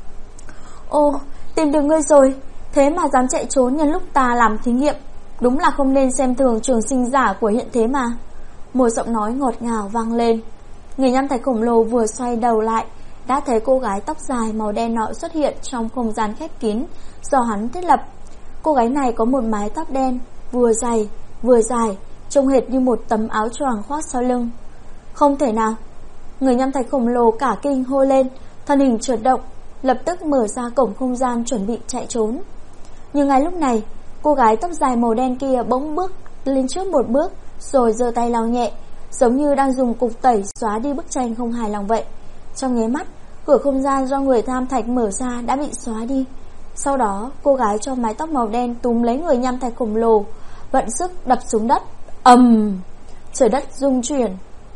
Ô, tìm được ngươi rồi, thế mà dám chạy trốn nhân lúc ta làm thí nghiệm, đúng là không nên xem thường trường sinh giả của hiện thế mà. Một giọng nói ngọt ngào vang lên. Người nham thạch khổng lồ vừa xoay đầu lại, đã thấy cô gái tóc dài màu đen nọ xuất hiện trong không gian khép kín do hắn thiết lập. Cô gái này có một mái tóc đen, vừa dày vừa dài, trông hệt như một tấm áo choàng khoác sau lưng. Không thể nào. Người nham thạch khổng lồ cả kinh hô lên, thân hình chợt động, lập tức mở ra cổng không gian chuẩn bị chạy trốn. Nhưng ngay lúc này, cô gái tóc dài màu đen kia bỗng bước lên trước một bước, rồi giơ tay lau nhẹ, giống như đang dùng cục tẩy xóa đi bức tranh không hài lòng vậy. Trong nháy mắt, cửa không gian do người tham thạch mở ra đã bị xóa đi. Sau đó, cô gái cho mái tóc màu đen túm lấy người nham thạch khổng lồ, vận sức đập xuống đất. Ầm! Trời đất rung chuyển.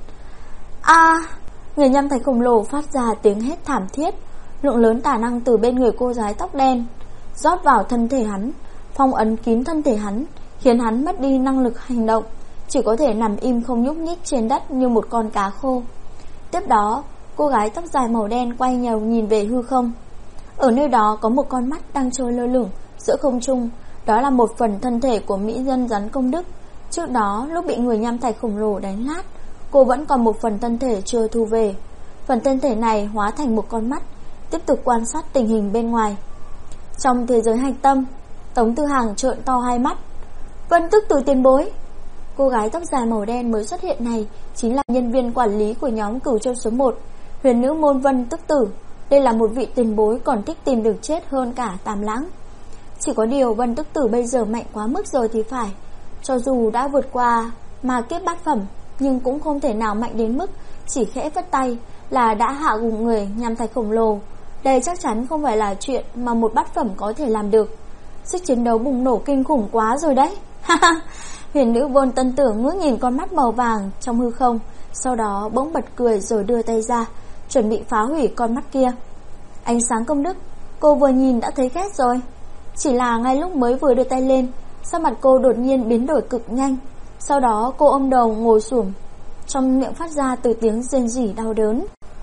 A! Người nham thạch khổng lồ phát ra tiếng hét thảm thiết. Lượng lớn tà năng từ bên người cô gái tóc đen rót vào thân thể hắn, phong ấn kín thân thể hắn, khiến hắn mất đi năng lực hành động, chỉ có thể nằm im không nhúc nhích trên đất như một con cá khô. Tiếp đó, cô gái tóc dài màu đen quay nhầu nhìn về hư không. Ở nơi đó có một con mắt đang trôi lơ lửng giữa không trung, đó là một phần thân thể của mỹ nhân rắn công đức. Trước đó, lúc bị người nham thạch khổng lồ đánh lát, cô vẫn còn một phần thân thể chưa thu về. Phần thân thể này hóa thành một con mắt, tiếp tục quan sát tình hình bên ngoài. Trong thế giới hạch tâm, Tống Tư Hằng trợn to hai mắt. Vân Tức Tử tiền bối. Cô gái tóc dài màu đen mới xuất hiện này chính là nhân viên quản lý của nhóm Cửu Châu số 1, huyền nữ môn Vân Tức Tử. Đây là một vị tiền bối còn thích tìm đường chết hơn cả Tam Lãng. Chỉ có điều Vân Tức Tử bây giờ mạnh quá mức rồi thì phải. Cho dù đã vượt qua mà kiếp bát phẩm, nhưng cũng không thể nào mạnh đến mức chỉ khẽ vất tay là đã hạ gục người nham thạch khổng lồ. Đây chắc chắn không phải là chuyện mà một bát phẩm có thể làm được. Sức chiến đấu bùng nổ kinh khủng quá rồi đấy. Huyền nữ Vân Tân Tử ngước nhìn con mắt màu vàng trong hư không, sau đó bỗng bật cười rồi đưa tay ra, chuẩn bị phá hủy con mắt kia. Ánh sáng công đức, cô vừa nhìn đã thấy ghét rồi. Chỉ là ngay lúc mới vừa đưa tay lên, sắc mặt cô đột nhiên biến đổi cực nhanh. Sau đó cô ôm đầu ngồi xổm, trong miệng phát ra từ tiếng rên rỉ đau đớn.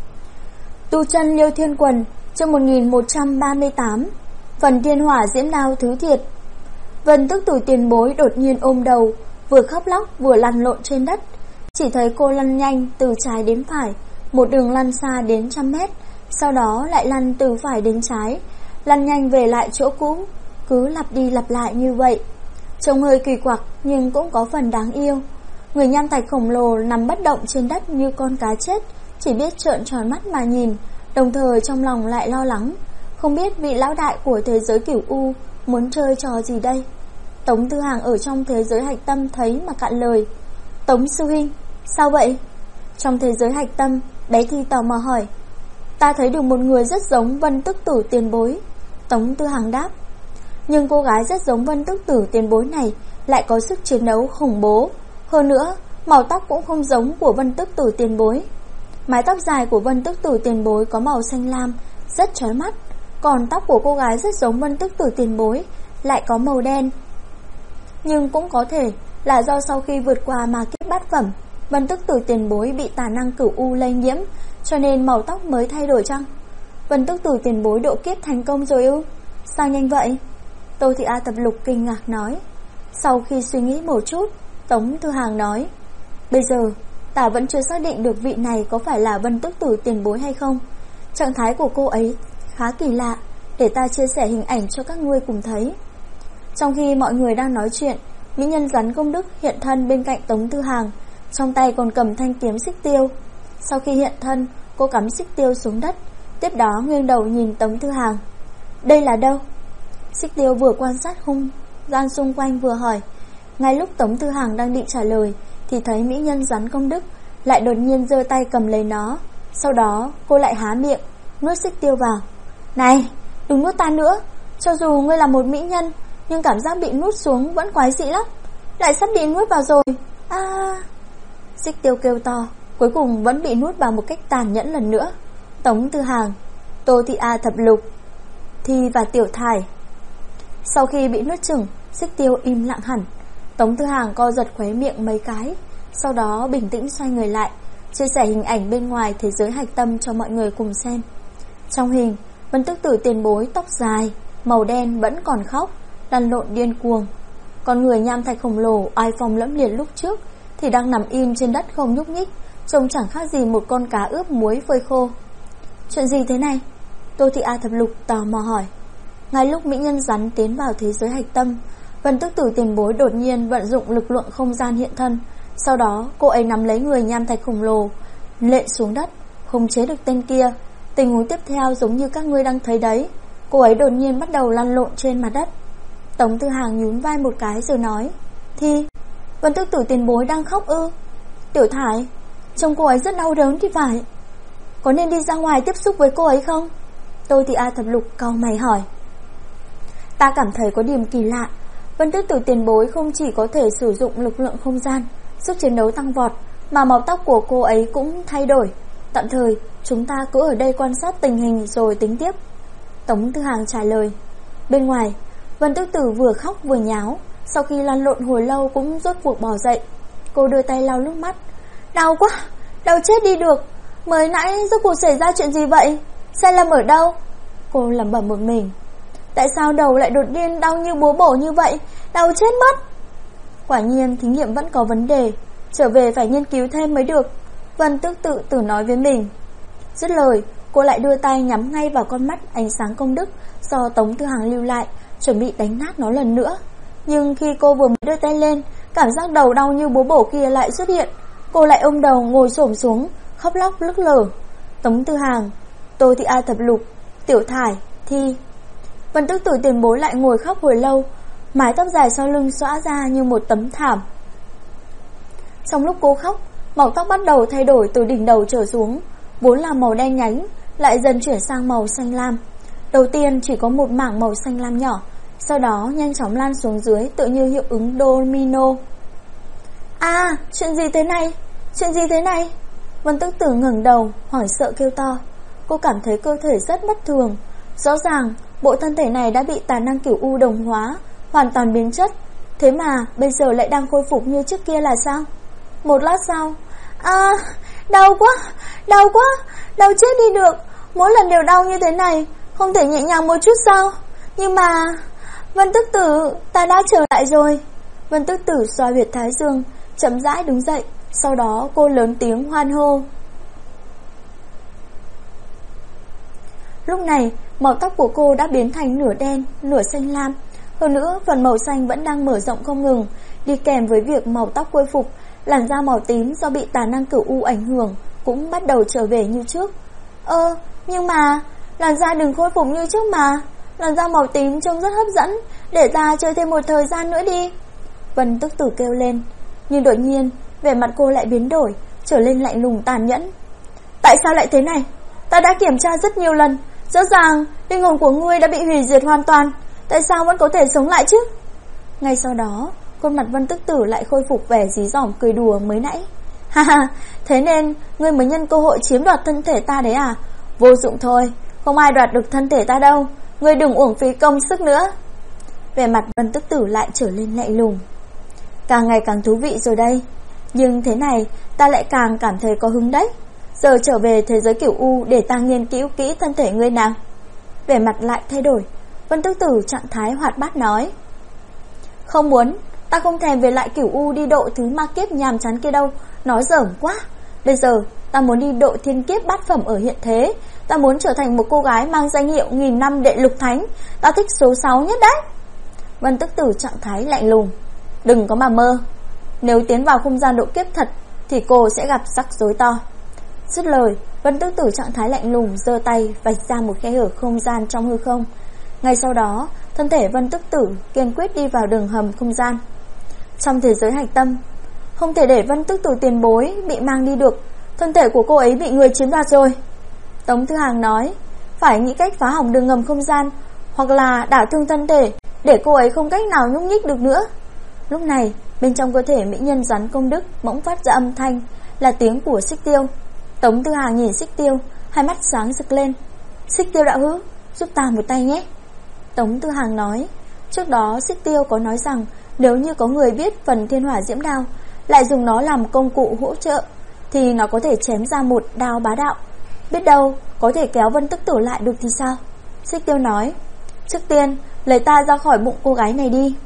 Tu chân Liêu Thiên Quần, chương 1138, phần thiên hỏa diễm đao thứ thiệt. Vân Tức Tử tiền bối đột nhiên ôm đầu, vừa khóc lóc vừa lăn lộn trên đất. Chỉ thấy cô lăn nhanh từ trái đến phải, một đường lăn xa đến 100 mét, sau đó lại lăn từ phải đến trái, lăn nhanh về lại chỗ cũ, cứ lặp đi lặp lại như vậy. Trông hơi kỳ quặc nhưng cũng có phần đáng yêu. Người nham thạch khổng lồ nằm bất động trên đất như con cá chết, chỉ biết trợn tròn mắt mà nhìn, đồng thời trong lòng lại lo lắng, không biết vị lão đại của thế giới Cửu U muốn chơi trò gì đây. Tống Tư Hằng ở trong thế giới hạch tâm thấy mà cạn lời. Tống sư huynh, sao vậy? Trong thế giới hạch tâm, bé Thi tò mò hỏi. Ta thấy được một người rất giống Vân Tức Tử tiền bối. Tống Tư Hằng đáp. Nhưng cô gái rất giống Vân Tức Tử tiền bối này lại có sức chiến đấu khủng bố. Hơn nữa, màu tóc cũng không giống của Vân Tức Tử tiền bối. Mái tóc dài của Vân Tức Tử tiền bối có màu xanh lam, rất chói mắt. Còn tóc của cô gái rất giống Vân Tức Tử tiền bối lại có màu đen. Nhưng cũng có thể là do sau khi vượt qua ma kiếp bát phẩm, Vân Tức Tử tiền bối bị tà năng cửu u lây nhiễm, cho nên màu tóc mới thay đổi chăng? Vân Tức Tử tiền bối độ kiếp thành công rồi ư? Sao nhanh vậy? Tô Thị A Thập Lục kinh ngạc nói. Sau khi suy nghĩ một chút, Tống Thư Hàng nói, bây giờ ta vẫn chưa xác định được vị này có phải là Vân Tức Tử tiền bối hay không. Trạng thái của cô ấy khá kỳ lạ, để ta chia sẻ hình ảnh cho các ngươi cùng thấy. Trong khi mọi người đang nói chuyện, mỹ nhân rắn công đức hiện thân bên cạnh Tống Thư Hàng, trong tay còn cầm thanh kiếm xích tiêu. Sau khi hiện thân, cô cắm xích tiêu xuống đất, tiếp đó nghiêng đầu nhìn Tống Thư Hàng. Đây là đâu? Xích tiêu vừa quan sát không gian xung quanh vừa hỏi. Ngay lúc Tống Thư Hàng đang định trả lời thì thấy mỹ nhân rắn công đức lại đột nhiên giơ tay cầm lấy nó. Sau đó cô lại há miệng nuốt xích tiêu vào. Này, đừng nuốt ta nữa. Cho dù ngươi là một mỹ nhân, nhưng cảm giác bị nuốt xuống vẫn quái dị lắm. Lại sắp bị nuốt vào rồi. Xích tiêu kêu to, cuối cùng vẫn bị nuốt vào một cách tàn nhẫn lần nữa. Tống Thư Hàng, Tô Thị A Thập Lục, Thi và Tiểu Thải. Sau khi bị nuốt chửng, xích tiêu im lặng hẳn. Tống Thư Hàng co giật khóe miệng mấy cái, sau đó bình tĩnh xoay người lại, chia sẻ hình ảnh bên ngoài thế giới hạch tâm cho mọi người cùng xem. Trong hình, Vân Tức Tử tiền bối tóc dài, màu đen vẫn còn khóc, lăn lộn điên cuồng. Con người nham thạch khổng lồ oai phong lẫm liệt lúc trước thì đang nằm im trên đất không nhúc nhích, trông chẳng khác gì một con cá ướp muối phơi khô. Chuyện gì thế này? Tô Thị A Thập Lục tò mò hỏi. Ngay lúc mỹ nhân rắn tiến vào thế giới hạch tâm, Vân Tức Tử tiền bối đột nhiên vận dụng lực lượng không gian hiện thân. Sau đó cô ấy nắm lấy người nham thạch khổng lồ, lệ xuống đất, khống chế được tên kia. Tình huống tiếp theo giống như các ngươi đang thấy đấy. Cô ấy đột nhiên bắt đầu lăn lộn trên mặt đất. Tống Thư Hàng nhún vai một cái rồi nói, Thi, Vân Tức Tử tiền bối đang khóc ư? Tiểu Thải, trông cô ấy rất đau đớn thì phải. Có nên đi ra ngoài tiếp xúc với cô ấy không? Tô Thị A Thập Lục cau mày hỏi. Ta cảm thấy có điểm kỳ lạ. Vân Tức Tử tiền bối không chỉ có thể sử dụng lực lượng không gian, sức chiến đấu tăng vọt, mà màu tóc của cô ấy cũng thay đổi. Tạm thời chúng ta cứ ở đây quan sát tình hình rồi tính tiếp. Tống Thư Hàng trả lời. Bên ngoài, Vân Tức Tử vừa khóc vừa nháo, sau khi lăn lộn hồi lâu cũng rốt cuộc bò dậy. Cô đưa tay lau nước mắt. Đau quá, đau chết đi được. Mới nãy rốt cuộc xảy ra chuyện gì vậy? Sai lầm ở đâu? Cô lẩm bẩm một mình. Tại sao đầu lại đột nhiên đau như búa bổ như vậy? Đau chết mất. Quả nhiên thí nghiệm vẫn có vấn đề, trở về phải nghiên cứu thêm mới được, Vân Tức Tử tự nói với mình. Dứt lời, cô lại đưa tay nhắm ngay vào con mắt ánh sáng công đức do Tống Thư Hàng lưu lại, chuẩn bị đánh nát nó lần nữa. Nhưng khi cô vừa mới đưa tay lên, cảm giác đầu đau như búa bổ kia lại xuất hiện. Cô lại ôm đầu ngồi xổm xuống, khóc lóc nức nở. Tống Thư Hàng, Tô Thị A Thập Lục, Tiểu Thải, Thi. Vân Tức Tử tiền bối lại ngồi khóc hồi lâu, mái tóc dài sau lưng xõa ra như một tấm thảm. Trong lúc cô khóc, màu tóc bắt đầu thay đổi từ đỉnh đầu trở xuống, vốn là màu đen nhánh lại dần chuyển sang màu xanh lam. Đầu tiên chỉ có một mảng màu xanh lam nhỏ, sau đó nhanh chóng lan xuống dưới tựa như hiệu ứng domino. Chuyện gì thế này? Chuyện gì thế này? Vân Tức Tử ngẩng đầu, hoảng sợ kêu to. Cô cảm thấy cơ thể rất bất thường. Rõ ràng bộ thân thể này đã bị tà năng cửu u đồng hóa, hoàn toàn biến chất. Thế mà bây giờ lại đang khôi phục như trước kia là sao? Một lát sau, đau quá, đau chết đi được. Mỗi lần đều đau như thế này, không thể nhẹ nhàng một chút sao? Nhưng mà Vân Tức Tử, ta đã trở lại rồi. Vân Tức Tử xoa huyệt thái dương, chậm rãi đứng dậy. Sau đó cô lớn tiếng hoan hô. Lúc này màu tóc của cô đã biến thành nửa đen, nửa xanh lam. Hơn nữa phần màu xanh vẫn đang mở rộng không ngừng. Đi kèm với việc màu tóc khôi phục, làn da màu tím do bị tà năng cửu u ảnh hưởng cũng bắt đầu trở về như trước. Nhưng mà làn da đừng khôi phục như trước mà. Làn da màu tím trông rất hấp dẫn, để ta chơi thêm một thời gian nữa đi. Vân Tức Tử kêu lên. Nhưng đột nhiên vẻ mặt cô lại biến đổi, trở lên lạnh lùng tàn nhẫn. Tại sao lại thế này? Ta đã kiểm tra rất nhiều lần, rõ ràng linh hồn của ngươi đã bị hủy diệt hoàn toàn. Tại sao vẫn có thể sống lại chứ? Ngay sau đó khuôn mặt Vân Tức Tử lại khôi phục vẻ dí dỏm cười đùa mới nãy. Thế nên ngươi mới nhân cơ hội chiếm đoạt thân thể ta đấy à? Vô dụng thôi, không ai đoạt được thân thể ta đâu. Ngươi đừng uổng phí công sức nữa. Vẻ mặt Vân Tức Tử lại trở lên lạnh lùng. Càng ngày càng thú vị rồi đây. Nhưng thế này ta lại càng cảm thấy có hứng đấy. Giờ trở về thế giới Cửu U để ta nghiên cứu kỹ thân thể ngươi nào. Vẻ mặt lại thay đổi, Vân Tước Tử trạng thái hoạt bát nói: Không muốn, ta không thèm về lại Cửu U đi độ thứ ma kiếp nhàm chán kia đâu. Nói giỡn quá. Bây giờ ta muốn đi độ thiên kiếp bát phẩm ở hiện thế. Ta muốn trở thành một cô gái mang danh hiệu 1000 năm đệ lục thánh. Ta thích số 6 nhất đấy. Vân Tước Tử trạng thái lạnh lùng: Đừng có mà mơ. Nếu tiến vào không gian độ kiếp thật thì cô sẽ gặp rắc rối to. Dứt lời, Vân Tước Tử trạng thái lạnh lùng giơ tay vạch ra một khe hở không gian trong hư không. Ngay sau đó, thân thể Vân Tước Tử kiên quyết đi vào đường hầm không gian. Trong thế giới hạch tâm, không thể để Vân Tước Tử tiền bối bị mang đi được. Thân thể của cô ấy bị người chiếm đoạt rồi. Tống Thư Hàng nói: Phải nghĩ cách phá hỏng đường ngầm không gian, hoặc là đả thương thân thể để cô ấy không cách nào nhúc nhích được nữa. Lúc này, bên trong cơ thể mỹ nhân rắn công đức bỗng phát ra âm thanh, là tiếng của Xích Tiêu. Tống Thư Hàng nhìn Xích Tiêu, hai mắt sáng rực lên. Xích Tiêu đạo hữu, giúp ta một tay nhé. Tống Thư Hàng nói: Trước đó Xích Tiêu có nói rằng nếu như có người biết phần thiên hỏa diễm đao, lại dùng nó làm công cụ hỗ trợ, thì nó có thể chém ra một đao bá đạo. Biết đâu có thể kéo Vân Tước Tử lại được thì sao? Xích Tiêu nói: Trước tiên lấy ta ra khỏi bụng cô gái này đi.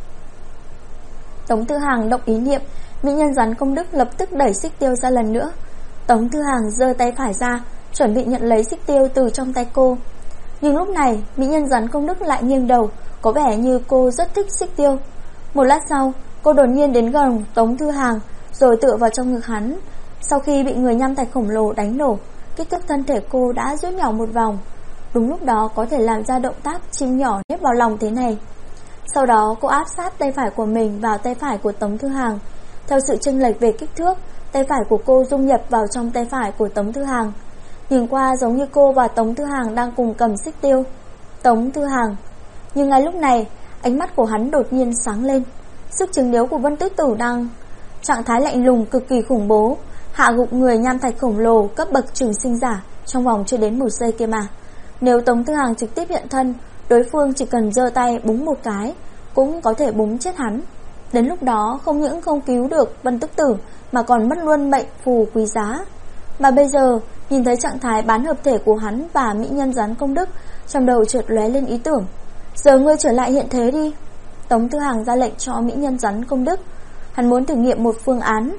Tống Thư Hàng động ý niệm, mỹ nhân rắn công đức lập tức đẩy Xích Tiêu ra lần nữa. Tống Thư Hàng giơ tay phải ra, chuẩn bị nhận lấy Xích Tiêu từ trong tay cô. Nhưng lúc này mỹ nhân rắn công đức lại nghiêng đầu, có vẻ như cô rất thích Xích Tiêu. Một lát sau, cô đột nhiên đến gần Tống Thư Hàng, rồi tựa vào trong ngực hắn. Sau khi bị người nham thạch khổng lồ đánh nổ, kích thước thân thể cô đã rút nhỏ một vòng. Đúng lúc đó có thể làm ra động tác chim nhỏ nhét vào lòng thế này. Sau đó cô áp sát tay phải của mình vào tay phải của Tống Thư Hàng. Theo sự chênh lệch về kích thước, tay phải của cô dung nhập vào trong tay phải của Tống Thư Hàng. Nhìn qua giống như cô và Tống Thư Hàng đang cùng cầm Xích Tiêu. Tống Thư Hàng. Nhưng ngay lúc này, ánh mắt của hắn đột nhiên sáng lên. Sức chứng điếu của Vân Tước Tử đang trạng thái lạnh lùng cực kỳ khủng bố, hạ gục người nham thạch khổng lồ cấp bậc trường sinh giả trong vòng chưa đến 1 giây kia mà. Nếu Tống Thư Hàng trực tiếp hiện thân, đối phương chỉ cần giơ tay búng một cái cũng có thể búng chết hắn. Đến lúc đó không những không cứu được Vân Tước Tử mà còn mất luôn mệnh phù quý giá. Mà bây giờ nhìn thấy trạng thái bán hợp thể của hắn và mỹ nhân rắn công đức, trong đầu chợt lóe lên ý tưởng: Giờ ngươi trở lại hiện thế đi. Tống Thư Hàng ra lệnh cho mỹ nhân rắn công đức. Hắn muốn thử nghiệm một phương án.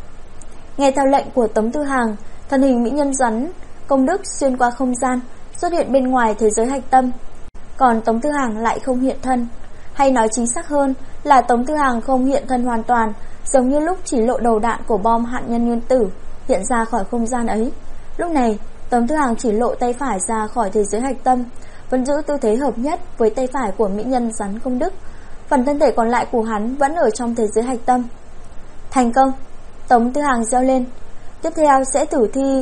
Nghe theo lệnh của Tống Thư Hàng, thân hình mỹ nhân rắn công đức xuyên qua không gian, xuất hiện bên ngoài thế giới hạch tâm. Còn Tống Thư Hàng lại không hiện thân. Hay nói chính xác hơn là Tống Thư Hàng không hiện thân hoàn toàn, giống như lúc chỉ lộ đầu đạn của bom hạt nhân nguyên tử hiện ra khỏi không gian ấy. Lúc này Tống Thư Hàng chỉ lộ tay phải ra khỏi thế giới hạch tâm, vẫn giữ tư thế hợp nhất với tay phải của mỹ nhân rắn công đức. Phần thân thể còn lại của hắn vẫn ở trong thế giới hạch tâm. Thành công! Tống Thư Hàng reo lên. Tiếp theo sẽ thử thi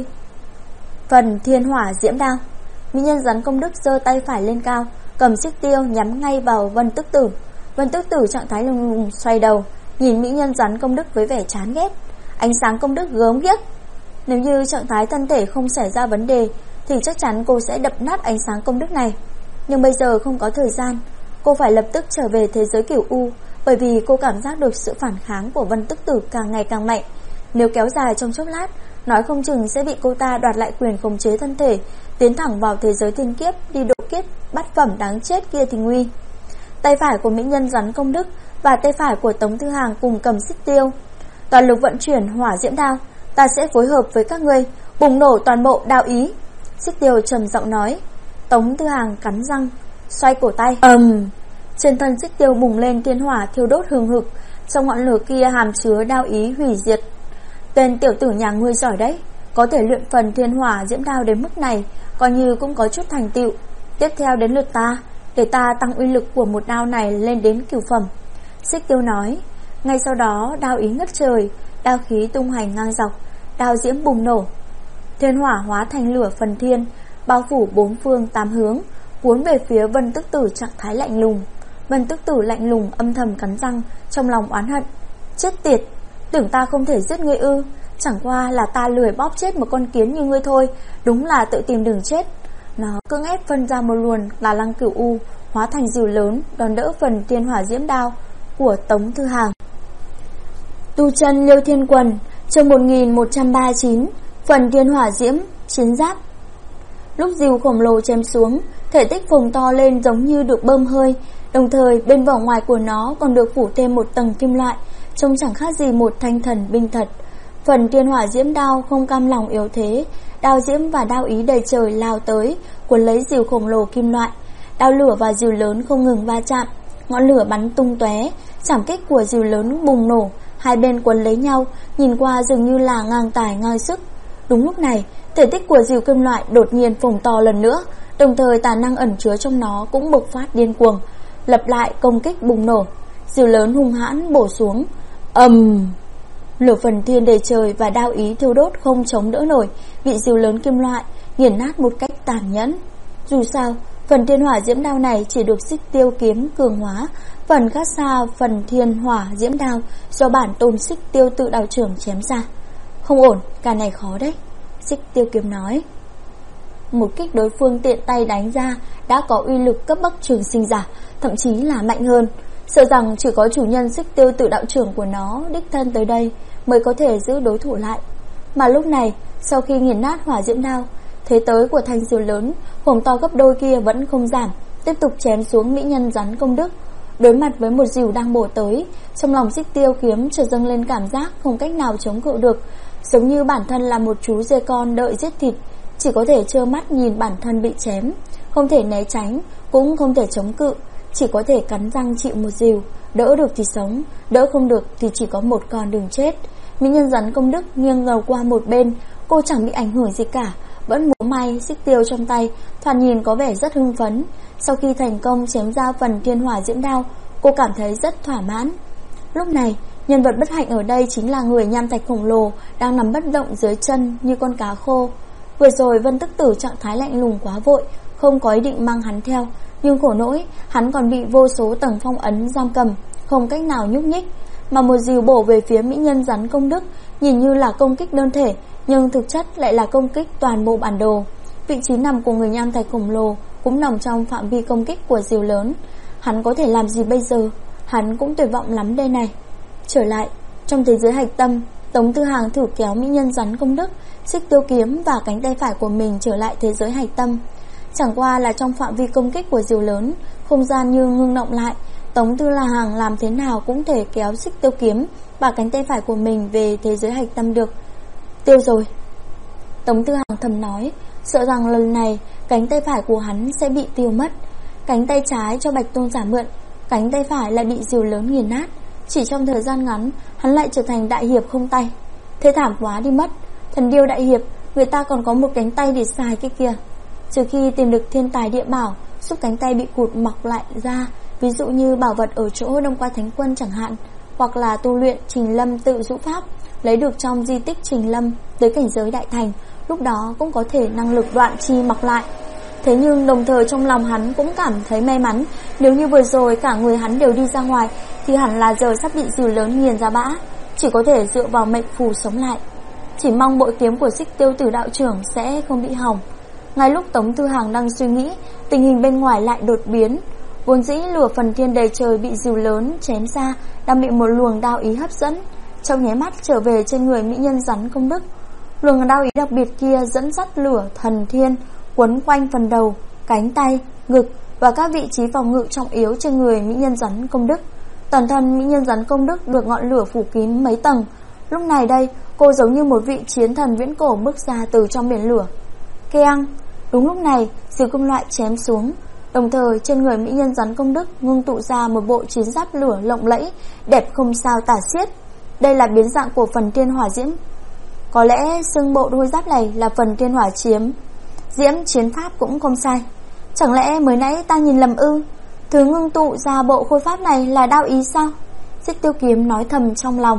phần thiên hỏa diễm đao. Mỹ nhân rắn công đức giơ tay phải lên cao, cầm Xích Tiêu nhắm ngay vào Vân Tước Tử. Vân Tước Tử trạng thái lùng lùng xoay đầu, nhìn mỹ nhân rắn công đức với vẻ chán ghét. Ánh sáng công đức gớm ghiếc. Nếu như trạng thái thân thể không xảy ra vấn đề thì chắc chắn cô sẽ đập nát ánh sáng công đức này. Nhưng bây giờ không có thời gian, cô phải lập tức trở về thế giới Cửu U, bởi vì cô cảm giác được sự phản kháng của Vân Tước Tử càng ngày càng mạnh. Nếu kéo dài trong chốc lát, nói không chừng sẽ bị cô ta đoạt lại quyền khống chế thân thể, tiến thẳng vào thế giới thiên kiếp, đi độ kiếp bát phẩm đáng chết kia thì nguy. Tay phải của mỹ nhân rắn công đức và tay phải của Tống Thư Hàng cùng cầm Xích Tiêu. Toàn lực vận chuyển hỏa diễm đao, ta sẽ phối hợp với các ngươi, bùng nổ toàn bộ đao ý. Xích Tiêu trầm giọng nói. Tống Thư Hàng cắn răng, xoay cổ tay. Trên thân Xích Tiêu bùng lên thiên hỏa thiêu đốt hừng hực, trong ngọn lửa kia hàm chứa đao ý hủy diệt. Tên tiểu tử nhà ngươi giỏi đấy, có thể luyện phần thiên hỏa diễm đao đến mức này, coi như cũng có chút thành tựu. Tiếp theo đến lượt ta, để ta tăng uy lực của một đao này lên đến cửu phẩm. Xích Tiêu nói. Ngay sau đó đao ý ngất trời, đao khí tung hành ngang dọc, đao diễm bùng nổ. Thiên hỏa hóa thành lửa phần thiên, bao phủ 4 phương 8 hướng, cuốn về phía Vân Tước Tử trạng thái lạnh lùng. Vân Tước Tử lạnh lùng âm thầm cắn răng, trong lòng oán hận. Chết tiệt, tưởng ta không thể giết ngươi ư? Chẳng qua là ta lười bóp chết một con kiến như ngươi thôi, đúng là tự tìm đường chết. Nó cưỡng ép phân ra một luồng là lăng Cửu U, hóa thành dìu lớn đòn đỡ phần thiên hỏa diễm đao của Tống Thư Hàng. Tu chân Liêu Thiên Quần, chương 1139, phần Thiên Hỏa Diễm, chiến giáp. Lúc rìu khổng lồ chém xuống, thể tích phồng to lên giống như được bơm hơi, đồng thời bên vỏ ngoài của nó còn được phủ thêm một tầng kim loại, trông chẳng khác gì một thanh thần binh thật. Phần Thiên Hỏa Diễm đao không cam lòng yếu thế, đao diễm và đao ý đầy trời lao tới, cuốn lấy rìu khổng lồ kim loại. Đao lửa và rìu lớn không ngừng va chạm, ngọn lửa bắn tung tóe, chảm kích của rìu lớn bùng nổ, hai bên quấn lấy nhau, nhìn qua dường như là ngang tài ngang sức. Đúng lúc này, thể tích của rìu kim loại đột nhiên phồng to lần nữa, đồng thời tà năng ẩn chứa trong nó cũng bộc phát điên cuồng, lập lại công kích bùng nổ. Rìu lớn hung hãn bổ xuống, lửa phần thiên đầy trời và đao ý thiêu đốt không chống đỡ nổi, bị rìu lớn kim loại nghiền nát một cách tàn nhẫn. Dù sao, phần Thiên Hỏa Diễm đao này chỉ được Xích Tiêu kiếm cường hóa, phần khác xa phần Thiên Hỏa Diễm đao do bản tôn Xích Tiêu tự đạo trưởng chém ra. Không ổn, cái này khó đấy, Xích Tiêu kiếm nói. Một kích đối phương tiện tay đánh ra đã có uy lực cấp bậc trường sinh giả, thậm chí là mạnh hơn. Sợ rằng chỉ có chủ nhân Xích Tiêu tự đạo trưởng của nó đích thân tới đây mới có thể giữ đối thủ lại. Mà lúc này, sau khi nghiền nát hỏa diễm đao, thế tới của thanh rìu lớn phồng to gấp đôi kia vẫn không giảm, tiếp tục chém xuống mỹ nhân rắn công đức. Đối mặt với một rìu đang bổ tới, trong lòng Xích Tiêu kiếm chợt dâng lên cảm giác không cách nào chống cự được, giống như bản thân là một chú dê con đợi giết thịt, chỉ có thể trơ mắt nhìn bản thân bị chém, không thể né tránh, cũng không thể chống cự, chỉ có thể cắn răng chịu một rìu, đỡ được thì sống, đỡ không được thì chỉ có một con đường chết. Mỹ nhân rắn công đức nghiêng ngầu qua một bên, cô chẳng bị ảnh hưởng gì cả, vẫn múa may xích tiêu trong tay, thoạt nhìn có vẻ rất hưng phấn. Sau khi thành công chém ra phần Thiên Hỏa Diễm đao, cô cảm thấy rất thỏa mãn. Lúc này, nhân vật bất hạnh ở đây chính là người nham thạch khổng lồ đang nằm bất động dưới chân như con cá khô. Vừa rồi Vân Tức Tử trạng thái lạnh lùng quá vội, không có ý định mang hắn theo, nhưng khổ nỗi hắn còn bị vô số tầng phong ấn giam cầm, không cách nào nhúc nhích. Mà một rìu bổ về phía mỹ nhân rắn công đức, nhìn như là công kích đơn thể, nhưng thực chất lại là công kích toàn bộ bản đồ. Vị trí nằm của người nham thạch khổng lồ cũng nằm trong phạm vi công kích của rìu lớn. Hắn có thể làm gì bây giờ? Hắn cũng tuyệt vọng lắm đây này. Trở lại, trong thế giới hạch tâm, Tống Tư Hàng thử kéo mỹ nhân rắn công đức, xích tiêu kiếm và cánh tay phải của mình trở lại thế giới hạch tâm. Chẳng qua là trong phạm vi công kích của rìu lớn, không gian như ngưng động lại. Tống Tư Hàng làm thế nào cũng thể kéo xích tiêu kiếm và cánh tay phải của mình về thế giới hạch tâm được. Tiêu rồi, Tống Tư Hàng thầm nói, sợ rằng lần này cánh tay phải của hắn sẽ bị tiêu mất. Cánh tay trái cho Bạch Tôn giả mượn, cánh tay phải lại bị rìu lớn nghiền nát. Chỉ trong thời gian ngắn, hắn lại trở thành đại hiệp không tay. Thế thảm quá đi mất. Thần điêu đại hiệp, người ta còn có một cánh tay để xài kia kìa. Trừ khi tìm được thiên tài địa bảo giúp cánh tay bị cụt mọc lại ra, ví dụ như bảo vật ở chỗ Đông Qua Thánh Quân chẳng hạn, hoặc là tu luyện Trình Lâm tự dụ pháp lấy được trong di tích Trình Lâm tới cảnh giới đại thành, lúc đó cũng có thể năng lực đoạn chi mọc lại. Thế nhưng đồng thời trong lòng hắn cũng cảm thấy may mắn, nếu như vừa rồi cả người hắn đều đi ra ngoài thì hẳn là giờ sắp bị rìu lớn nghiền ra bã, chỉ có thể dựa vào mệnh phù sống lại. Chỉ mong bội kiếm của Xích Tiêu Tử đạo trưởng sẽ không bị hỏng. Ngay lúc Tống Tư Hàng đang suy nghĩ, tình hình bên ngoài lại đột biến. Vốn dĩ lửa phần thiên đầy trời bị rìu lớn chém ra đang bị một luồng đao ý hấp dẫn, trong nháy mắt trở về trên người mỹ nhân rắn công đức. Luồng đao ý đặc biệt kia dẫn dắt lửa thần thiên quấn quanh phần đầu, cánh tay, ngực và các vị trí phòng ngự trọng yếu trên người mỹ nhân rắn công đức. Toàn thân mỹ nhân rắn công đức được ngọn lửa phủ kín mấy tầng. Lúc này đây, cô giống như một vị chiến thần viễn cổ bước ra từ trong biển lửa. Keng! Đúng lúc này, rìu kim loại chém xuống, đồng thời trên người mỹ nhân rắn công đức ngưng tụ ra một bộ chiến giáp lửa lộng lẫy, đẹp không sao tả xiết. Đây là biến dạng của phần Thiên Hỏa Diễm. Có lẽ xưng bộ đôi giáp này là phần Thiên Hỏa Diễm chiến pháp cũng không sai. Chẳng lẽ mới nãy ta nhìn lầm ư? Thứ ngưng tụ ra bộ khôi pháp này là đao ý sao? Xích Tiêu kiếm nói thầm trong lòng.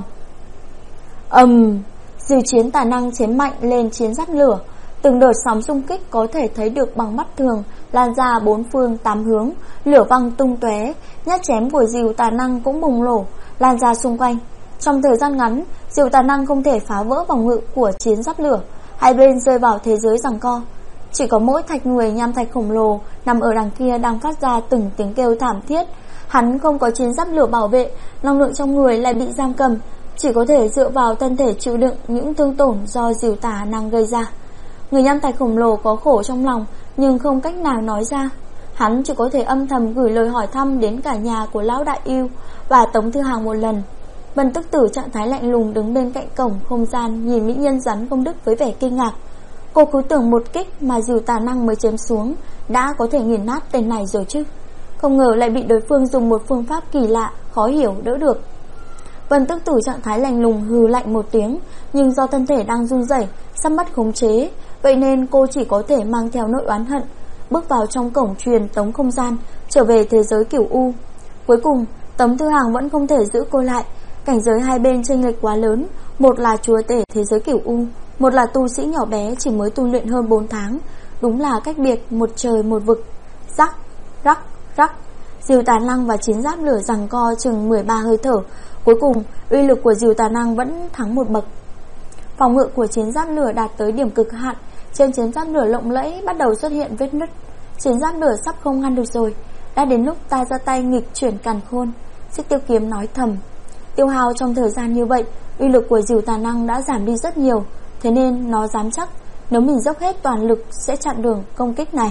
Dìu chiến tà năng chém mạnh lên chiến giáp lửa. Từng đợt sóng xung kích có thể thấy được bằng mắt thường lan ra bốn phương tám hướng, lửa văng tung tóe, nhát chém của dìu tà năng cũng bùng nổ lan ra xung quanh. Trong thời gian ngắn, dìu tà năng không thể phá vỡ phòng ngự của chiến giáp lửa, hai bên rơi vào thế giới giằng co. Chỉ có mỗi thạch người nham thạch khổng lồ nằm ở đằng kia đang phát ra từng tiếng kêu thảm thiết. Hắn không có chiến giáp lửa bảo vệ, năng lượng trong người lại bị giam cầm, chỉ có thể dựa vào thân thể chịu đựng những thương tổn do Dìu Tả Năng gây ra. Người nhân tài khổng lồ có khổ trong lòng nhưng không cách nào nói ra. Hắn chỉ có thể âm thầm gửi lời hỏi thăm đến cả nhà của Lão Đại Yêu và Tống Thư Hàng một lần. Vân Tức Tử trạng thái lạnh lùng đứng bên cạnh cổng không gian, nhìn mỹ nhân rắn công đức với vẻ kinh ngạc. Cô cứ tưởng một kích mà Dìu Tà Năng mới chém xuống đã có thể nghiền nát tên này rồi chứ, không ngờ lại bị đối phương dùng một phương pháp kỳ lạ, khó hiểu đỡ được. Vân Tức Tử trạng thái lạnh lùng hừ lạnh một tiếng, nhưng do thân thể đang run rẩy, sắp mất khống chế, vậy nên cô chỉ có thể mang theo nỗi oán hận, bước vào trong cổng truyền tống không gian, trở về thế giới Cửu U. Cuối cùng, Tống Thư Hàng vẫn không thể giữ cô lại. Cảnh giới hai bên chênh lệch quá lớn, một là chúa tể thế giới Cửu U, một là tu sĩ nhỏ bé chỉ mới tu luyện hơn 4 tháng, đúng là cách biệt một trời một vực. Rắc, rắc, rắc, Dìu Tà Năng và chiến giáp lửa giằng co chừng 13 hơi thở. Cuối cùng, uy lực của Dìu Tà Năng vẫn thắng một bậc. Phòng ngự của chiến giáp lửa đạt tới điểm cực hạn, trên chiến giáp lửa lộng lẫy bắt đầu xuất hiện vết nứt. Chiến giáp lửa sắp không ngăn được rồi, đã đến lúc ta ra tay nghịch chuyển càn khôn, Xích Tiêu Kiếm nói thầm. Tiêu hao trong thời gian như vậy, uy lực của Dìu Tà Năng đã giảm đi rất nhiều, thế nên nó dám chắc nếu mình dốc hết toàn lực sẽ chặn đường công kích này.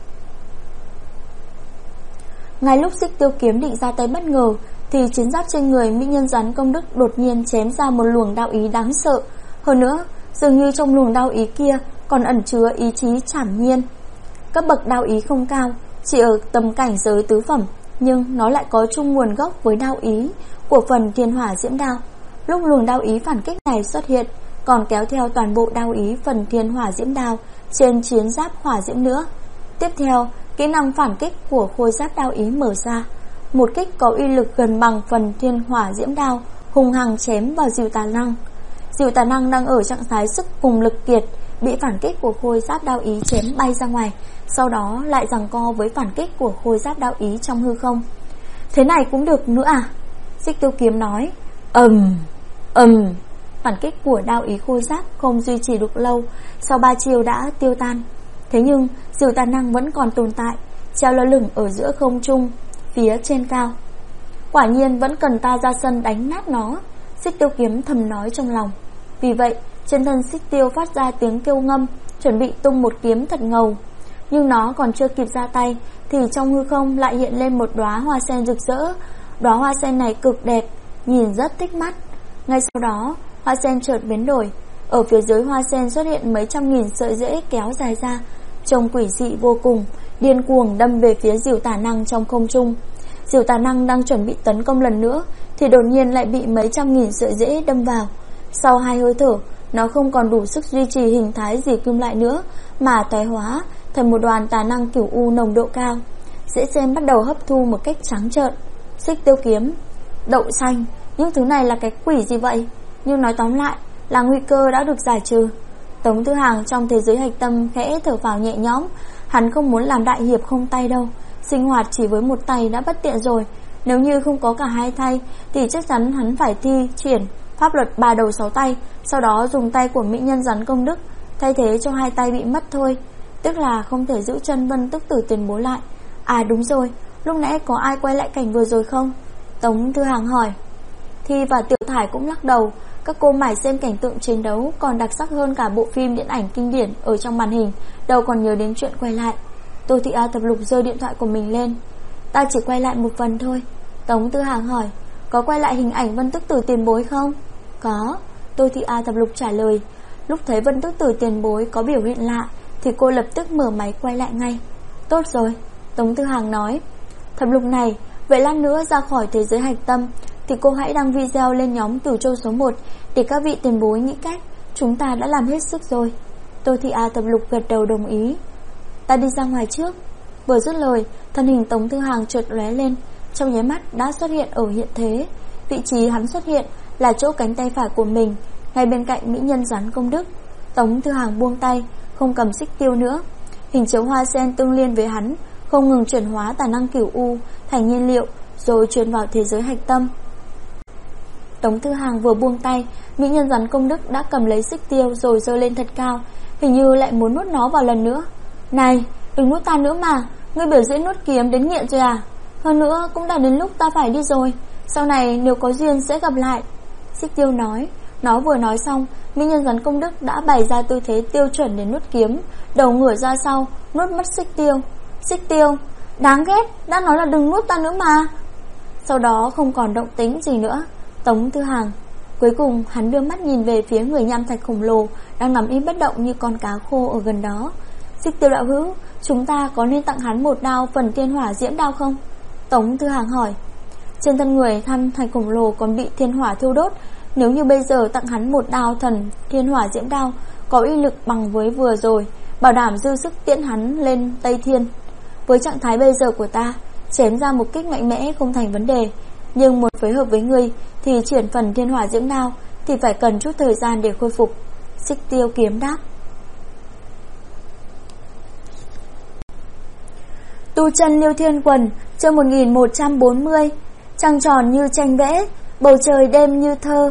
Ngay lúc Xích Tiêu Kiếm định ra tay bất ngờ thì chiến giáp trên người mỹ nhân rắn công đức đột nhiên chém ra một luồng đao ý đáng sợ. Hơn nữa, dường như trong luồng đao ý kia còn ẩn chứa ý chí trảm nhiên. Cấp bậc đao ý không cao, chỉ ở tầm cảnh giới tứ phẩm, nhưng nó lại có chung nguồn gốc với đao ý của phần Thiên Hỏa Diễm Đao. Lúc luồng đao ý phản kích này xuất hiện, còn kéo theo toàn bộ đao ý phần Thiên Hỏa Diễm Đao trên chiến giáp hỏa diễm nữa. Tiếp theo, kỹ năng phản kích của khôi giáp đao ý mở ra, một kích có uy lực gần bằng phần Thiên Hỏa Diễm Đao hùng hăng chém vào Dìu Tà Năng. Dìu Tà Năng đang ở trạng thái sức cùng lực kiệt, bị phản kích của khôi giáp đao ý chém bay ra ngoài, sau đó lại giằng co với phản kích của khôi giáp đao ý trong hư không. Thế này cũng được nữa à? Xích Tiêu Kiếm nói. Phản kích của đao ý khôi giáp không duy trì được lâu, sau 3 chiều đã tiêu tan. Thế nhưng Dìu Tà Năng vẫn còn tồn tại, treo lơ lửng ở giữa không trung phía trên cao. Quả nhiên vẫn cần ta ra sân đánh nát nó, Xích Tiêu Kiếm thầm nói trong lòng. Vì vậy trên thân Xích Tiêu phát ra tiếng kêu ngâm, chuẩn bị tung một kiếm thật ngầu. Nhưng nó còn chưa kịp ra tay thì trong hư không lại hiện lên một đóa hoa sen rực rỡ. Đóa hoa sen này cực đẹp, nhìn rất thích mắt. Ngay sau đó hoa sen chợt biến đổi, ở phía dưới hoa sen xuất hiện mấy trăm nghìn sợi rễ kéo dài ra, trông quỷ dị vô cùng, điên cuồng đâm về phía Dìu Tà Năng trong không trung. Dìu Tà Năng đang chuẩn bị tấn công lần nữa thì đột nhiên lại bị mấy trăm nghìn sợi rễ đâm vào. Sau 2 hơi thở, nó không còn đủ sức duy trì hình thái dì kim lại nữa, mà thoái hóa thành một đoàn tà năng Cửu U nồng độ cao. Rễ sen bắt đầu hấp thu một cách trắng trợn. Xích Tiêu Kiếm, đậu xanh, những thứ này là cái quỷ gì vậy? Nhưng nói tóm lại là nguy cơ đã được giải trừ. Tống Thư Hàng trong thế giới hạch tâm khẽ thở phào nhẹ nhõm. Hắn không muốn làm đại hiệp không tay đâu, sinh hoạt chỉ với một tay đã bất tiện rồi. Nếu như không có cả 2 tay thì chắc chắn hắn phải thi triển pháp luật 3 đầu 6 tay, sau đó dùng tay của mỹ nhân rắn công đức thay thế cho 2 tay bị mất thôi. Tức là không thể giữ chân Vân Tức Tử tiền bối lại. À đúng rồi, lúc nãy có ai quay lại cảnh vừa rồi không? Tống Thư Hàng hỏi. Thi và Tiểu Thải cũng lắc đầu. Các cô mải xem cảnh tượng chiến đấu còn đặc sắc hơn cả bộ phim điện ảnh kinh điển ở trong màn hình, đâu còn nhớ đến chuyện quay lại. Tô Thị A Thập Lục giơ điện thoại của mình lên. Ta chỉ quay lại một phần thôi. Tống Thư Hàng hỏi. Có quay lại hình ảnh Vân Tức Tử tiền bối không? Có, Tô Thị A Thập Lục trả lời. Lúc thấy Vân Tức Tử tiền bối có biểu hiện lạ thì cô lập tức mở máy quay lại ngay. Tốt rồi, Tống Thư Hàng nói. Thập Lục này, vậy lát nữa ra khỏi thế giới hạch tâm thì cô hãy đăng video lên nhóm Cửu Châu số 1 để các vị tiền bối nghĩ cách. Chúng ta đã làm hết sức rồi. Tô Thị A Thập Lục gật đầu đồng ý. Ta đi ra ngoài trước. Vừa dứt lời, thân hình Tống Thư Hàng chợt lóe lên, trong nháy mắt đã xuất hiện ở hiện thế. Vị trí hắn xuất hiện là chỗ cánh tay phải của mình, ngay bên cạnh mỹ nhân rắn công đức. Tống Thư Hàng buông tay, không cầm Xích Tiêu nữa. Hình chiếu hoa sen tương liên với hắn không ngừng chuyển hóa tà năng Cửu U thành nhiên liệu, rồi truyền vào thế giới hạch tâm. Tống Thư Hàng vừa buông tay, mỹ nhân rắn công đức đã cầm lấy Xích Tiêu rồi giơ lên thật cao, hình như lại muốn nuốt nó vào lần nữa. Này, đừng nuốt ta nữa mà, ngươi biểu diễn nuốt kiếm đến nghiện rồi à? Hơn nữa cũng đã đến lúc ta phải đi rồi, sau này nếu có duyên sẽ gặp lại. Xích Tiêu nói. Nó vừa nói xong, mỹ nhân rắn công đức đã bày ra tư thế tiêu chuẩn để nuốt kiếm, đầu ngửa ra sau, nuốt mất Xích Tiêu. Xích Tiêu, đáng ghét, đã nói là đừng nuốt ta nữa mà. Sau đó không còn động tĩnh gì nữa. Tống Tư Hàng. Cuối cùng hắn đưa mắt nhìn về phía người nham thạch khổng lồ đang nằm im bất động như con cá khô ở gần đó. Xích Tiêu đạo hữu, chúng ta có nên tặng hắn một đao phần thiên hỏa diễm đao không? Tống Tư Hàng hỏi. Trên thân người nham thạch khổng lồ còn bị thiên hỏa thiêu đốt, nếu như bây giờ tặng hắn một đao thần thiên hỏa diễm đao có uy lực bằng với vừa rồi, bảo đảm dư sức tiễn hắn lên Tây Thiên. Với trạng thái bây giờ của ta, chém ra một kích mạnh mẽ không thành vấn đề, nhưng một phối hợp với ngươi thì chuyển phần thiên hỏa diễm đao thì phải cần chút thời gian để khôi phục. Xích Tiêu kiếm đáp. Tu chân Liêu Thiên Quần, chương 1140. Trăng tròn như tranh vẽ, bầu trời đêm như thơ.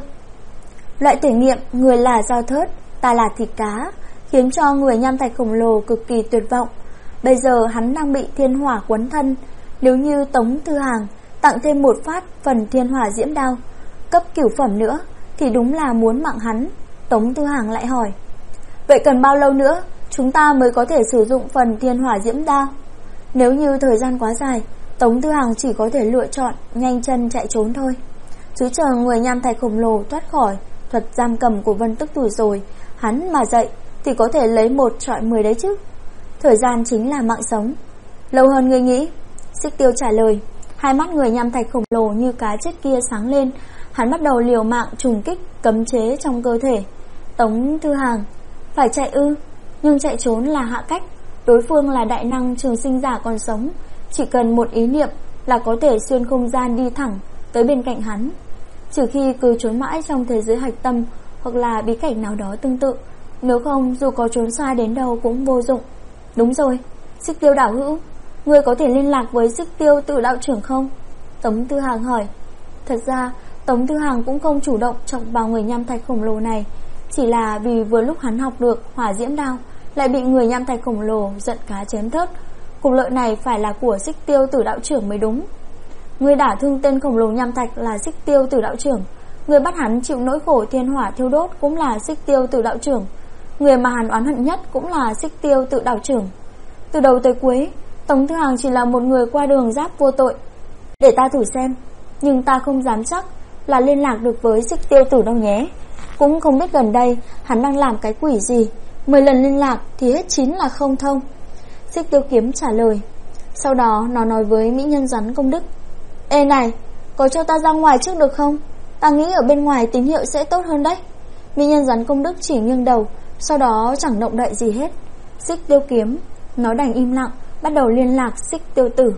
Loại thể nghiệm người là dao thớt, ta là thịt cá, khiến cho người nham thạch khổng lồ cực kỳ tuyệt vọng. Bây giờ hắn đang bị thiên hỏa quấn thân, nếu như Tống Tư Hàng tặng thêm một phát phần thiên hỏa diễm đao cấp cửu phẩm nữa thì đúng là muốn mạng hắn. Tống Tư Hàng lại hỏi, vậy cần bao lâu nữa chúng ta mới có thể sử dụng phần thiên hỏa diễm đao? Nếu như thời gian quá dài, Tống Tư Hàng chỉ có thể lựa chọn nhanh chân chạy trốn thôi. Chứ chờ người nham thạch khổng lồ thoát khỏi thuật giam cầm của Vân Tức Tử rồi, hắn mà dậy thì có thể lấy 1 chọi 10 đấy chứ. Thời gian chính là mạng sống. Lâu hơn ngươi nghĩ. Xích Tiêu trả lời. Hai mắt người nham thạch khổng lồ như cá chết kia sáng lên, hắn bắt đầu liều mạng trùng kích cấm chế trong cơ thể. Tống Tư Hàng, phải chạy ư? Nhưng chạy trốn là hạ cách. Đối phương là đại năng trường sinh giả còn sống, chỉ cần một ý niệm là có thể xuyên không gian đi thẳng tới bên cạnh hắn. Trừ khi cứ trốn mãi trong thế giới hạch tâm hoặc là bí cảnh nào đó tương tự, nếu không dù có trốn xa đến đâu cũng vô dụng. Đúng rồi, Xích Tiêu đạo hữu, ngươi có thể liên lạc với Xích Tiêu tự đạo trưởng không? Tống Tư Hàng hỏi. Thật ra Tống Tư Hàng cũng không chủ động chọc vào người nham thạch khổng lồ này, chỉ là vì vừa lúc hắn học được hỏa diễm đao lại bị người nham thạch khổng lồ giận cá chém thớt. Cục lợi này phải là của Xích Tiêu tử đạo trưởng mới đúng. Người đả thương tên khổng lồ nham thạch là Xích Tiêu tử đạo trưởng, người bắt hắn chịu nỗi khổ thiên hỏa thiêu đốt cũng là Xích Tiêu tử đạo trưởng, người mà hắn oán hận nhất cũng là Xích Tiêu tự đạo trưởng. Từ đầu tới cuối, Tống Tư Hàng chỉ là một người qua đường giáp vô tội. Để ta thử xem, nhưng ta không dám chắc là liên lạc được với Xích Tiêu tử đâu nhé. Cũng không biết gần đây hắn đang làm cái quỷ gì, 10 lần liên lạc thì hết 9 là không thông. Xích Tiêu kiếm trả lời. Sau đó nó nói với mỹ nhân rắn công đức, ê này, có cho ta ra ngoài trước được không? Ta nghĩ ở bên ngoài tín hiệu sẽ tốt hơn đấy. Mỹ nhân rắn công đức chỉ nghiêng đầu, sau đó chẳng động đậy gì hết. Xích Tiêu kiếm nó đành im lặng, bắt đầu liên lạc Xích Tiêu tử.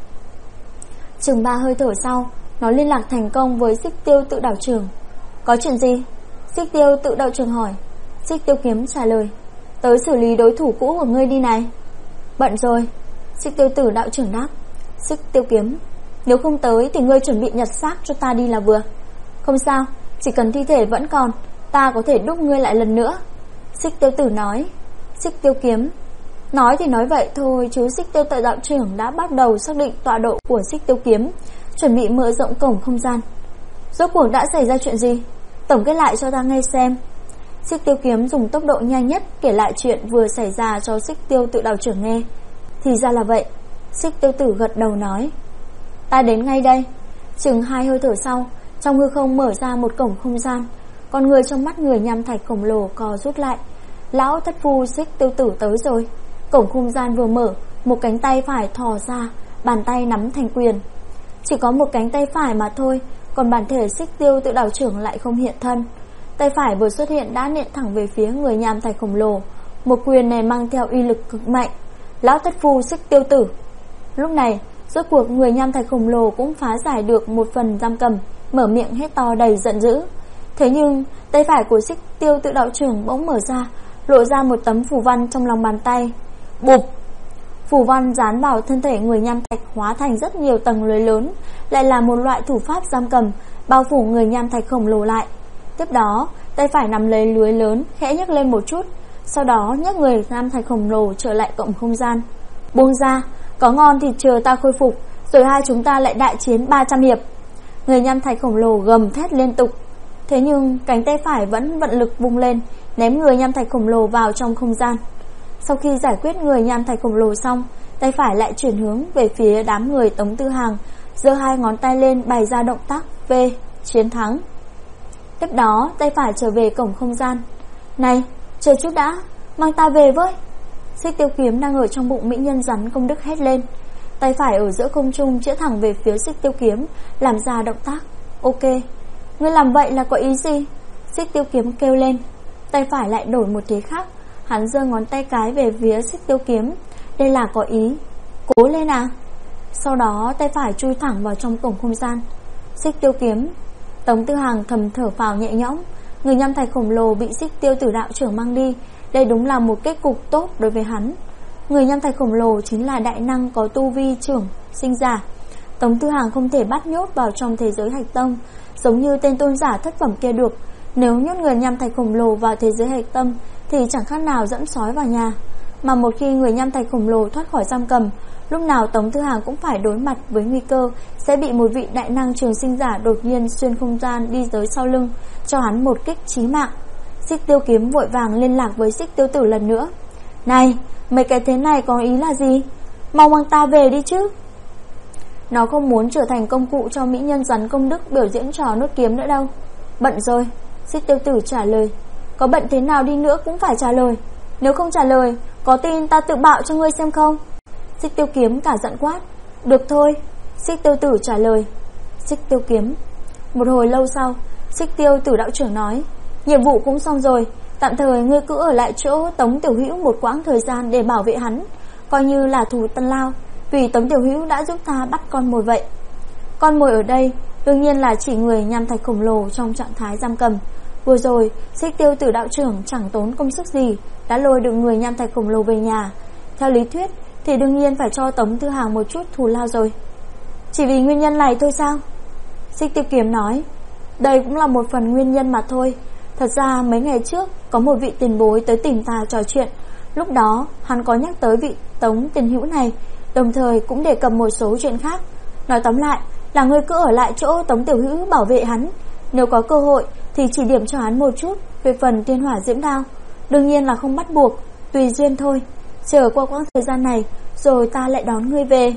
Chừng 3 hơi thở sau, nó liên lạc thành công với Xích Tiêu tự đạo trưởng. Có chuyện gì? Xích Tiêu tự đạo trưởng hỏi. Xích Tiêu kiếm trả lời, tới xử lý đối thủ cũ của ngươi đi này. Bận rồi. Xích Tiêu tử đạo trưởng đáp. Xích Tiêu kiếm, nếu không tới thì ngươi chuẩn bị nhặt xác cho ta đi là vừa. Không sao, chỉ cần thi thể vẫn còn, ta có thể đúc ngươi lại lần nữa. Xích Tiêu tử nói. Xích Tiêu kiếm, nói thì nói vậy thôi, chứ Xích Tiêu tự đạo trưởng đã bắt đầu xác định tọa độ của Xích Tiêu kiếm, chuẩn bị mở rộng cổng không gian. Rốt cuộc đã xảy ra chuyện gì? Tổng kết lại cho ta nghe xem. Xích Tiêu kiếm dùng tốc độ nhanh nhất kể lại chuyện vừa xảy ra cho Xích Tiêu tự đạo trưởng nghe. Thì ra là vậy. Xích Tiêu tử gật đầu nói. Ta đến ngay đây. Chừng 2 hơi thở sau, trong hư không mở ra một cổng không gian. Con người trong mắt người nham thạch khổng lồ co rút lại. Lão thất phu Xích Tiêu tử tới rồi. Cổng không gian vừa mở, một cánh tay phải thò ra, bàn tay nắm thành quyền. Chỉ có một cánh tay phải mà thôi, còn bản thể Xích Tiêu tự đạo trưởng lại không hiện thân. Tay phải vừa xuất hiện đã nện thẳng về phía người nham thạch khổng lồ. Một quyền này mang theo uy lực cực mạnh. Lão thất phu Xích Tiêu tử. Lúc này, rốt cuộc người nham thạch khổng lồ cũng phá giải được một phần giam cầm, mở miệng hét to đầy giận dữ. Thế nhưng, tay phải của Xích Tiêu tự đạo trưởng bỗng mở ra, lộ ra một tấm phù văn trong lòng bàn tay. Bụp! Phù văn dán vào thân thể người nham thạch hóa thành rất nhiều tầng lưới lớn, lại là một loại thủ pháp giam cầm, bao phủ người nham thạch khổng lồ lại. Tiếp đó, tay phải nắm lấy lưới lớn, khẽ nhấc lên một chút, sau đó nhấc người nham thạch khổng lồ trở lại cổng không gian. Buông ra, có ngon thì chờ ta khôi phục, rồi hai chúng ta lại đại chiến 300 hiệp. Người nham thạch khổng lồ gầm thét liên tục. Thế nhưng cánh tay phải vẫn vận lực vung lên, ném người nham thạch khổng lồ vào trong không gian. Sau khi giải quyết người nham thạch khổng lồ xong, tay phải lại chuyển hướng về phía đám người Tống Tư Hàng, giơ 2 ngón tay lên bày ra động tác V, chiến thắng. Tiếp đó tay phải trở về cổng không gian. Này, chờ chút đã, mang ta về với. Xích Tiêu Kiếm đang ở trong bụng mỹ nhân rắn công đức hét lên. Tay phải ở giữa không trung chĩa thẳng về phía Xích Tiêu Kiếm, làm ra động tác ok. Ngươi làm vậy là có ý gì? Xích Tiêu Kiếm kêu lên. Tay phải lại đổi một thế khác, hắn giơ ngón tay cái về phía Xích Tiêu Kiếm. Đây là có ý cố lên à? Sau đó tay phải chui thẳng vào trong cổng không gian. Xích Tiêu Kiếm. Tống Tư Hàng thầm thở phào nhẹ nhõm. Người nham thạch khổng lồ bị Xích Tiêu Tử đạo trưởng mang đi, đây đúng là một kết cục tốt đối với hắn. Người nham thạch khổng lồ chính là đại năng có tu vi trưởng sinh giả. Tống Tư Hàng không thể bắt nhốt vào trong thế giới hạch tâm giống như tên tôn giả thất phẩm kia được. Nếu nhốt người nham thạch khổng lồ vào thế giới hạch tâm thì chẳng khác nào dẫn sói vào nhà. Mà một khi người nham thạch khổng lồ thoát khỏi giam cầm, lúc nào Tống Tư Hàng cũng phải đối mặt với nguy cơ sẽ bị một vị đại năng trường sinh giả đột nhiên xuyên không gian đi tới sau lưng, cho hắn một kích chí mạng. Xích Tiêu Kiếm vội vàng liên lạc với Xích Tiêu Tử lần nữa. Này, mấy cái thế này có ý là gì? Mau mang ta về đi chứ. Nó không muốn trở thành công cụ cho mỹ nhân rắn công đức biểu diễn trò nuốt kiếm nữa đâu. Bận rồi, Xích Tiêu Tử trả lời. Có bận thế nào đi nữa cũng phải trả lời. Nếu không trả lời, có tin ta tự bạo cho ngươi xem không? Xích Tiêu Kiếm cả giận quát. Được thôi, Xích Tiêu Tử trả lời. Xích Tiêu Kiếm. Một hồi lâu sau, Xích Tiêu Tử đạo trưởng nói. Nhiệm vụ cũng xong rồi, tạm thời ngươi cứ ở lại chỗ Tống Tiểu Hữu một quãng thời gian để bảo vệ hắn, coi như là thù tân lao, vì Tống Tiểu Hữu đã giúp ta bắt con mồi vậy. Con mồi ở đây đương nhiên là chỉ người nham thạch khổng lồ trong trạng thái giam cầm. Vừa rồi Xích Tiêu Tử đạo trưởng chẳng tốn công sức gì đã lôi được người nham thạch khổng lồ về nhà. Theo lý thuyết thì đương nhiên phải cho Tống Tư Hàng một chút thù lao rồi. Chỉ vì nguyên nhân này thôi sao? Xích Tiêu Kiếm nói. Đây cũng là một phần nguyên nhân mà thôi. Thật ra mấy ngày trước có một vị tiền bối tới tìm ta trò chuyện. Lúc đó hắn có nhắc tới vị Tống tiền hữu này, đồng thời cũng đề cập một số chuyện khác. Nói tóm lại là ngươi cứ ở lại chỗ Tống Tiểu Hữu bảo vệ hắn. Nếu có cơ hội thì chỉ điểm cho hắn một chút về phần tiên hỏa diễm đao. Đương nhiên là không bắt buộc, tùy duyên thôi. Chờ qua quãng thời gian này rồi ta lại đón ngươi về.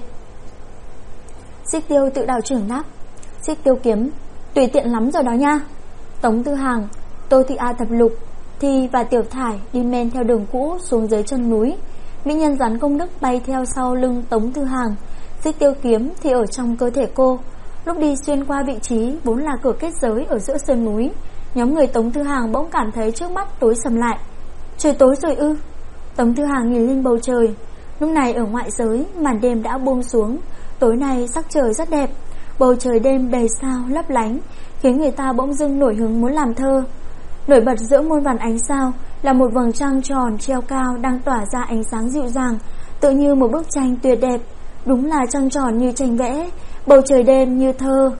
Xích Tiêu Tự đạo trưởng đáp. Xích Tiêu Kiếm. Tùy tiện lắm rồi đó nha. Tống Tư Hàng, Tô Thị A Thập Lục, Thi và Tiểu Thải đi men theo đường cũ xuống dưới chân núi. Mỹ nhân rắn công đức bay theo sau lưng Tống Tư Hàng. Xích Tiêu Kiếm thì ở trong cơ thể cô. Lúc đi xuyên qua vị trí vốn là cửa kết giới ở giữa sơn núi, nhóm người Tống Tư Hàng bỗng cảm thấy trước mắt tối sầm lại. Trời tối rồi ư? Tống Tư Hàng nhìn lên bầu trời. Lúc này ở ngoại giới màn đêm đã buông xuống. Tối nay sắc trời rất đẹp, bầu trời đêm đầy sao lấp lánh, khiến người ta bỗng dưng nổi hứng muốn làm thơ. Nổi bật giữa muôn vàn ánh sao là một vầng trăng tròn treo cao đang tỏa ra ánh sáng dịu dàng, tựa như một bức tranh tuyệt đẹp. Đúng là trăng tròn như tranh vẽ, bầu trời đêm như thơ.